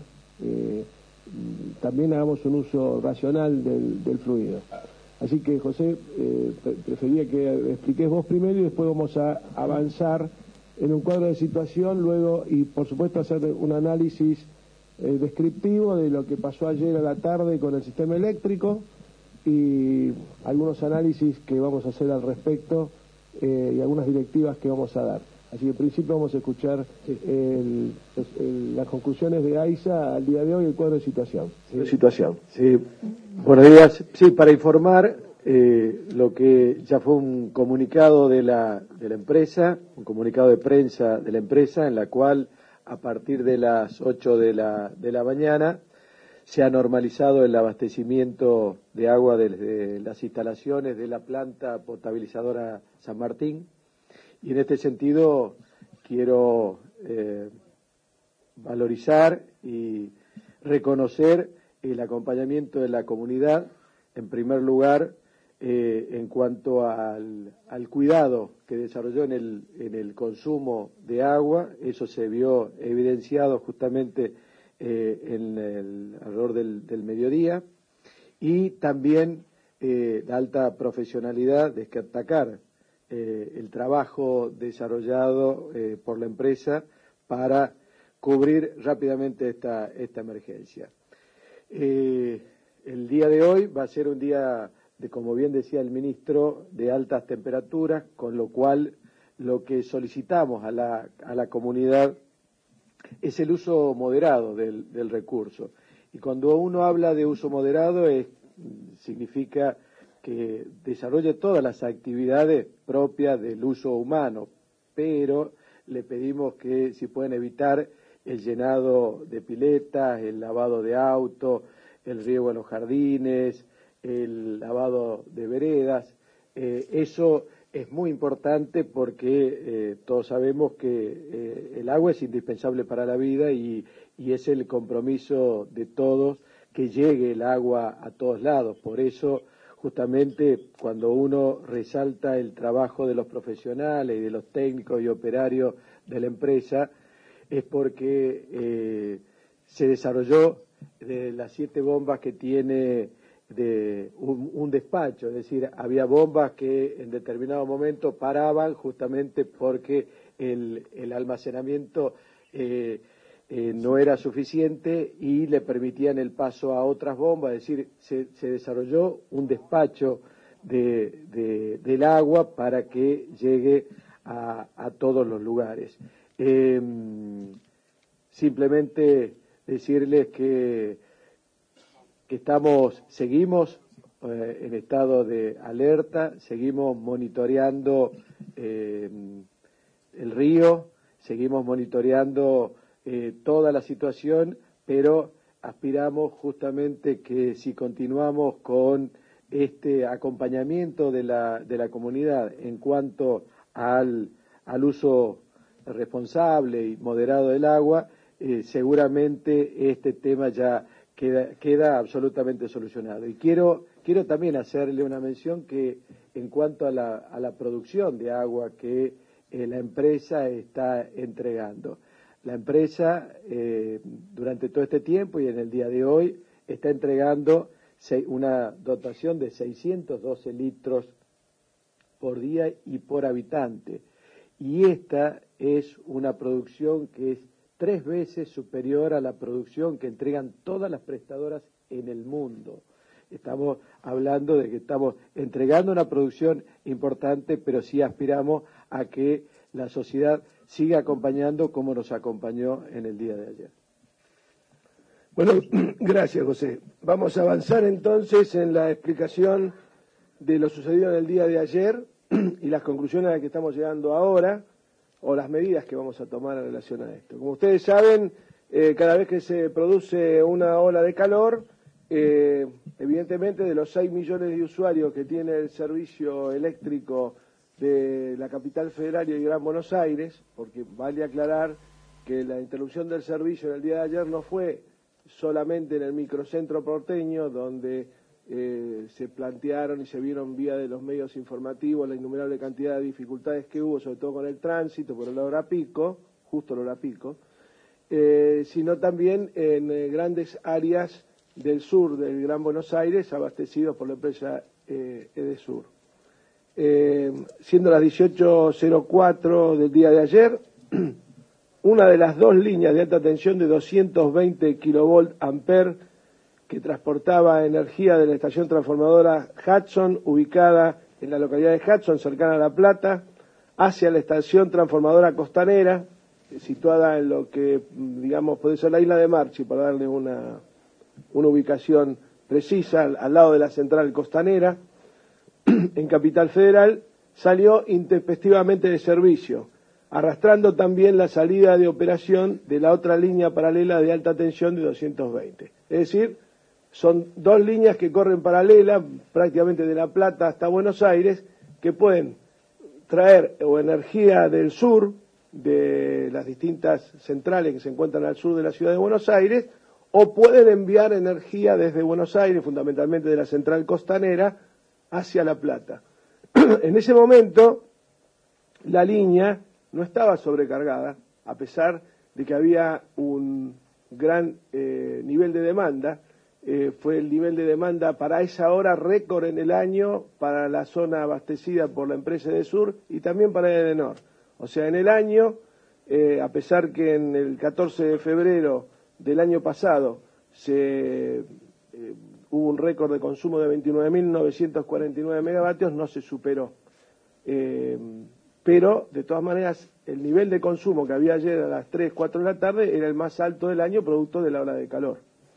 también hagamos un uso racional del fluido. Así que, José, prefería que expliques vos primero y después vamos a avanzar en un cuadro de situación, luego, y por supuesto hacer un análisis descriptivo de lo que pasó ayer a la tarde con el sistema eléctrico y algunos análisis que vamos a hacer al respecto y algunas directivas que vamos a dar. Así que en principio vamos a escuchar las conclusiones de AISA al día de hoy, el cuadro de situación. Sí. Buenos días. Sí, para informar lo que ya fue un comunicado de la empresa, un comunicado de prensa de la empresa, en la cual a partir de las 8 de la mañana se ha normalizado el abastecimiento de agua desde las instalaciones de la planta potabilizadora San Martín. Y en este sentido quiero valorizar y reconocer el acompañamiento de la comunidad, en primer lugar, en cuanto al cuidado que desarrolló en el consumo de agua. Eso se vio evidenciado justamente alrededor del mediodía, y también la alta profesionalidad de destacar el trabajo desarrollado por la empresa para cubrir rápidamente esta emergencia. El día de hoy va a ser un día de, como bien decía el ministro, de altas temperaturas, con lo cual lo que solicitamos a la comunidad es el uso moderado del recurso. Y cuando uno habla de uso moderado significa que desarrolle todas las actividades propias del uso humano, pero le pedimos que si pueden evitar el llenado de piletas, el lavado de auto, el riego en los jardines, el lavado de veredas. Eso es muy importante porque todos sabemos que el agua es indispensable para la vida y es el compromiso de todos que llegue el agua a todos lados. Por eso, justamente, cuando uno resalta el trabajo de los profesionales y de los técnicos y operarios de la empresa, es porque se desarrolló de las 7 bombas que tiene de un despacho, es decir, había bombas que en determinado momento paraban justamente porque el almacenamiento no era suficiente y le permitían el paso a otras bombas, es decir, se desarrolló un despacho del agua para que llegue a todos los lugares. Simplemente decirles que seguimos en estado de alerta, seguimos monitoreando el río, seguimos monitoreando toda la situación, pero aspiramos justamente que si continuamos con este acompañamiento de la comunidad en cuanto al uso responsable y moderado del agua, seguramente este tema ya queda absolutamente solucionado. Y quiero también hacerle una mención que en cuanto a la producción de agua que la empresa está entregando. La empresa durante todo este tiempo y en el día de hoy está entregando una dotación de 612 litros por día y por habitante. Y esta es una producción que es 3 veces superior a la producción que entregan todas las prestadoras en el mundo. Estamos hablando de que estamos entregando una producción importante, pero sí aspiramos a que la sociedad siga acompañando como nos acompañó en el día de ayer. Bueno, gracias, José. Vamos a avanzar entonces en la explicación de lo sucedido en el día de ayer y las conclusiones a las que estamos llegando ahora, o las medidas que vamos a tomar en relación a esto. Como ustedes saben, cada vez que se produce una ola de calor, evidentemente de los 6 millones de usuarios que tiene el servicio eléctrico de la capital federal y Gran Buenos Aires, porque vale aclarar que la interrupción del servicio en el día de ayer no fue solamente en el microcentro porteño, donde se plantearon y se vieron vía de los medios informativos la innumerable cantidad de dificultades que hubo, sobre todo con el tránsito, por la hora pico, justo la hora pico, sino también en grandes áreas del sur del Gran Buenos Aires, abastecidos por la empresa Edesur. Siendo las 18:04 del día de ayer, una de las 2 líneas de alta tensión de 220 kilovolt ampere que transportaba energía de la estación transformadora Hudson, ubicada en la localidad de Hudson, cercana a La Plata, hacia la estación transformadora Costanera, situada en lo que, digamos, puede ser la isla de Marchi, para darle una ubicación precisa, al lado de la central Costanera, en Capital Federal, salió intempestivamente de servicio, arrastrando también la salida de operación de la otra línea paralela de alta tensión de 220. Es decir, son 2 líneas que corren paralela, prácticamente de La Plata hasta Buenos Aires, que pueden traer o energía del sur, de las distintas centrales que se encuentran al sur de la ciudad de Buenos Aires, o pueden enviar energía desde Buenos Aires, fundamentalmente de la central costanera, hacia La Plata. En ese momento, la línea no estaba sobrecargada, a pesar de que había un gran nivel de demanda. Fue el nivel de demanda para esa hora récord en el año para la zona abastecida por la empresa Edesur y también para Edenor. O sea, en el año, a pesar que en el 14 de febrero del año pasado hubo un récord de consumo de 29.949 megavatios, no se superó. Pero, de todas maneras, el nivel de consumo que había ayer a las 3, 4 de la tarde era el más alto del año, producto de la ola de calor.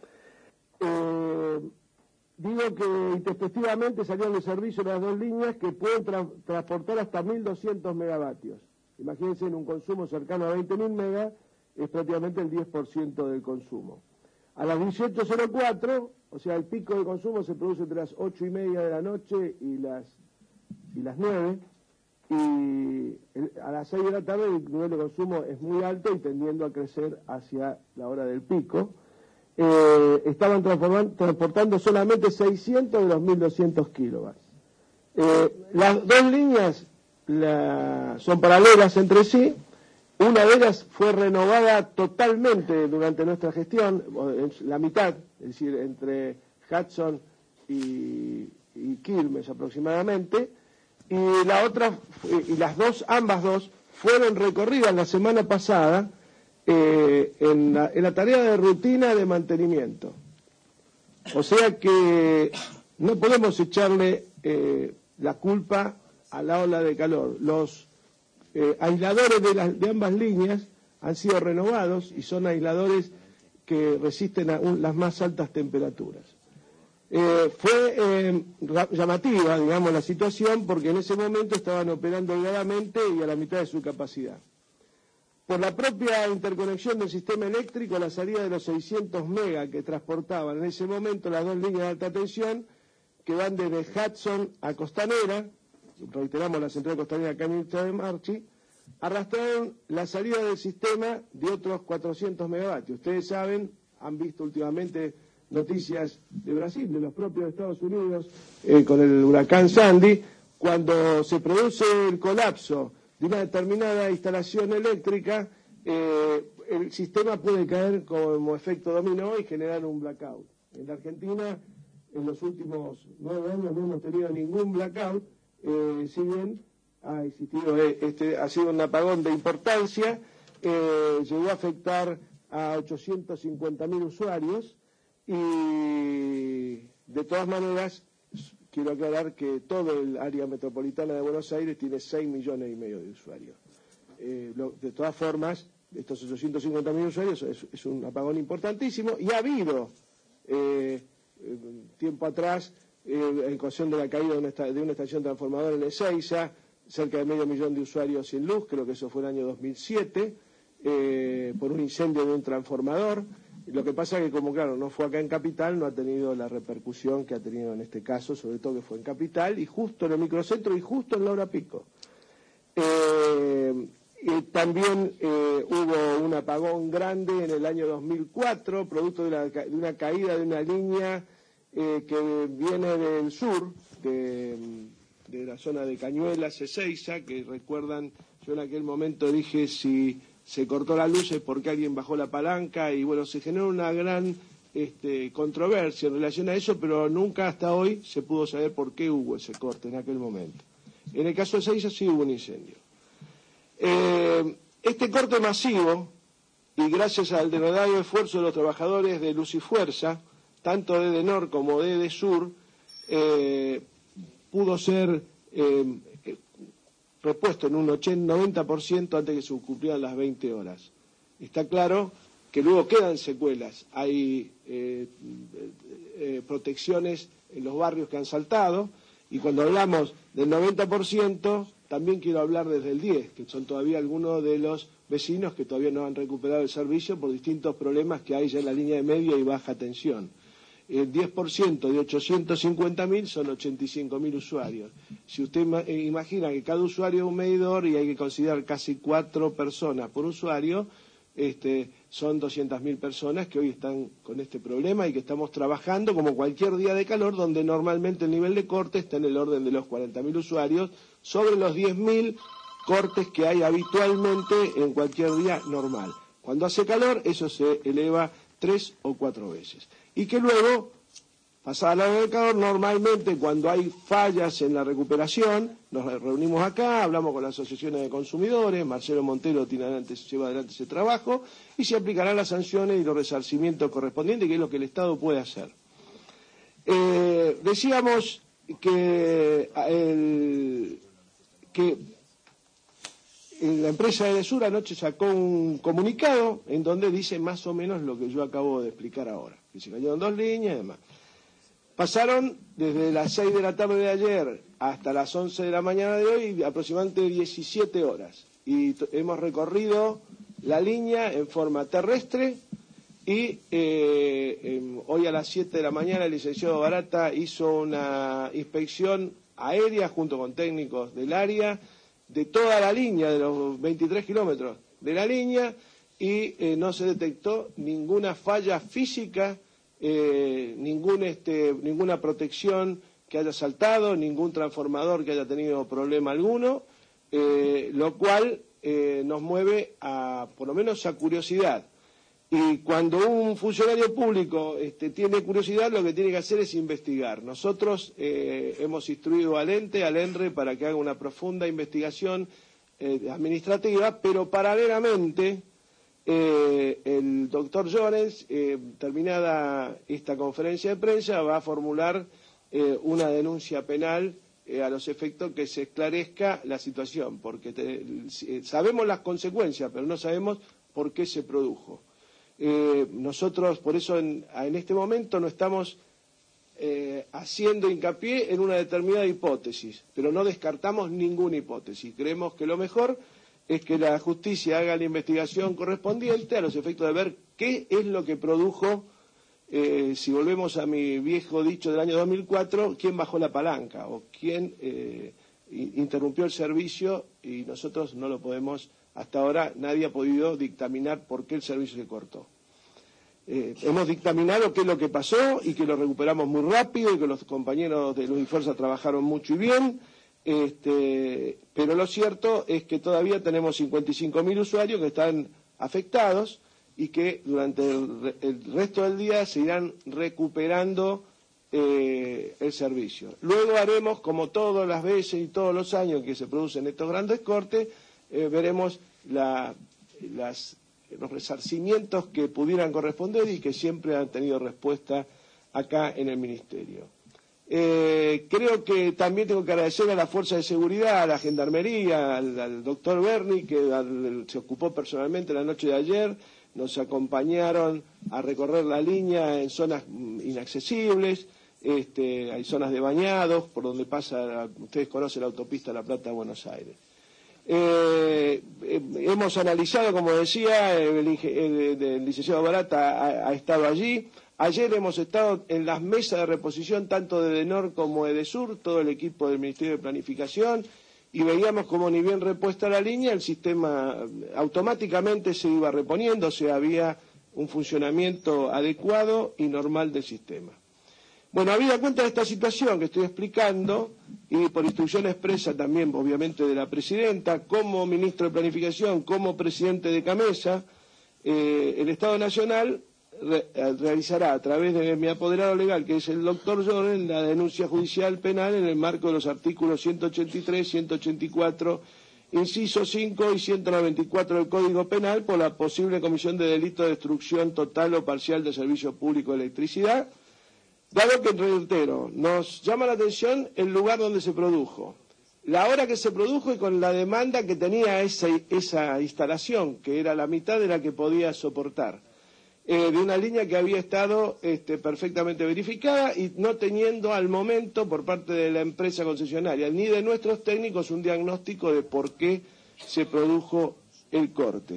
Digo que intempestivamente salieron de servicio las 2 líneas que pueden transportar hasta 1.200 megavatios. Imagínense, en un consumo cercano a 20.000 megas, es prácticamente el 10% del consumo. A las 18:04, o sea, el pico de consumo se produce entre las 8:30 de la noche y las 9, y a las 6 de la tarde el nivel de consumo es muy alto y tendiendo a crecer hacia la hora del pico. Estaban transportando solamente 600 de los 1.200 kilowatts. Las 2 líneas son paralelas entre sí Una de ellas fue renovada totalmente durante nuestra gestión, la mitad, es decir, entre Hudson y Quilmes aproximadamente, y la otra, y ambas dos fueron recorridas la semana pasada en la tarea de rutina de mantenimiento. O sea que no podemos echarle la culpa a la ola de calor. Los aisladores de ambas líneas han sido renovados y son aisladores que resisten a las más altas temperaturas. Fue llamativa, digamos, la situación porque en ese momento estaban operando holgadamente y a la mitad de su capacidad. Por la propia interconexión del sistema eléctrico, la salida de los 600 megas que transportaban en ese momento las dos líneas de alta tensión que van desde Hudson a Costanera, reiteramos la central costanera acá en de Marchi, arrastraron la salida del sistema de otros 400 megavatios. Ustedes saben, han visto últimamente noticias de Brasil, de los propios Estados Unidos, con el huracán Sandy, cuando se produce el colapso de una determinada instalación eléctrica, el sistema puede caer como efecto dominó y generar un blackout. En la Argentina, en los últimos 9 años no hemos tenido ningún blackout, si bien ha existido, ha sido un apagón de importancia, llegó a afectar a 850.000 usuarios y de todas maneras quiero aclarar que todo el área metropolitana de Buenos Aires tiene 6,5 millones de usuarios. De todas formas, estos 850.000 usuarios es un apagón importantísimo y ha habido tiempo atrás en cuestión de la caída de una estación transformadora en Ezeiza, cerca de 500.000 de usuarios sin luz, creo que eso fue el año 2007, por un incendio de un transformador. Lo que pasa es que, como claro, no fue acá en Capital, no ha tenido la repercusión que ha tenido en este caso, sobre todo que fue en Capital, y justo en el microcentro y justo en la hora pico. Y también hubo un apagón grande en el año 2004, producto de una caída de una línea que viene del sur, de la zona de Cañuelas, Ezeiza, que recuerdan, yo en aquel momento dije si se cortó la luz es porque alguien bajó la palanca y bueno, se generó una gran controversia en relación a eso, pero nunca hasta hoy se pudo saber por qué hubo ese corte en aquel momento. En el caso de Ezeiza sí hubo un incendio. Este corte masivo, y gracias al denodado esfuerzo de los trabajadores de Luz y Fuerza, tanto de EDENOR como de EDESUR, pudo ser repuesto en un 90% antes que se cumplieran las 20 horas. Está claro que luego quedan secuelas. Hay protecciones en los barrios que han saltado, y cuando hablamos del 90%, también quiero hablar desde el 10%, que son todavía algunos de los vecinos que todavía no han recuperado el servicio por distintos problemas que hay ya en la línea de media y baja tensión. El 10% de 850.000 son 85.000 usuarios. Si usted imagina que cada usuario es un medidor y hay que considerar casi 4 personas por usuario, son 200.000 personas que hoy están con este problema y que estamos trabajando como cualquier día de calor, donde normalmente el nivel de corte está en el orden de los 40.000 usuarios, sobre los 10.000 cortes que hay habitualmente en cualquier día normal. Cuando hace calor, eso se eleva 3 o 4 veces. Y que luego, pasada la hora del calor, normalmente cuando hay fallas en la recuperación, nos reunimos acá, hablamos con las asociaciones de consumidores, Marcelo Montero lleva adelante ese trabajo, y se aplicarán las sanciones y los resarcimientos correspondientes, que es lo que el Estado puede hacer. Decíamos que la empresa EDESUR anoche sacó un comunicado en donde dice más o menos lo que yo acabo de explicar ahora, que se cayeron 2 líneas y demás. Pasaron desde las 6 de la tarde de ayer hasta las 11 de la mañana de hoy aproximadamente 17 horas. Y hemos recorrido la línea en forma terrestre y hoy a las 7 de la mañana el licenciado Barata hizo una inspección aérea junto con técnicos del área de toda la línea, de los 23 kilómetros de la línea, y no se detectó ninguna falla física, ninguna protección que haya saltado, ningún transformador que haya tenido problema alguno, lo cual nos mueve a, por lo menos, a curiosidad. Y cuando un funcionario público tiene curiosidad, lo que tiene que hacer es investigar. Nosotros hemos instruido al ente, al ENRE, para que haga una profunda investigación administrativa, pero paralelamente el doctor Llorens, terminada esta conferencia de prensa, va a formular una denuncia penal a los efectos que se esclarezca la situación, porque sabemos las consecuencias, pero no sabemos por qué se produjo. Nosotros, por eso, en este momento no estamos haciendo hincapié en una determinada hipótesis, pero no descartamos ninguna hipótesis. Creemos que lo mejor es que la justicia haga la investigación correspondiente a los efectos de ver qué es lo que produjo, si volvemos a mi viejo dicho del año 2004, quién bajó la palanca o quién interrumpió el servicio, y nosotros no lo podemos, hasta ahora nadie ha podido dictaminar por qué el servicio se cortó. Hemos dictaminado qué es lo que pasó y que lo recuperamos muy rápido y que los compañeros de Luz y Fuerza trabajaron mucho y bien, pero lo cierto es que todavía tenemos 55.000 usuarios que están afectados y que durante el resto del día se irán recuperando el servicio. Luego haremos, como todas las veces y todos los años que se producen estos grandes cortes, veremos los resarcimientos que pudieran corresponder y que siempre han tenido respuesta acá en el Ministerio. Creo que también tengo que agradecer a la Fuerza de Seguridad, a la Gendarmería, al doctor Berni, que se ocupó personalmente la noche de ayer, nos acompañaron a recorrer la línea en zonas inaccesibles, hay zonas de bañados, por donde pasa, ustedes conocen la autopista La Plata-Buenos Aires. Hemos analizado, como decía, el licenciado Barata ha estado allí. Ayer hemos estado en las mesas de reposición tanto de EDENOR como de EDESUR, todo el equipo del Ministerio de Planificación, y veíamos como ni bien repuesta la línea, el sistema automáticamente se iba reponiendo, o sea, había un funcionamiento adecuado y normal del sistema. Bueno, habida cuenta de esta situación que estoy explicando, y por instrucción expresa también, obviamente, de la presidenta, como ministro de Planificación, como presidente de CAMESA, el Estado Nacional realizará a través de mi apoderado legal, que es el doctor Llorens, la denuncia judicial penal en el marco de los artículos 183, 184, inciso 5 y 194 del Código Penal por la posible comisión de delito de destrucción total o parcial de servicio público de electricidad, dado que, reitero, nos llama la atención el lugar donde se produjo, la hora que se produjo y con la demanda que tenía esa instalación, que era la mitad de la que podía soportar, de una línea que había estado perfectamente verificada y no teniendo al momento por parte de la empresa concesionaria ni de nuestros técnicos un diagnóstico de por qué se produjo el corte.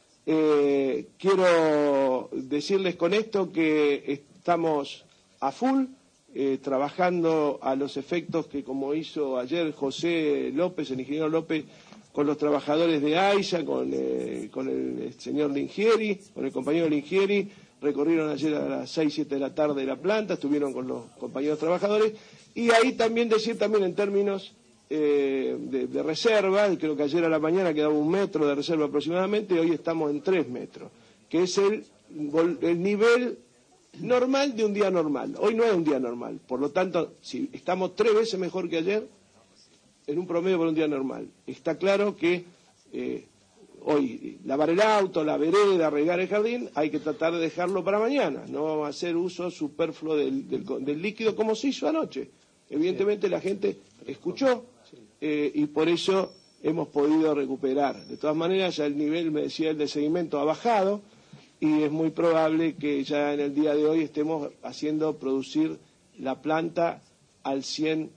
Quiero decirles con esto que estamos a full, trabajando a los efectos que, como hizo ayer José López, el ingeniero López, con los trabajadores de AISA, con el señor Lingieri, con el compañero Lingieri, recorrieron ayer a las 6, 7 de la tarde la planta, estuvieron con los compañeros trabajadores, y ahí también decir también en términos de reserva, creo que ayer a la mañana quedaba 1 metro de reserva aproximadamente, y hoy estamos en 3 metros, que es el nivel normal de un día normal. Hoy no es un día normal, por lo tanto, si estamos 3 veces mejor que ayer, en un promedio por un día normal. Está claro que hoy lavar el auto, la vereda, regar el jardín, hay que tratar de dejarlo para mañana, no hacer uso superfluo del líquido como se hizo anoche. Evidentemente la gente escuchó y por eso hemos podido recuperar. De todas maneras, ya el nivel, me decía el de seguimiento, ha bajado y es muy probable que ya en el día de hoy estemos haciendo producir la planta al 100%.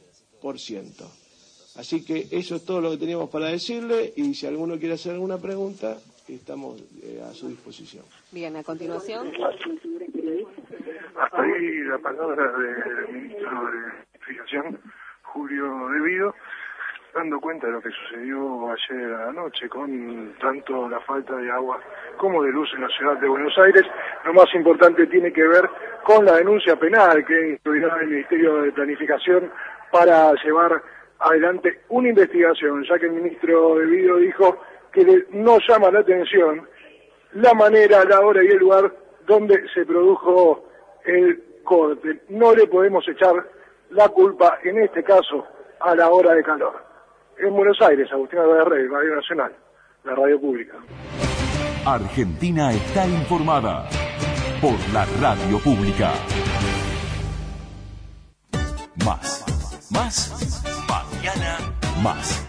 Así que eso es todo lo que teníamos para decirle y si alguno quiere hacer alguna pregunta, estamos a su disposición. Bien, a continuación. Hasta ahí la palabra del ministro de Planificación, Julio De Vido, dando cuenta de lo que sucedió ayer a la noche con tanto la falta de agua como de luz en la ciudad de Buenos Aires. Lo más importante tiene que ver con la denuncia penal que instruirá el Ministerio de Planificación para llevar adelante una investigación, ya que el ministro De Vido dijo que nos llama la atención la manera, la hora y el lugar donde se produjo el corte. No le podemos echar la culpa, en este caso, a la hora de calor. En Buenos Aires, Agustín Álvarez Rey, Radio Nacional, la radio pública. Argentina está informada por la radio pública. Más, mañana más.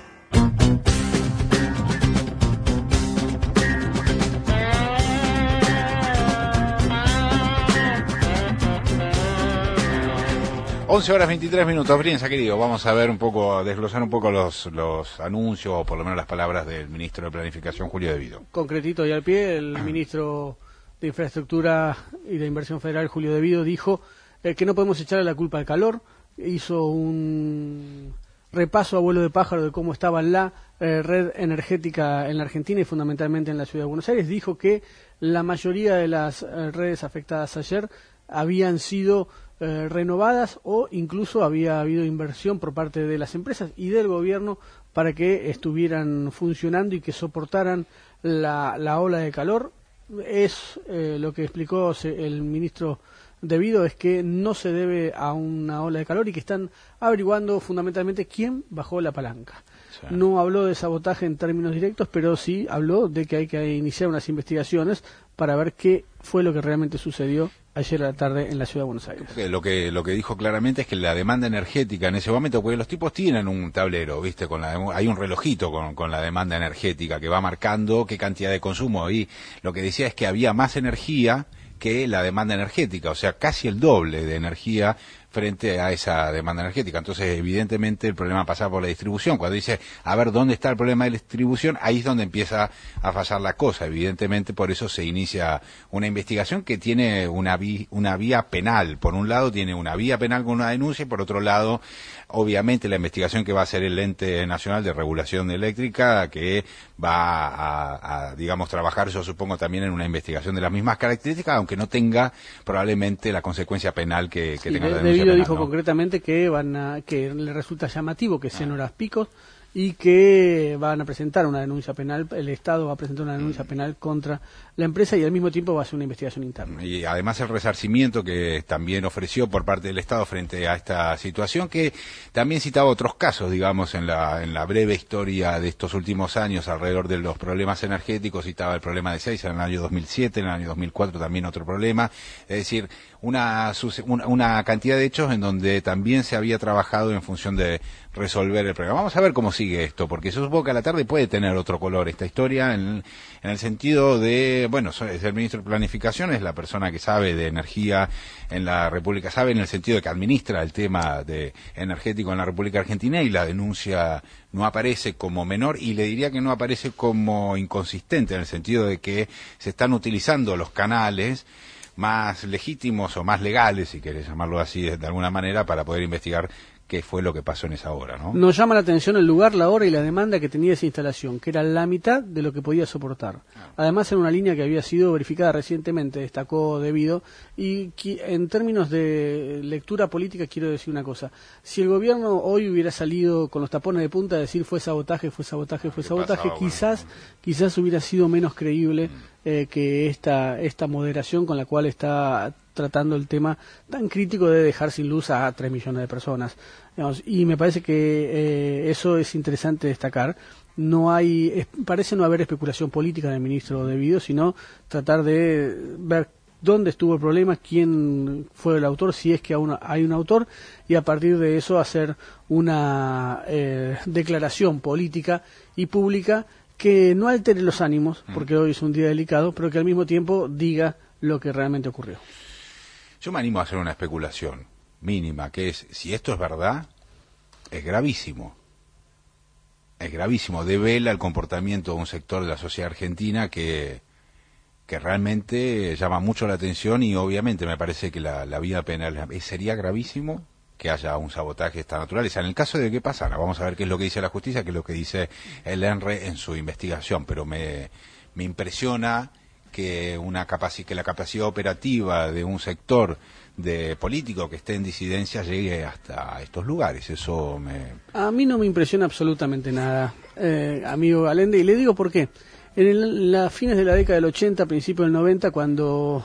Horas 23 minutos, Brienza, querido. Vamos a ver un poco, desglosar un poco los anuncios, o por lo menos las palabras del ministro de Planificación, Julio De Vido. Concretito y al pie, el ministro de Infraestructura y de Inversión Federal, Julio De Vido, dijo que no podemos echarle la culpa al calor. Hizo un repaso a vuelo de pájaro de cómo estaba la red energética en la Argentina y fundamentalmente en la ciudad de Buenos Aires. Dijo que la mayoría de las redes afectadas ayer habían sido renovadas o incluso había habido inversión por parte de las empresas y del gobierno para que estuvieran funcionando y que soportaran la ola de calor. Es lo que explicó el ministro De Vido, es que no se debe a una ola de calor y que están averiguando fundamentalmente quién bajó la palanca. Sí. No habló de sabotaje en términos directos, pero sí habló de que hay que iniciar unas investigaciones para ver qué fue lo que realmente sucedió ayer a la tarde en la ciudad de Buenos Aires. Lo que dijo claramente es que la demanda energética en ese momento, porque los tipos tienen un tablero, ¿viste? Hay un relojito con la demanda energética que va marcando qué cantidad de consumo, y lo que decía es que había más energía que la demanda energética, o sea, casi el doble de energía frente a esa demanda energética. Entonces, evidentemente, el problema pasa por la distribución. Cuando dice, a ver, ¿dónde está el problema de la distribución? Ahí es donde empieza a fallar la cosa. Evidentemente, por eso se inicia una investigación que tiene una vía penal. Por un lado, tiene una vía penal con una denuncia, y por otro lado, obviamente, la investigación que va a hacer el Ente Nacional de Regulación Eléctrica, que va a digamos, trabajar, yo supongo, también en una investigación de las mismas características, aunque no tenga probablemente la consecuencia penal que tenga la denuncia. Debido dijo concretamente que que le resulta llamativo que sean horas picos y que van a presentar una denuncia penal, el Estado va a presentar una denuncia penal contra la empresa y al mismo tiempo va a hacer una investigación interna. Y además el resarcimiento que también ofreció por parte del Estado frente a esta situación, que también citaba otros casos, digamos, en la breve historia de estos últimos años alrededor de los problemas energéticos. Citaba el problema de Seiza en el año 2007, en el año 2004 también otro problema, es decir, una cantidad de hechos en donde también se había trabajado en función de resolver el problema. Vamos a ver cómo sigue esto, porque yo supongo que a la tarde puede tener otro color esta historia, en el sentido de, bueno, es el ministro de Planificación, es la persona que sabe de energía en la República, sabe en el sentido de que administra el tema de energético en la República Argentina, y la denuncia no aparece como menor, y le diría que no aparece como inconsistente, en el sentido de que se están utilizando los canales más legítimos o más legales, si querés llamarlo así de alguna manera, para poder investigar qué fue lo que pasó en esa hora, ¿no? Nos llama la atención el lugar, la hora y la demanda que tenía esa instalación, que era la mitad de lo que podía soportar. Además, era una línea que había sido verificada recientemente, destacó De Vido, y en términos de lectura política quiero decir una cosa. Si el gobierno hoy hubiera salido con los tapones de punta a decir fue sabotaje, quizás hubiera sido menos creíble que esta moderación con la cual está tratando el tema tan crítico de dejar sin luz a 3 millones de personas. Digamos, y me parece que eso es interesante destacar. Parece no haber especulación política del ministro De Vido, sino tratar de ver dónde estuvo el problema, quién fue el autor, si es que aún hay un autor, y a partir de eso hacer una declaración política y pública que no altere los ánimos, porque hoy es un día delicado, pero que al mismo tiempo diga lo que realmente ocurrió. Yo me animo a hacer una especulación mínima, que es, si esto es verdad, es gravísimo. Es gravísimo, devela el comportamiento de un sector de la sociedad argentina que realmente llama mucho la atención, y obviamente me parece que la vía penal sería gravísimo que haya un sabotaje de esta naturaleza. En el caso de que pasara, vamos a ver qué es lo que dice la justicia, qué es lo que dice el ENRE en su investigación, pero me impresiona que la capacidad operativa de un sector de político que esté en disidencia llegue hasta estos lugares. A mí no me impresiona absolutamente nada, amigo Allende, y le digo por qué. En las fines de la década del 80, principios del 90, cuando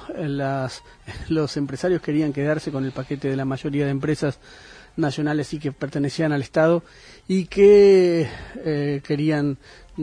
los empresarios querían quedarse con el paquete de la mayoría de empresas nacionales y que pertenecían al Estado y que querían,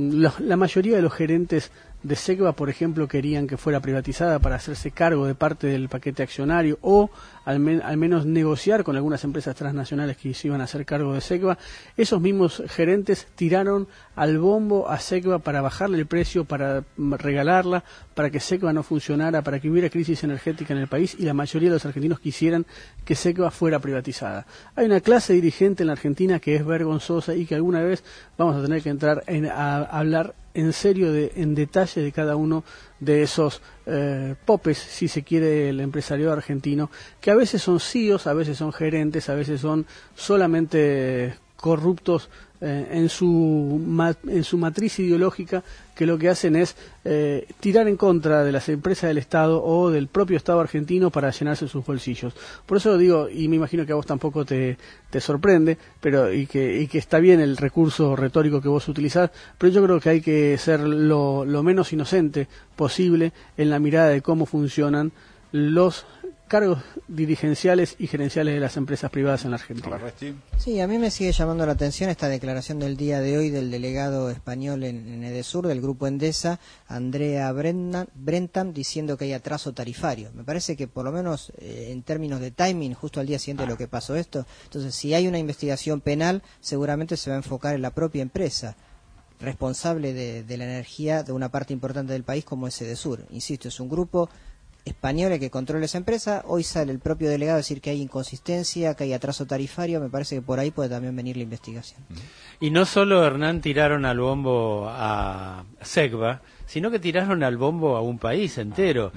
la mayoría de los gerentes de SECVA, por ejemplo, querían que fuera privatizada para hacerse cargo de parte del paquete accionario o al menos negociar con algunas empresas transnacionales que se iban a hacer cargo de SECVA. Esos mismos gerentes tiraron al bombo a SECVA para bajarle el precio, para regalarla, para que SECVA no funcionara, para que hubiera crisis energética en el país, y la mayoría de los argentinos quisieran que SECVA fuera privatizada. Hay una clase dirigente en la Argentina que es vergonzosa y que alguna vez vamos a tener que entrar a hablar en serio, en detalle de cada uno de esos popes, si se quiere, el empresariado argentino, que a veces son CEOs, a veces son gerentes, a veces son solamente corruptos en su matriz ideológica, que lo que hacen es tirar en contra de las empresas del Estado o del propio Estado argentino para llenarse sus bolsillos. Por eso digo, y me imagino que a vos tampoco te sorprende, pero y que está bien el recurso retórico que vos utilizás, pero yo creo que hay que ser lo menos inocente posible en la mirada de cómo funcionan los cargos dirigenciales y gerenciales de las empresas privadas en la Argentina. Sí, a mí me sigue llamando la atención esta declaración del día de hoy del delegado español en Edesur, del grupo Endesa, Andrea Brentham, diciendo que hay atraso tarifario. Me parece que por lo menos en términos de timing, justo al día siguiente de lo que pasó esto, entonces si hay una investigación penal, seguramente se va a enfocar en la propia empresa responsable de la energía de una parte importante del país como es Edesur. Insisto, es un grupo españoles que controla esa empresa. Hoy sale el propio delegado a decir que hay inconsistencia, que hay atraso tarifario. Me parece que por ahí puede también venir la investigación. Y no solo, Hernán, tiraron al bombo a SECVA, sino que tiraron al bombo a un país entero.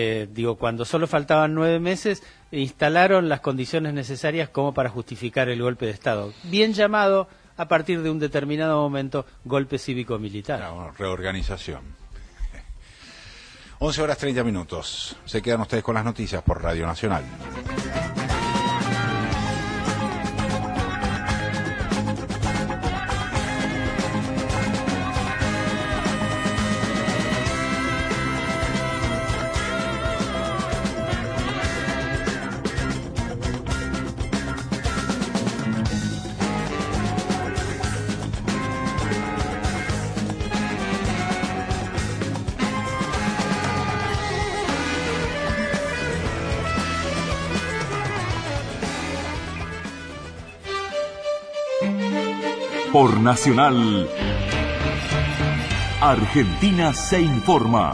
Cuando solo faltaban 9 meses, instalaron las condiciones necesarias como para justificar el golpe de Estado. Bien llamado, a partir de un determinado momento, golpe cívico-militar. Una reorganización. 11:30. Se quedan ustedes con las noticias por Radio Nacional. Por Nacional, Argentina se informa.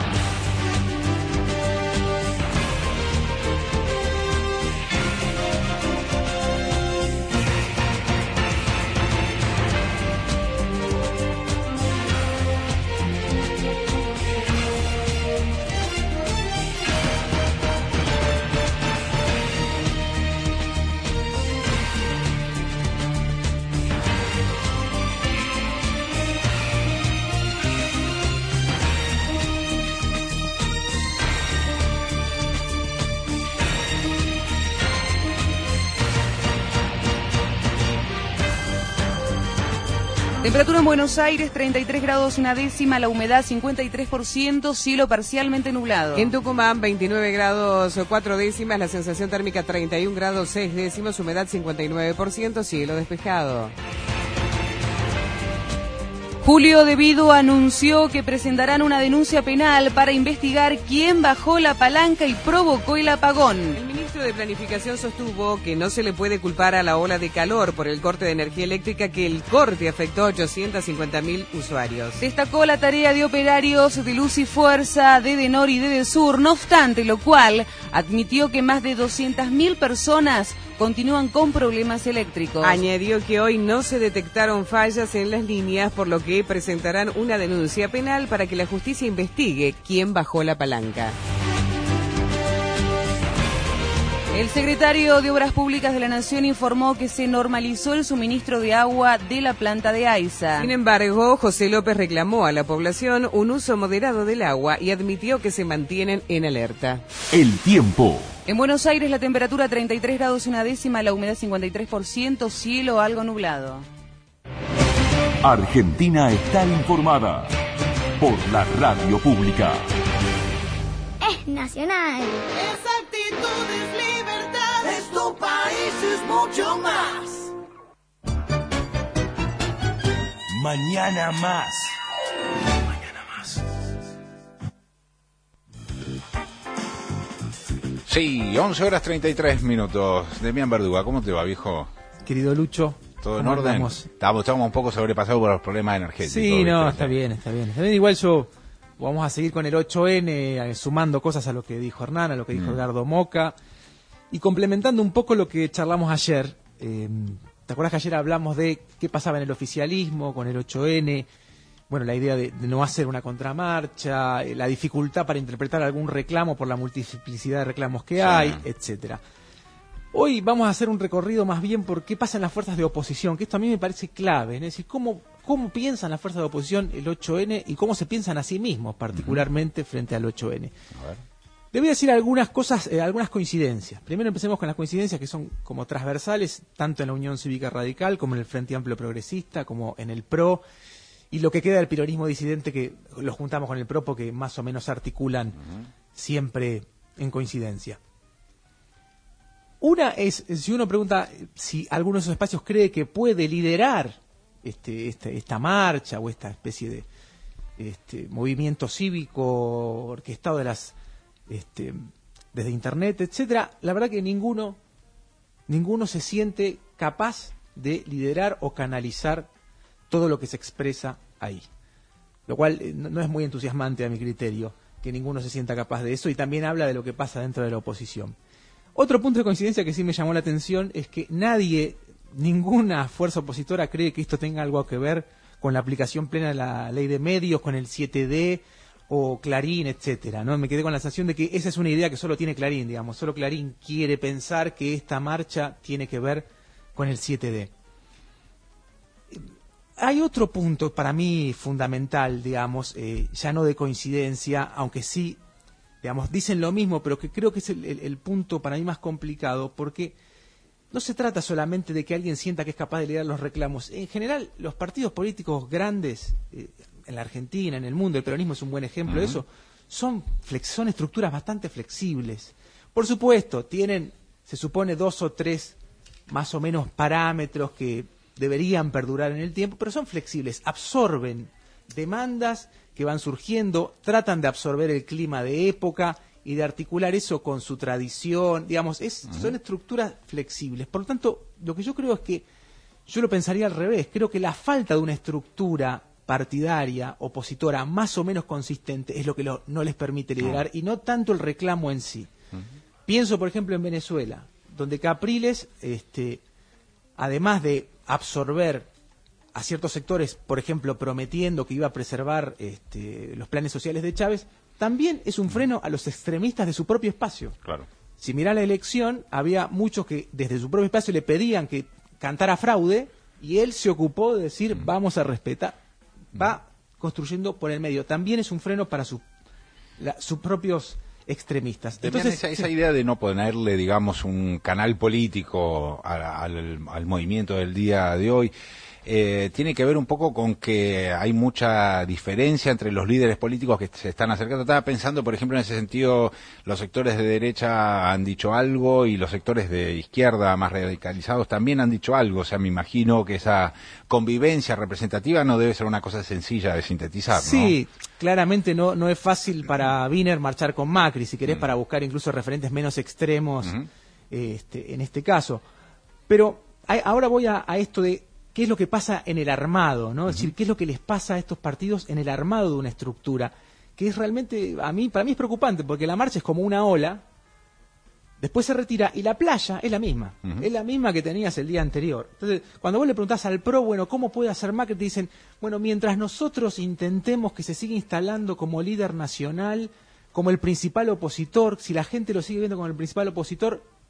Temperatura en Buenos Aires, 33 grados 1/10, la humedad 53%, cielo parcialmente nublado. En Tucumán, 29 grados 4/10, la sensación térmica 31 grados 6/10, humedad 59%, cielo despejado. Julio De Vido anunció que presentarán una denuncia penal para investigar quién bajó la palanca y provocó el apagón. El ministro de Planificación sostuvo que no se le puede culpar a la ola de calor por el corte de energía eléctrica, que el corte afectó a 850.000 usuarios. Destacó la tarea de operarios de Luz y Fuerza, de Edenor y de Edesur, no obstante lo cual admitió que más de 200.000 personas continúan con problemas eléctricos. Añadió que hoy no se detectaron fallas en las líneas, por lo que presentarán una denuncia penal para que la justicia investigue quién bajó la palanca. El secretario de Obras Públicas de la Nación informó que se normalizó el suministro de agua de la planta de AISA. Sin embargo, José López reclamó a la población un uso moderado del agua y admitió que se mantienen en alerta. El tiempo. En Buenos Aires la temperatura 33 grados 1/10, la humedad 53%, cielo algo nublado. Argentina está informada por la radio pública. Es nacional. Esa actitud es libertad. Es tu país, es mucho más. Mañana más. Sí, 11 horas 33 minutos. Demián Verduga, ¿cómo te va, viejo? Querido Lucho. ¿Todo en orden? Estamos un poco sobrepasados por los problemas energéticos. Sí, no, está bien. Igual vamos a seguir con el 8N, sumando cosas a lo que dijo Hernán, a lo que dijo Edgardo Moca, y complementando un poco lo que charlamos ayer. ¿Te acuerdas que ayer hablamos de qué pasaba en el oficialismo con el 8N? Bueno, la idea de no hacer una contramarcha, la dificultad para interpretar algún reclamo por la multiplicidad de reclamos que hay, etcétera. Hoy vamos a hacer un recorrido más bien por qué pasa en las fuerzas de oposición, que esto a mí me parece clave, es decir, cómo piensan las fuerzas de oposición el 8N y cómo se piensan a sí mismos, particularmente frente al 8N. A ver. Le voy a decir algunas cosas, algunas coincidencias. Primero empecemos con las coincidencias que son como transversales, tanto en la Unión Cívica Radical, como en el Frente Amplio Progresista, como en el PRO, y lo que queda del peronismo disidente, que lo juntamos con el PRO porque más o menos articulan siempre en coincidencia. Una es, si uno pregunta si alguno de esos espacios cree que puede liderar esta marcha o esta especie de movimiento cívico orquestado desde internet, etcétera, la verdad que ninguno se siente capaz de liderar o canalizar todo lo que se expresa ahí. Lo cual no es muy entusiasmante a mi criterio, que ninguno se sienta capaz de eso, y también habla de lo que pasa dentro de la oposición. Otro punto de coincidencia que sí me llamó la atención es que ninguna fuerza opositora cree que esto tenga algo que ver con la aplicación plena de la ley de medios, con el 7D o Clarín, etcétera, ¿no? Me quedé con la sensación de que esa es una idea que solo tiene Clarín, digamos. Solo Clarín quiere pensar que esta marcha tiene que ver con el 7D. Hay otro punto para mí fundamental, digamos, ya no de coincidencia, aunque sí, digamos, dicen lo mismo, pero que creo que es el punto para mí más complicado, porque no se trata solamente de que alguien sienta que es capaz de liderar los reclamos. En general, los partidos políticos grandes, en la Argentina, en el mundo, el peronismo es un buen ejemplo de eso, son estructuras bastante flexibles. Por supuesto, tienen, se supone, 2 o 3 más o menos parámetros que deberían perdurar en el tiempo, pero son flexibles, absorben demandas que van surgiendo, tratan de absorber el clima de época y de articular eso con su tradición, digamos, son estructuras flexibles. Por lo tanto, lo que yo creo es que yo lo pensaría al revés, creo que la falta de una estructura partidaria, opositora, más o menos consistente, es lo que no les permite liderar, y no tanto el reclamo en sí. Pienso, por ejemplo, en Venezuela, donde Capriles, además de absorber a ciertos sectores, por ejemplo, prometiendo que iba a preservar los planes sociales de Chávez, también es un freno a los extremistas de su propio espacio. Claro. Si mirá la elección, había muchos que desde su propio espacio le pedían que cantara fraude, y él se ocupó de decir, vamos a respetar, va construyendo por el medio. También es un freno para sus propios extremistas. Entonces, esa idea de no ponerle, digamos, un canal político al movimiento del día de hoy, tiene que ver un poco con que hay mucha diferencia entre los líderes políticos que se están acercando. Estaba pensando, por ejemplo, en ese sentido, los sectores de derecha han dicho algo y los sectores de izquierda más radicalizados también han dicho algo. O sea, me imagino que esa convivencia representativa no debe ser una cosa sencilla de sintetizar, ¿no? Sí, claramente no es fácil para Wiener marchar con Macri, si querés, para buscar incluso referentes menos extremos en este caso. Pero ahora voy a esto de qué es lo que pasa en el armado, ¿no? Es decir, qué es lo que les pasa a estos partidos en el armado de una estructura, que es realmente, para mí es preocupante, porque la marcha es como una ola, después se retira y la playa es la misma, es la misma que tenías el día anterior. Entonces, cuando vos le preguntás al PRO, bueno, ¿cómo puede hacer Macri? Te dicen, bueno, mientras nosotros intentemos que se siga instalando como líder nacional, como el principal opositor, si la gente lo sigue viendo como el principal opositor,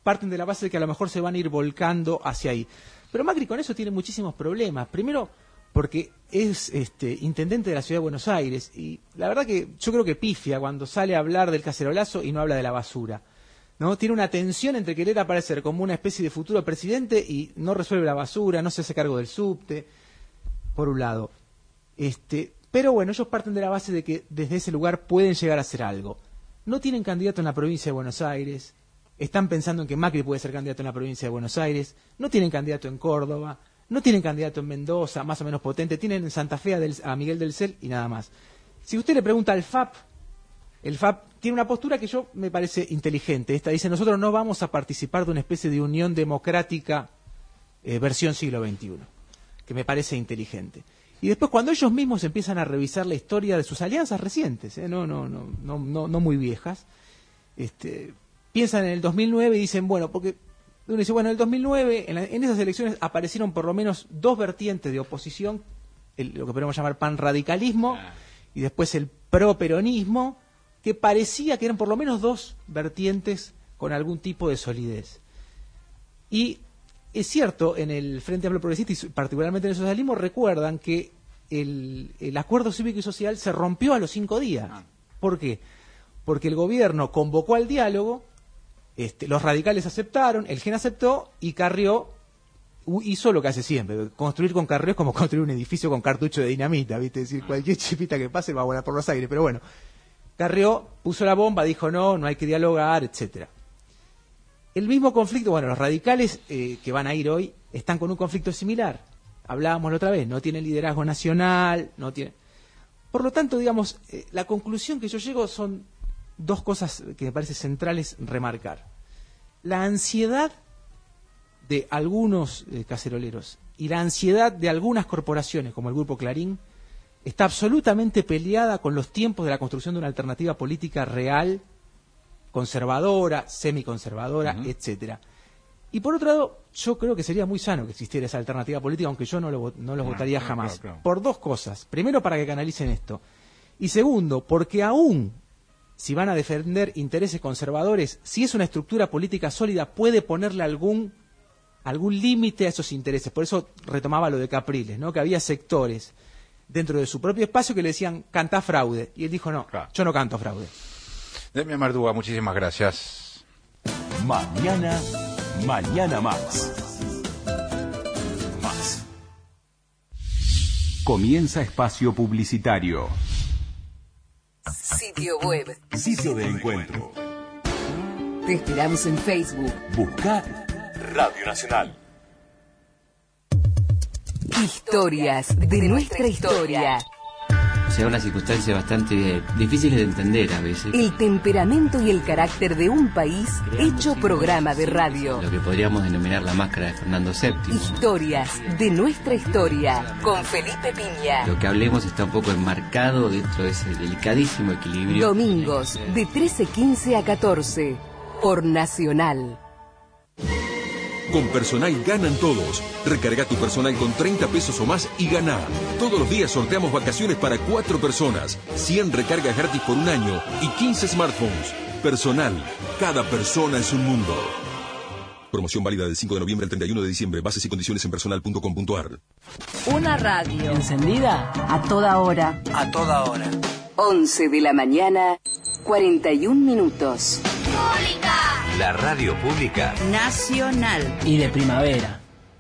parten de la base de que a lo mejor se van a ir volcando hacia ahí. Pero Macri con eso tiene muchísimos problemas. Primero, porque es intendente de la Ciudad de Buenos Aires, y la verdad que yo creo que pifia cuando sale a hablar del cacerolazo y no habla de la basura, ¿no? Tiene una tensión entre querer aparecer como una especie de futuro presidente y no resuelve la basura, no se hace cargo del subte, por un lado. Pero bueno, ellos parten de la base de que desde ese lugar pueden llegar a hacer algo. No tienen candidato en la provincia de Buenos Aires, están pensando en que Macri puede ser candidato en la provincia de Buenos Aires, no tienen candidato en Córdoba, no tienen candidato en Mendoza, más o menos potente, tienen en Santa Fe a Miguel del Cel y nada más. Si usted le pregunta al FAP, el FAP tiene una postura que yo me parece inteligente. Esta dice, nosotros no vamos a participar de una especie de unión democrática versión siglo XXI, que me parece inteligente. Y después cuando ellos mismos empiezan a revisar la historia de sus alianzas recientes, no muy viejas, piensan en el 2009 y dicen, bueno, porque uno dice, bueno, en el 2009, en esas elecciones aparecieron por lo menos dos vertientes de oposición, lo que podemos llamar panradicalismo, y después el properonismo, que parecía que eran por lo menos dos vertientes con algún tipo de solidez. Y es cierto, en el Frente Amplio Progresista y particularmente en el socialismo recuerdan que el acuerdo cívico y social se rompió a los 5 días. ¿Por qué? Porque el gobierno convocó al diálogo, los radicales aceptaron, el GEN aceptó y Carrió hizo lo que hace siempre. Construir con Carrió es como construir un edificio con cartucho de dinamita, ¿viste? Es decir, cualquier chipita que pase va a volar por los aires, pero bueno. Carrió puso la bomba, dijo no hay que dialogar, etcétera. El mismo conflicto, bueno, los radicales que van a ir hoy están con un conflicto similar. Hablábamos la otra vez, no tienen liderazgo nacional, no tienen... Por lo tanto, digamos, la conclusión que yo llego son dos cosas que me parece centrales remarcar. La ansiedad de algunos caceroleros y la ansiedad de algunas corporaciones, como el Grupo Clarín, está absolutamente peleada con los tiempos de la construcción de una alternativa política real, conservadora, semiconservadora, etcétera. Y por otro lado, yo creo que sería muy sano que existiera esa alternativa política, aunque yo no los votaría jamás. Claro. Por dos cosas. Primero, para que canalicen esto. Y segundo, porque aún si van a defender intereses conservadores, si es una estructura política sólida, puede ponerle algún límite a esos intereses. Por eso retomaba lo de Capriles, ¿no? Que había sectores dentro de su propio espacio que le decían, cantá fraude. Y él dijo, no, claro, yo no canto fraude. Demian Marduga, muchísimas gracias. Mañana más. Comienza espacio publicitario. Sitio web. Sitio de encuentro. Te esperamos en Facebook. Busca Radio Nacional. Historias de nuestra historia. O sea, una circunstancia bastante difícil de entender a veces. El temperamento y el carácter de un país hecho programa de radio. Lo que podríamos denominar la máscara de Fernando VII. Historias de nuestra historia con Felipe Piña. Lo que hablemos está un poco enmarcado dentro de ese delicadísimo equilibrio. Domingos de 13:15 a 14 por Nacional. Con Personal ganan todos. Recarga tu Personal con 30 pesos o más y gana. Todos los días sorteamos vacaciones para 4 personas, 100 recargas gratis por un año y 15 smartphones. Personal, cada persona es un mundo. Promoción válida del 5 de noviembre al 31 de diciembre. Bases y condiciones en personal.com.ar. Una radio encendida a toda hora. A toda hora. 11 de la mañana, 41 minutos. La radio pública Nacional y de primavera.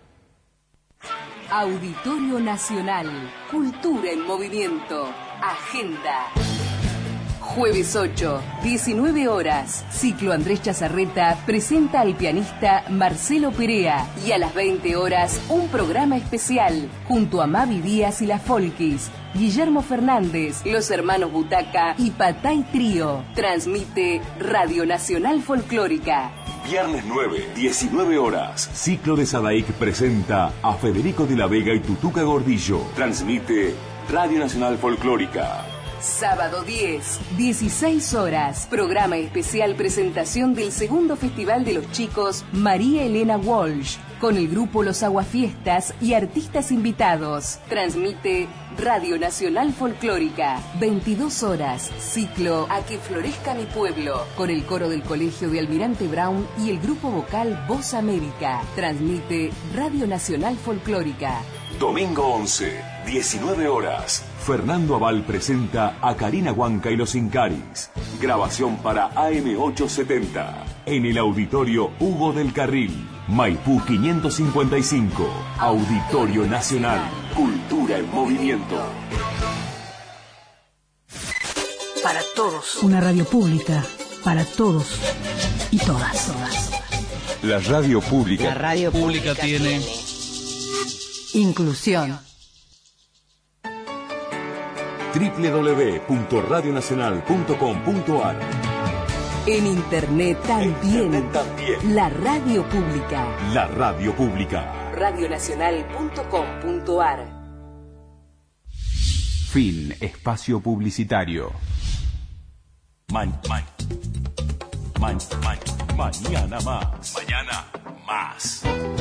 Auditorio Nacional. Cultura en movimiento. Agenda. Jueves 8, 19 horas. Ciclo Andrés Chazarreta presenta al pianista Marcelo Perea. Y a las 20 horas, un programa especial junto a Mavi Díaz y las Folkis, Guillermo Fernández, los hermanos Butaca y Patay Trío. Transmite Radio Nacional Folclórica. Viernes 9, 19 horas. Ciclo de Sadaic presenta a Federico de la Vega y Tutuca Gordillo. Transmite Radio Nacional Folclórica. Sábado 10, 16 horas. Programa especial presentación del segundo Festival de los Chicos María Elena Walsh, con el grupo Los Aguafiestas y artistas invitados. Transmite Radio Nacional Folclórica, 22 horas, ciclo A que florezca mi pueblo, con el coro del Colegio de Almirante Brown y el grupo vocal Voz América. Transmite Radio Nacional Folclórica. Domingo 11, 19 horas. Fernando Abal presenta a Karina Huanca y los Incaris. Grabación para AM870. En el Auditorio Hugo del Carril. Maipú 555. Auditorio Nacional. Cultura en movimiento. Para todos. Una radio pública. Para todos y todas. La radio pública. La radio pública tiene inclusión. www.radionacional.com.ar. En internet también. La radio pública. La radio pública. Radionacional.com.ar. Fin espacio publicitario. Mañana más. Mañana más.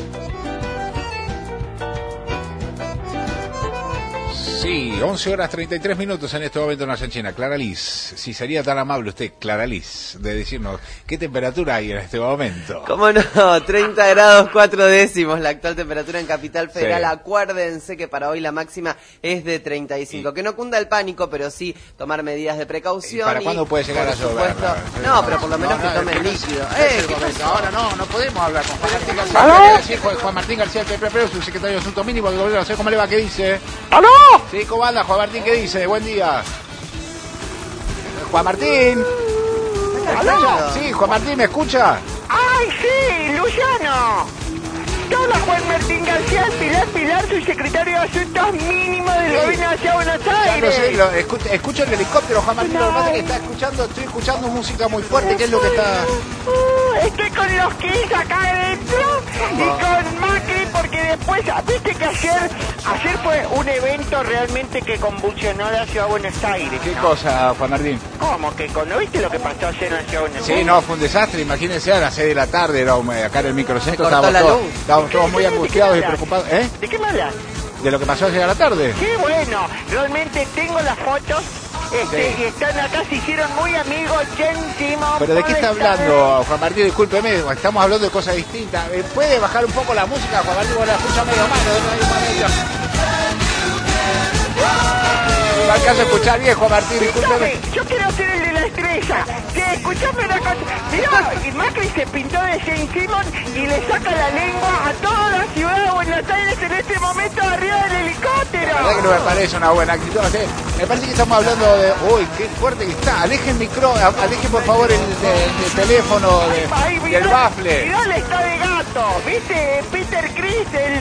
Sí, 11 horas 33 minutos en este momento en Argentina. Clara Liz, si sería tan amable usted, Clara Liz, de decirnos qué temperatura hay en este momento. ¿Cómo no? 30 grados 4 décimos la actual temperatura en Capital Federal. Sí. Acuérdense que para hoy la máxima es de 35. Que no cunda el pánico, pero sí tomar medidas de precaución. ¿Y para cuándo puede llegar a llover? No, pero por lo menos que tomen líquido. ¿Qué pasó? Ahora no podemos hablar con Juan Martín García. Sí, Juan Martín García, su secretario de Asuntos Mínimos del Gobierno. ¿Cómo le va? ¿Qué dice? ¡Aló! Sí, ¿cómo anda, Juan Martín? ¿Qué dice? Buen día. Juan Martín. ¿Aló? Sí, Juan Martín, ¿me escucha? ¡Ay, sí, Luciano! Hola, Juan Martín García, Pilar, su secretario de Asuntos Mínimos del Gobierno de la Ciudad de Buenos Aires. Ya no sé, escucho el helicóptero, Juan Martín, lo que pasa es que estoy escuchando música muy fuerte, ¿qué es lo que está...? Estoy con los Kiss acá adentro y con Macri porque después, viste que ayer fue un evento realmente que convulsionó la Ciudad de Buenos Aires. ¿Qué cosa, Juan Martín? ¿Cómo que no viste lo que pasó ayer en la Ciudad de Buenos Aires? Sí, no, fue un desastre, imagínense a las 6 de la tarde, era acá en el microcentro, estábamos todos muy angustiados y preocupados. ¿De qué me hablas? De lo que pasó ayer a la tarde. Qué bueno, realmente tengo las fotos. Y están acá, se hicieron muy amigos, Jen Simon. ¿Pero de qué está hablando, Juan Martín? Discúlpeme, estamos hablando de cosas distintas. ¿Puede bajar un poco la música, Juan Martín? La escucha medio mal, no alcanzo a escuchar bien, Juan Martín, discúlpeme. Yo quiero ser el de la estrella. Escuchame una cosa. Mirá, y Macri se pintó de Jane Simon y le saca la lengua a toda la ciudad de Buenos Aires en este momento arriba del helicóptero. La verdad que no me parece una buena actitud. Me parece que estamos hablando de... Uy, qué fuerte que está. Alejen por favor el teléfono del bafle. Mirá, está de gato. ¿Viste? Peter Criss, el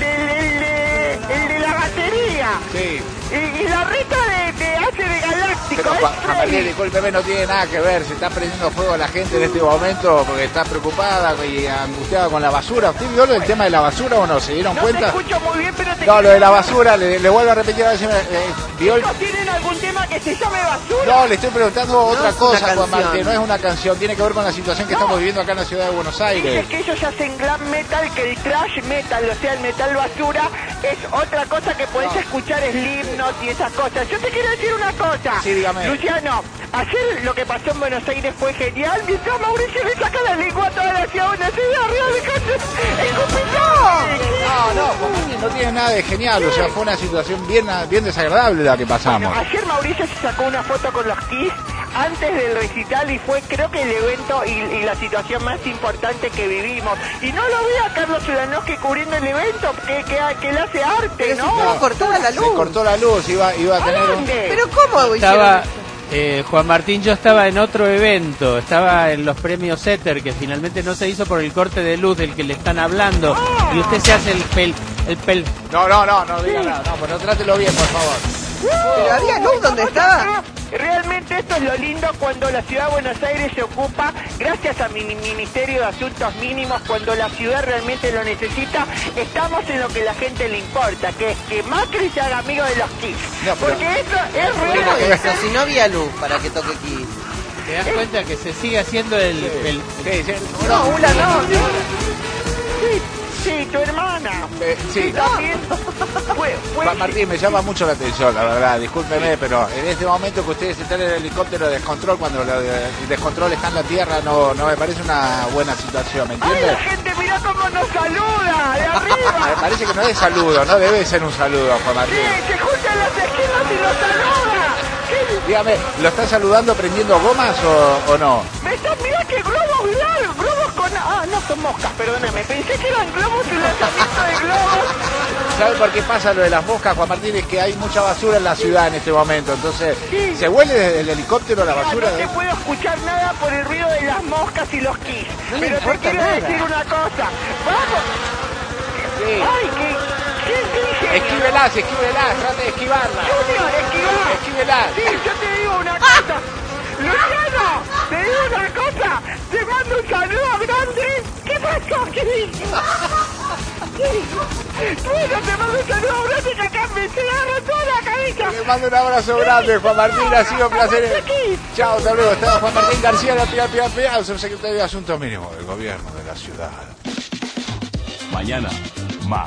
de la batería. Sí. Y la reta hace de galáctico. Pero Juan Martín, discúlpeme, no tiene nada que ver. Se está prendiendo fuego a la gente en este momento porque está preocupada y angustiada con la basura. ¿Usted vio lo del tema de la basura o no? ¿Se dieron cuenta? No te escucho muy bien, pero te... No, lo de la basura, le vuelvo a repetir a ver si ¿vio el... ¿Tienen algún tema que se llame basura? No, le estoy preguntando otra cosa, Juan Martín. No es una canción, tiene que ver con la situación que estamos viviendo acá en la ciudad de Buenos Aires. Es que ellos hacen glam metal, que el thrash metal, o sea, el metal basura, es otra cosa que podés escuchar, Slipknot y esas cosas. Yo te quiero decir una cosa. Sí, dígame. Luciano, ayer lo que pasó en Buenos Aires fue genial. Mientras Mauricio le saca la lengua a toda la ciudad de Buenos Aires arriba de coche. ¡Escupidón! No tiene nada de genial. O sea, fue una situación bien desagradable la que pasamos. Bueno, ayer Mauricio se sacó una foto con los Kiss antes del recital y fue, creo que el evento y la situación más importante que vivimos. Y no lo vi a Carlos Ulanowski cubriendo el evento, que él hace arte, ¿no? Se cortó la luz. Se cortó la luz, iba a tener un... ¿Pero cómo estaba, Juan Martín, yo estaba en otro evento, estaba en los premios Éter, que finalmente no se hizo por el corte de luz del que le están hablando, y usted se hace el pel... No diga nada, no, pero trátelo bien, por favor. ¿Pero había luz donde estaba? Realmente esto es lo lindo cuando la ciudad de Buenos Aires se ocupa, gracias a mi Ministerio de Asuntos Mínimos, cuando la ciudad realmente lo necesita, estamos en lo que la gente le importa, que es que Macri se haga amigo de los Kiss. No, porque eso es real. Eso, si no había luz para que toque Kiss. ¿Te das cuenta que se sigue haciendo el... No, Ula, no. Sí, tu hermana. Sí. También. Juan Martín, me llama mucho la atención, la verdad, discúlpeme, pero en este momento que ustedes están en el helicóptero de descontrol, cuando el descontrol está en la tierra, no me parece una buena situación, ¿me entiendes? ¡Ay, la gente, mirá cómo nos saluda! ¡De arriba! Me parece que no es saludo, no debe ser un saludo, Juan Martín. Sí, se juntan las esquinas y nos saluda. Dígame, ¿lo está saludando prendiendo gomas o no? Mirá que globos con... Ah, no son moscas, perdóname. Pensé que eran globos y lanzamiento de globos. ¿Sabe por qué pasa lo de las moscas, Juan Martín? Es que hay mucha basura en la ciudad en este momento. Entonces, sí. ¿Se huele desde el helicóptero la basura? No te puedo escuchar nada por el ruido de las moscas y los quis. No pero te quiero decir una cosa. ¡Vamos! Sí. ¡Ay, qué ingenio! Esquívelas, trate de esquivarla. Junior, esquivar. Esquívelas. Sí, yo te digo una cosa. Luciano, te digo una cosa. Te mando un saludo grande. ¿Qué pasó? ¿Qué dices? Bueno, te mando un saludo grande que acá me se agarra toda la cabeza. Le mando un abrazo grande, Juan Martín, ha sido un placer. Chao, hasta luego. Estaba Juan Martín García, la subsecretario de Asuntos Mínimos del Gobierno de la Ciudad. Mañana más.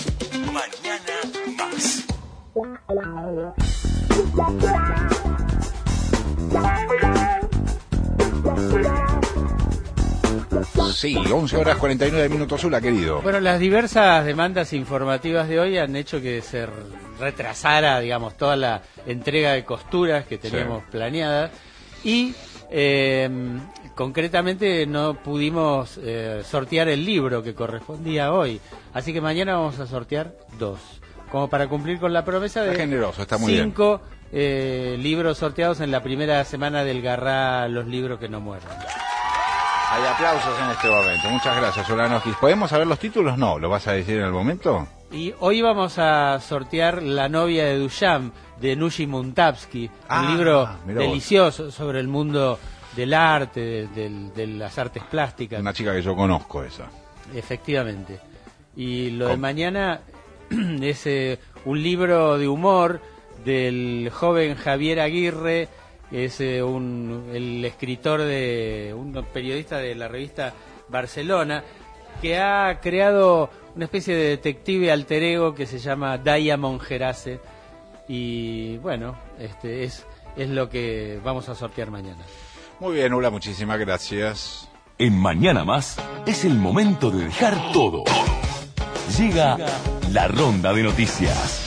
Sí, 11 horas 49 minutos, Zula, querido. Bueno, las diversas demandas informativas de hoy han hecho que se retrasara, digamos, toda la entrega de costuras que teníamos planeadas y concretamente no pudimos sortear el libro que correspondía hoy. Así que mañana vamos a sortear 2, como para cumplir con la promesa de generoso, está muy 5 libros sorteados en la primera semana del Garrá Los Libros que no mueren. Hay aplausos en este momento. Muchas gracias, Solanowski. ¿Podemos saber los títulos? No, ¿lo vas a decir en el momento? Y hoy vamos a sortear La novia de Duchamp, de Nushi Muntabsky, un libro delicioso sobre el mundo del arte, de las artes plásticas. Una chica que yo conozco, esa. Efectivamente. Y lo de mañana es un libro de humor del joven Javier Aguirre, es el escritor un periodista de la revista Barcelona, que ha creado una especie de detective alter ego que se llama Diamond Gerace. Y bueno, es lo que vamos a sortear mañana. Muy bien, Ula, muchísimas gracias. En Mañana Más es el momento de dejar todo. Llega la ronda de noticias.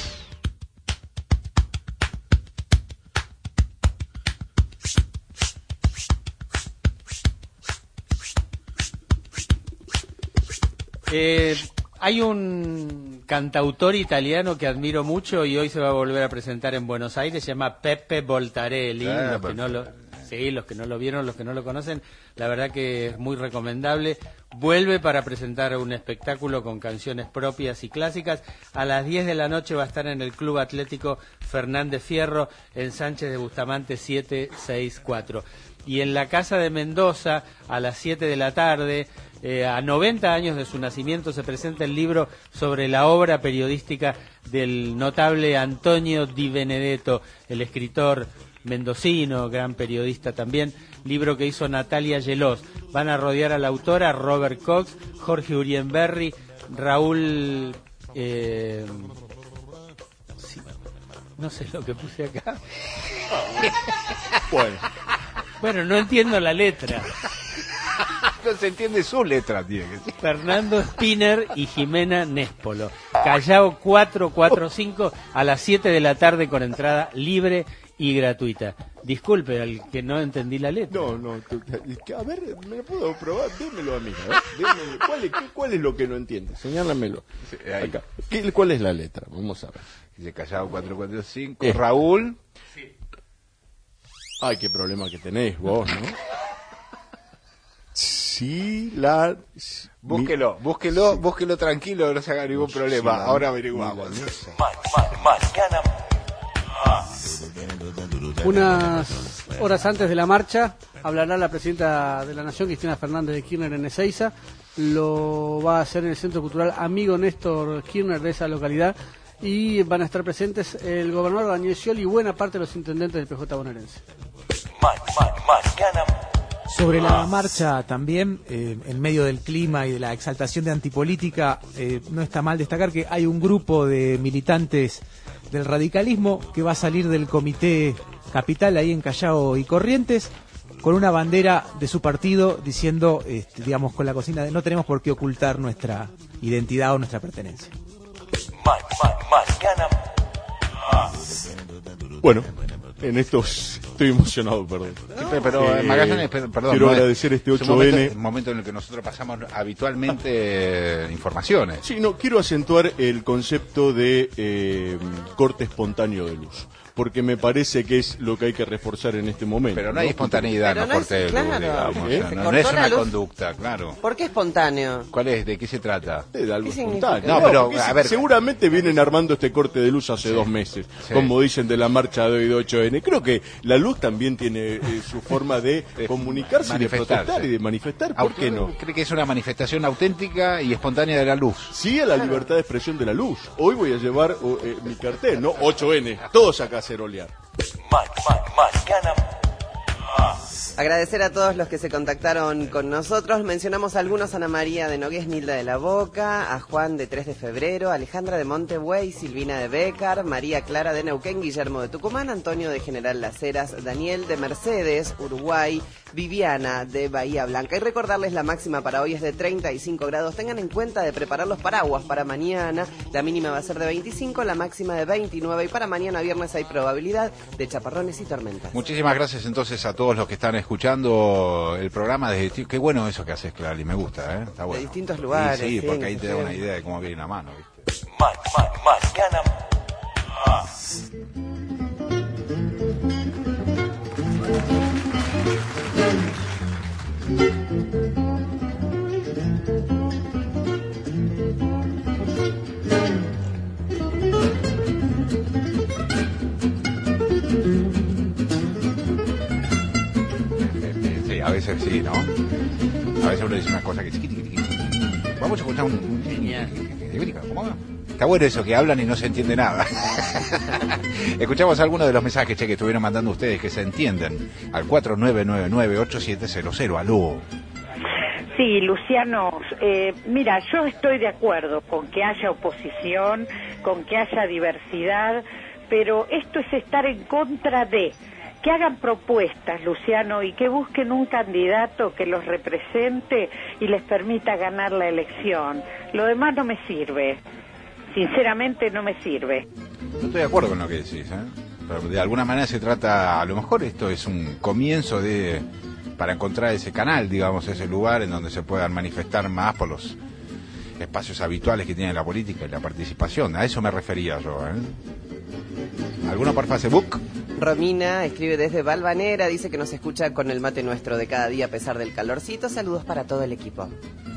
Hay un cantautor italiano que admiro mucho y hoy se va a volver a presentar en Buenos Aires, se llama Pepe Voltarelli. Los que no lo vieron, los que no lo conocen, la verdad que es muy recomendable. Vuelve para presentar un espectáculo con canciones propias y clásicas. A las 10 de la noche va a estar en el Club Atlético Fernández Fierro, en Sánchez de Bustamante 764. Y en la Casa de Mendoza, a las 7 de la tarde, a 90 años de su nacimiento, se presenta el libro sobre la obra periodística del notable Antonio Di Benedetto, el escritor mendocino, gran periodista también, libro que hizo Natalia Gelós. Van a rodear a la autora Robert Cox, Jorge Urienberry, Raúl... no sé lo que puse acá. Bueno, no entiendo la letra. No se entiende su letra, tío. Fernando Spinner y Jimena Néspolo. Callao 445 a las 7 de la tarde con entrada libre y gratuita. Disculpe al que no entendí la letra. No, a ver, ¿me lo puedo probar? Dímelo a mí, ¿cuál es lo que no entiende? Señálamelo. Acá. ¿Cuál es la letra? Vamos a ver. Dice Callao 445. Raúl. Sí. Ay, qué problema que tenés vos, ¿no? Sí, Búsquelo tranquilo, no se haga ningún problema. Ahora averiguamos. Mañana. Unas horas antes de la marcha hablará la presidenta de la Nación, Cristina Fernández de Kirchner, en Ezeiza. Lo va a hacer en el Centro Cultural Amigo Néstor Kirchner de esa localidad. Y van a estar presentes el gobernador Daniel Scioli y buena parte de los intendentes del PJ bonaerense. Mañana Sobre la marcha también, en medio del clima y de la exaltación de antipolítica, no está mal destacar que hay un grupo de militantes del radicalismo que va a salir del comité capital ahí en Callao y Corrientes con una bandera de su partido diciendo, digamos, con la consigna de no tenemos por qué ocultar nuestra identidad o nuestra pertenencia. Bueno, en estos estoy emocionado, perdón. Sí, pero Magallanes, perdón. Quiero agradecer este 8N. Un momento en el que nosotros pasamos habitualmente informaciones. Sí, no, quiero acentuar el concepto de corte espontáneo de luz, porque me parece que es lo que hay que reforzar en este momento. Pero no hay espontaneidad, no corte de luz, digamos. No es una conducta, claro. ¿Por qué espontáneo? ¿Cuál es? ¿De qué se trata? De algo significa? espontáneo. No, pero, a ver, seguramente vienen armando este corte de luz hace 2 meses, como dicen de la marcha de hoy de 8N. Creo que la luz también tiene su forma de comunicarse, de protestar y de manifestar. ¿Por qué no? ¿Cree que es una manifestación auténtica y espontánea de la luz? Sí, a la libertad de expresión de la luz. Hoy voy a llevar mi cartel, ¿no? 8N, todos acá a cerolear. Agradecer a todos los que se contactaron con nosotros. Mencionamos algunos: Ana María de Nogués, Nilda de la Boca, a Juan de 3 de Febrero, Alejandra de Montebuey, Silvina de Bécar, María Clara de Neuquén, Guillermo de Tucumán, Antonio de General Las Heras, Daniel de Mercedes, Uruguay, Viviana de Bahía Blanca. Y recordarles, la máxima para hoy es de 35 grados. Tengan en cuenta de preparar los paraguas para mañana. La mínima va a ser de 25, la máxima de 29. Y para mañana viernes hay probabilidad de chaparrones y tormentas. Muchísimas gracias entonces a todos los que están escuchando el programa desde... Qué bueno eso que haces, Clary, me gusta, ¿eh? Está bueno. De distintos lugares. Sí, porque ahí te da una idea de cómo viene la mano, ¿viste? Sí, a veces sí, ¿no? A veces uno dice una cosa que es... Vamos a escuchar ¿Cómo va? Está bueno eso, que hablan y no se entiende nada. Escuchamos algunos de los mensajes que estuvieron mandando ustedes que se entienden al 4999-8700. Aló. Sí, Luciano, mira, yo estoy de acuerdo con que haya oposición, con que haya diversidad, pero esto es estar en contra de que hagan propuestas, Luciano, y que busquen un candidato que los represente y les permita ganar la elección. Lo demás no me sirve. Sinceramente no me sirve. Yo estoy de acuerdo con lo que decís, ¿eh? Pero de alguna manera se trata, a lo mejor esto es un comienzo para encontrar ese canal, digamos, ese lugar en donde se puedan manifestar más por los espacios habituales que tiene la política y la participación. A eso me refería yo, ¿eh? ¿Alguno por Facebook? Romina escribe desde Valvanera, dice que nos escucha con el mate nuestro de cada día a pesar del calorcito. Saludos para todo el equipo.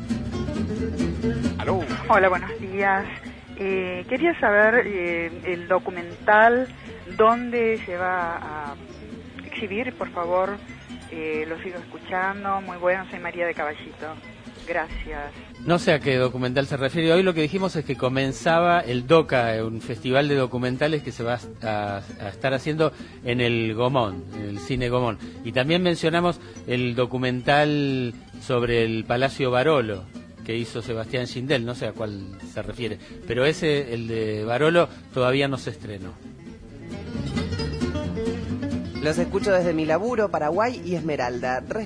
¿Aló? Hola, buenos días. Quería saber el documental, dónde se va a exhibir, por favor. Lo sigo escuchando, muy bueno, soy María de Caballito. Gracias. No sé a qué documental se refiere. Hoy lo que dijimos es que comenzaba el DOCA, un festival de documentales que se va a estar haciendo en el Gomón, en el Cine Gomón. Y también mencionamos el documental sobre el Palacio Barolo, que hizo Sebastián Schindel, no sé a cuál se refiere, pero ese, el de Barolo, todavía no se estrenó. Los escucho desde mi laburo, Paraguay y Esmeralda.